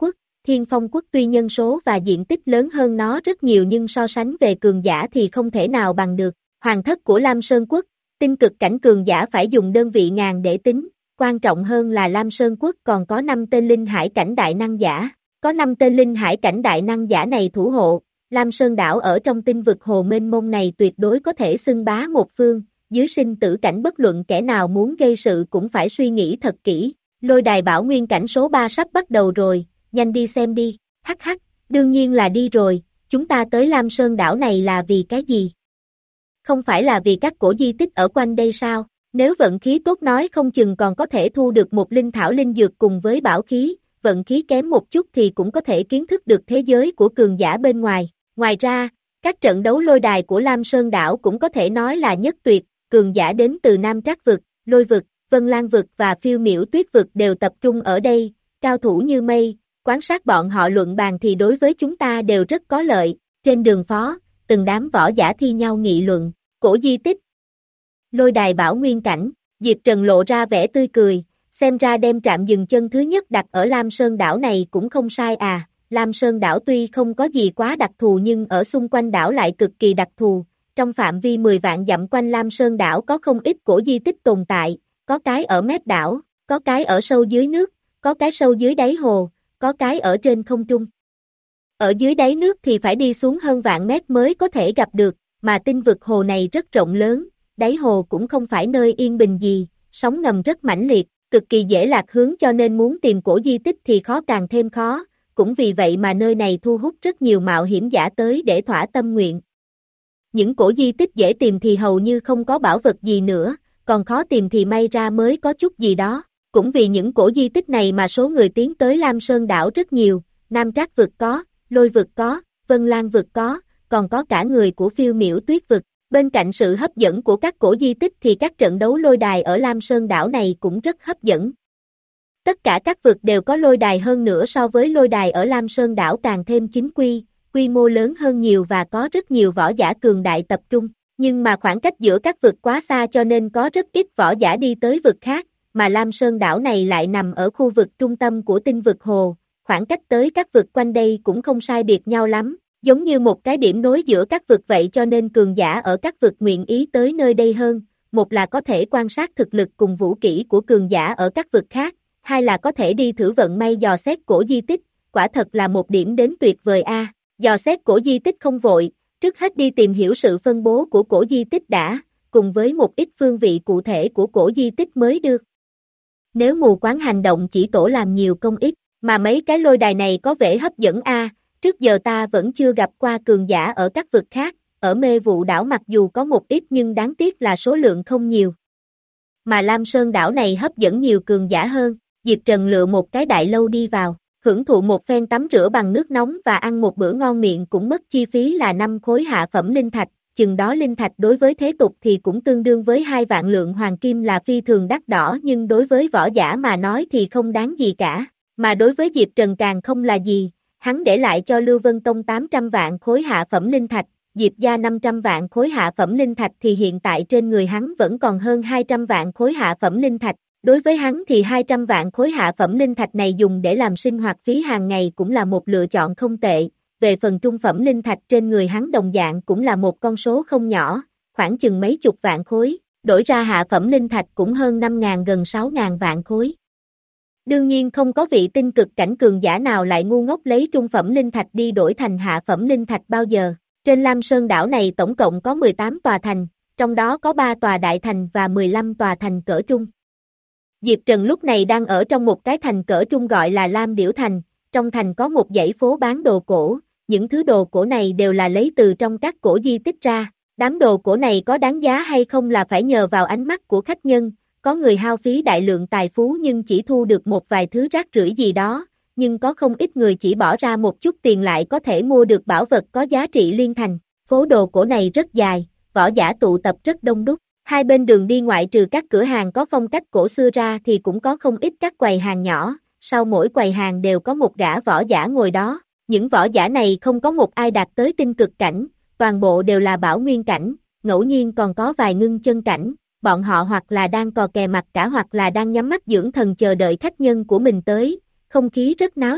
Thiên Phong quốc tuy nhân số và diện tích lớn hơn nó rất nhiều nhưng so sánh về cường giả thì không thể nào bằng được. Hoàng thất của Lam Sơn quốc, tinh cực cảnh cường giả phải dùng đơn vị ngàn để tính, quan trọng hơn là Lam Sơn quốc còn có năm tên linh hải cảnh đại năng giả. Có năm tên linh hải cảnh đại năng giả này thủ hộ, Lam Sơn đảo ở trong tinh vực hồ mênh mông này tuyệt đối có thể xưng bá một phương, dưới sinh tử cảnh bất luận kẻ nào muốn gây sự cũng phải suy nghĩ thật kỹ. Lôi đài bảo nguyên cảnh số ba sắp bắt đầu rồi, nhanh đi xem đi, hắc hắc, đương nhiên là đi rồi, chúng ta tới Lam Sơn đảo này là vì cái gì? Không phải là vì các cổ di tích ở quanh đây sao? Nếu vận khí tốt nói không chừng còn có thể thu được một linh thảo linh dược cùng với bảo khí, vận khí kém một chút thì cũng có thể kiến thức được thế giới của cường giả bên ngoài. Ngoài ra, các trận đấu lôi đài của Lam Sơn đảo cũng có thể nói là nhất tuyệt, cường giả đến từ Nam Trác vực, Lôi vực, Vân Lan vực và Phiêu Miểu Tuyết vực đều tập trung ở đây, cao thủ như mây, quan sát bọn họ luận bàn thì đối với chúng ta đều rất có lợi. Trên đường phố, từng đám võ giả thi nhau nghị luận, cổ di tích, lôi đài bảo nguyên cảnh, Diệp Trần lộ ra vẻ tươi cười, xem ra đem trạm dừng chân thứ nhất đặt ở Lam Sơn đảo này cũng không sai à. Lam Sơn đảo tuy không có gì quá đặc thù nhưng ở xung quanh đảo lại cực kỳ đặc thù, trong phạm vi mười vạn dặm quanh Lam Sơn đảo có không ít cổ di tích tồn tại, có cái ở mép đảo, có cái ở sâu dưới nước, có cái sâu dưới đáy hồ, có cái ở trên không trung. Ở dưới đáy nước thì phải đi xuống hơn vạn mét mới có thể gặp được, mà tinh vực hồ này rất rộng lớn, đáy hồ cũng không phải nơi yên bình gì, sóng ngầm rất mãnh liệt, cực kỳ dễ lạc hướng cho nên muốn tìm cổ di tích thì khó càng thêm khó, cũng vì vậy mà nơi này thu hút rất nhiều mạo hiểm giả tới để thỏa tâm nguyện. Những cổ di tích dễ tìm thì hầu như không có bảo vật gì nữa, còn khó tìm thì may ra mới có chút gì đó. Cũng vì những cổ di tích này mà số người tiến tới Lam Sơn đảo rất nhiều, Nam Trác vực có, Lôi vực có, Vân Lan vực có, còn có cả người của Phiêu Miểu Tuyết vực. Bên cạnh sự hấp dẫn của các cổ di tích thì các trận đấu lôi đài ở Lam Sơn đảo này cũng rất hấp dẫn. Tất cả các vực đều có lôi đài hơn nữa so với lôi đài ở Lam Sơn đảo càng thêm chính quy, quy mô lớn hơn nhiều và có rất nhiều võ giả cường đại tập trung. Nhưng mà khoảng cách giữa các vực quá xa cho nên có rất ít võ giả đi tới vực khác, mà Lam Sơn đảo này lại nằm ở khu vực trung tâm của tinh vực hồ, khoảng cách tới các vực quanh đây cũng không sai biệt nhau lắm, giống như một cái điểm nối giữa các vực vậy cho nên cường giả ở các vực nguyện ý tới nơi đây hơn, một là có thể quan sát thực lực cùng vũ kỹ của cường giả ở các vực khác, hai là có thể đi thử vận may dò xét cổ di tích, quả thật là một điểm đến tuyệt vời a. À. Dò xét cổ di tích không vội, trước hết đi tìm hiểu sự phân bố của cổ di tích đã, cùng với một ít phương vị cụ thể của cổ di tích mới được. Nếu mù quáng hành động chỉ tổ làm nhiều công ít, mà mấy cái lôi đài này có vẻ hấp dẫn a, à, trước giờ ta vẫn chưa gặp qua cường giả ở các vực khác, ở mê vụ đảo mặc dù có một ít nhưng đáng tiếc là số lượng không nhiều. Mà Lam Sơn đảo này hấp dẫn nhiều cường giả hơn, Diệp Trần lựa một cái đại lâu đi vào, hưởng thụ một phen tắm rửa bằng nước nóng và ăn một bữa ngon miệng cũng mất chi phí là năm khối hạ phẩm linh thạch, chừng đó linh thạch đối với thế tục thì cũng tương đương với hai vạn lượng hoàng kim là phi thường đắt đỏ nhưng đối với võ giả mà nói thì không đáng gì cả, mà đối với Diệp Trần càng không là gì, hắn để lại cho Lưu Vân Tông tám trăm vạn khối hạ phẩm linh thạch, Diệp gia năm trăm vạn khối hạ phẩm linh thạch thì hiện tại trên người hắn vẫn còn hơn hai trăm vạn khối hạ phẩm linh thạch. Đối với hắn thì hai trăm vạn khối hạ phẩm linh thạch này dùng để làm sinh hoạt phí hàng ngày cũng là một lựa chọn không tệ, về phần trung phẩm linh thạch trên người hắn đồng dạng cũng là một con số không nhỏ, khoảng chừng mấy chục vạn khối, đổi ra hạ phẩm linh thạch cũng hơn năm ngàn gần sáu ngàn vạn khối. Đương nhiên không có vị tinh cực cảnh cường giả nào lại ngu ngốc lấy trung phẩm linh thạch đi đổi thành hạ phẩm linh thạch bao giờ. Trên Lam Sơn đảo này tổng cộng có mười tám tòa thành, trong đó có ba tòa đại thành và mười lăm tòa thành cỡ trung. Diệp Trần lúc này đang ở trong một cái thành cỡ trung gọi là Lam Điểu Thành, trong thành có một dãy phố bán đồ cổ, những thứ đồ cổ này đều là lấy từ trong các cổ di tích ra, đám đồ cổ này có đáng giá hay không là phải nhờ vào ánh mắt của khách nhân, có người hao phí đại lượng tài phú nhưng chỉ thu được một vài thứ rác rưởi gì đó, nhưng có không ít người chỉ bỏ ra một chút tiền lại có thể mua được bảo vật có giá trị liên thành, phố đồ cổ này rất dài, võ giả tụ tập rất đông đúc. Hai bên đường đi ngoại trừ các cửa hàng có phong cách cổ xưa ra thì cũng có không ít các quầy hàng nhỏ, sau mỗi quầy hàng đều có một gã võ giả ngồi đó, những võ giả này không có một ai đạt tới tinh cực cảnh, toàn bộ đều là bảo nguyên cảnh, ngẫu nhiên còn có vài ngưng chân cảnh, bọn họ hoặc là đang cò kè mặt cả hoặc là đang nhắm mắt dưỡng thần chờ đợi khách nhân của mình tới, không khí rất náo nhiệt,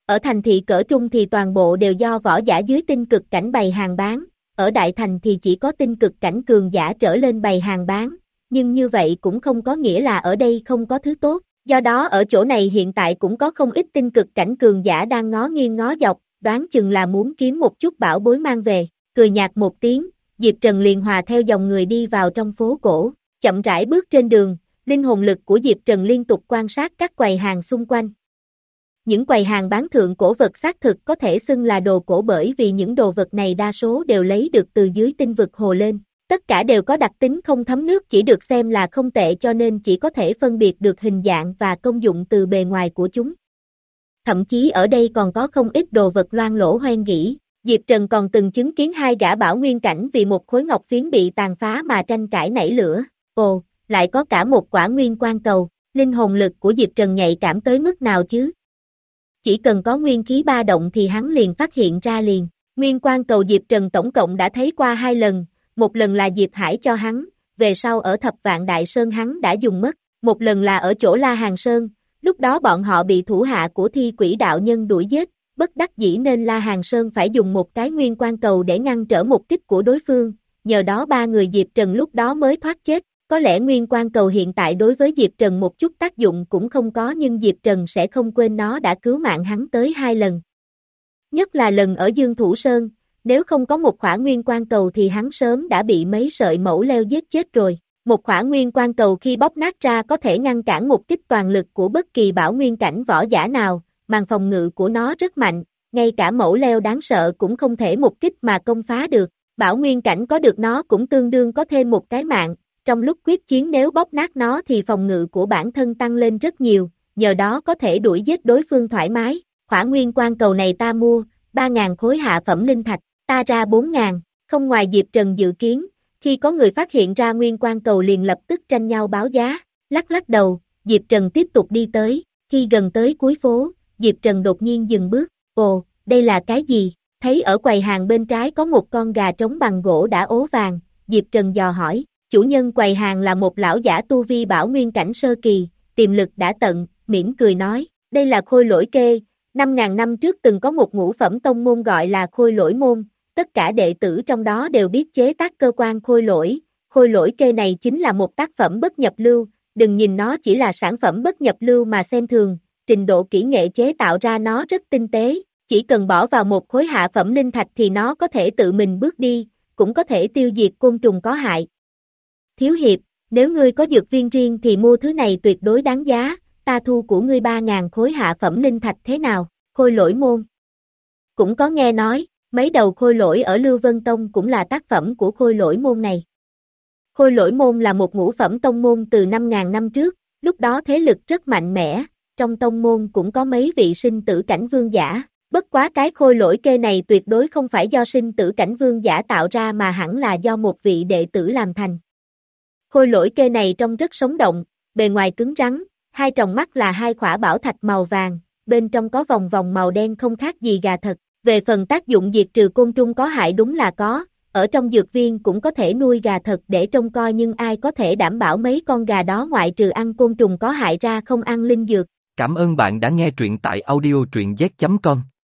Ở thành thị cỡ trung thì toàn bộ đều do võ giả dưới tinh cực cảnh bày hàng bán, ở đại thành thì chỉ có tinh cực cảnh cường giả trở lên bày hàng bán, nhưng như vậy cũng không có nghĩa là ở đây không có thứ tốt, do đó ở chỗ này hiện tại cũng có không ít tinh cực cảnh cường giả đang ngó nghiêng ngó dọc, đoán chừng là muốn kiếm một chút bảo bối mang về, cười nhạt một tiếng, Diệp Trần liền hòa theo dòng người đi vào trong phố cổ, chậm rãi bước trên đường, linh hồn lực của Diệp Trần liên tục quan sát các quầy hàng xung quanh. Những quầy hàng bán thượng cổ vật xác thực có thể xưng là đồ cổ bởi vì những đồ vật này đa số đều lấy được từ dưới tinh vực hồ lên. Tất cả đều có đặc tính không thấm nước chỉ được xem là không tệ cho nên chỉ có thể phân biệt được hình dạng và công dụng từ bề ngoài của chúng. Thậm chí ở đây còn có không ít đồ vật loang lỗ hoen gỉ. Diệp Trần còn từng chứng kiến hai gã bảo nguyên cảnh vì một khối ngọc phiến bị tàn phá mà tranh cãi nảy lửa. Ồ, lại có cả một quả nguyên quan cầu, linh hồn lực của Diệp Trần nhạy cảm tới mức nào chứ? Chỉ cần có nguyên khí ba động thì hắn liền phát hiện ra liền. Nguyên quan cầu Diệp Trần tổng cộng đã thấy qua hai lần, một lần là Diệp Hải cho hắn, về sau ở Thập Vạn Đại Sơn hắn đã dùng mất, một lần là ở chỗ La Hàn Sơn, lúc đó bọn họ bị thủ hạ của Thi Quỷ đạo nhân đuổi giết, bất đắc dĩ nên La Hàn Sơn phải dùng một cái nguyên quan cầu để ngăn trở một kích của đối phương, nhờ đó ba người Diệp Trần lúc đó mới thoát chết. Có lẽ nguyên quan cầu hiện tại đối với Diệp Trần một chút tác dụng cũng không có nhưng Diệp Trần sẽ không quên nó đã cứu mạng hắn tới hai lần. Nhất là lần ở Dương Thủ Sơn, nếu không có một khỏa nguyên quan cầu thì hắn sớm đã bị mấy sợi mẫu leo giết chết rồi. Một khỏa nguyên quan cầu khi bóp nát ra có thể ngăn cản một kích toàn lực của bất kỳ bảo nguyên cảnh võ giả nào, màn phòng ngự của nó rất mạnh, ngay cả mẫu leo đáng sợ cũng không thể một kích mà công phá được. Bảo nguyên cảnh có được nó cũng tương đương có thêm một cái mạng. Trong lúc quyết chiến nếu bóp nát nó thì phòng ngự của bản thân tăng lên rất nhiều, nhờ đó có thể đuổi giết đối phương thoải mái. Khỏa nguyên quan cầu này ta mua, ba ngàn khối hạ phẩm linh thạch, ta ra bốn ngàn, không ngoài Diệp Trần dự kiến, khi có người phát hiện ra nguyên quan cầu liền lập tức tranh nhau báo giá, lắc lắc đầu, Diệp Trần tiếp tục đi tới, khi gần tới cuối phố, Diệp Trần đột nhiên dừng bước, ồ, đây là cái gì? Thấy ở quầy hàng bên trái có một con gà trống bằng gỗ đã ố vàng, Diệp Trần dò hỏi. Chủ nhân quầy hàng là một lão giả tu vi bảo nguyên cảnh sơ kỳ, tiềm lực đã tận, mỉm cười nói, đây là khôi lỗi kê, năm ngàn năm trước từng có một ngũ phẩm tông môn gọi là khôi lỗi môn, tất cả đệ tử trong đó đều biết chế tác cơ quan khôi lỗi, khôi lỗi kê này chính là một tác phẩm bất nhập lưu, đừng nhìn nó chỉ là sản phẩm bất nhập lưu mà xem thường, trình độ kỹ nghệ chế tạo ra nó rất tinh tế, chỉ cần bỏ vào một khối hạ phẩm linh thạch thì nó có thể tự mình bước đi, cũng có thể tiêu diệt côn trùng có hại. Thiếu hiệp, nếu ngươi có dược viên riêng thì mua thứ này tuyệt đối đáng giá, ta thu của ngươi ba ngàn khối hạ phẩm linh thạch thế nào, khôi lỗi môn. Cũng có nghe nói, mấy đầu khôi lỗi ở Lưu Vân Tông cũng là tác phẩm của khôi lỗi môn này. Khôi lỗi môn là một ngũ phẩm tông môn từ năm ngàn năm trước, lúc đó thế lực rất mạnh mẽ, trong tông môn cũng có mấy vị sinh tử cảnh vương giả, bất quá cái khôi lỗi kê này tuyệt đối không phải do sinh tử cảnh vương giả tạo ra mà hẳn là do một vị đệ tử làm thành. Khôi lỗi kê này trông rất sống động, bề ngoài cứng rắn, hai tròng mắt là hai khỏa bảo thạch màu vàng, bên trong có vòng vòng màu đen không khác gì gà thật. Về phần tác dụng diệt trừ côn trùng có hại đúng là có, ở trong dược viên cũng có thể nuôi gà thật để trông coi nhưng ai có thể đảm bảo mấy con gà đó ngoại trừ ăn côn trùng có hại ra không ăn linh dược. Cảm ơn bạn đã nghe truyện tại audio truyện z chấm com.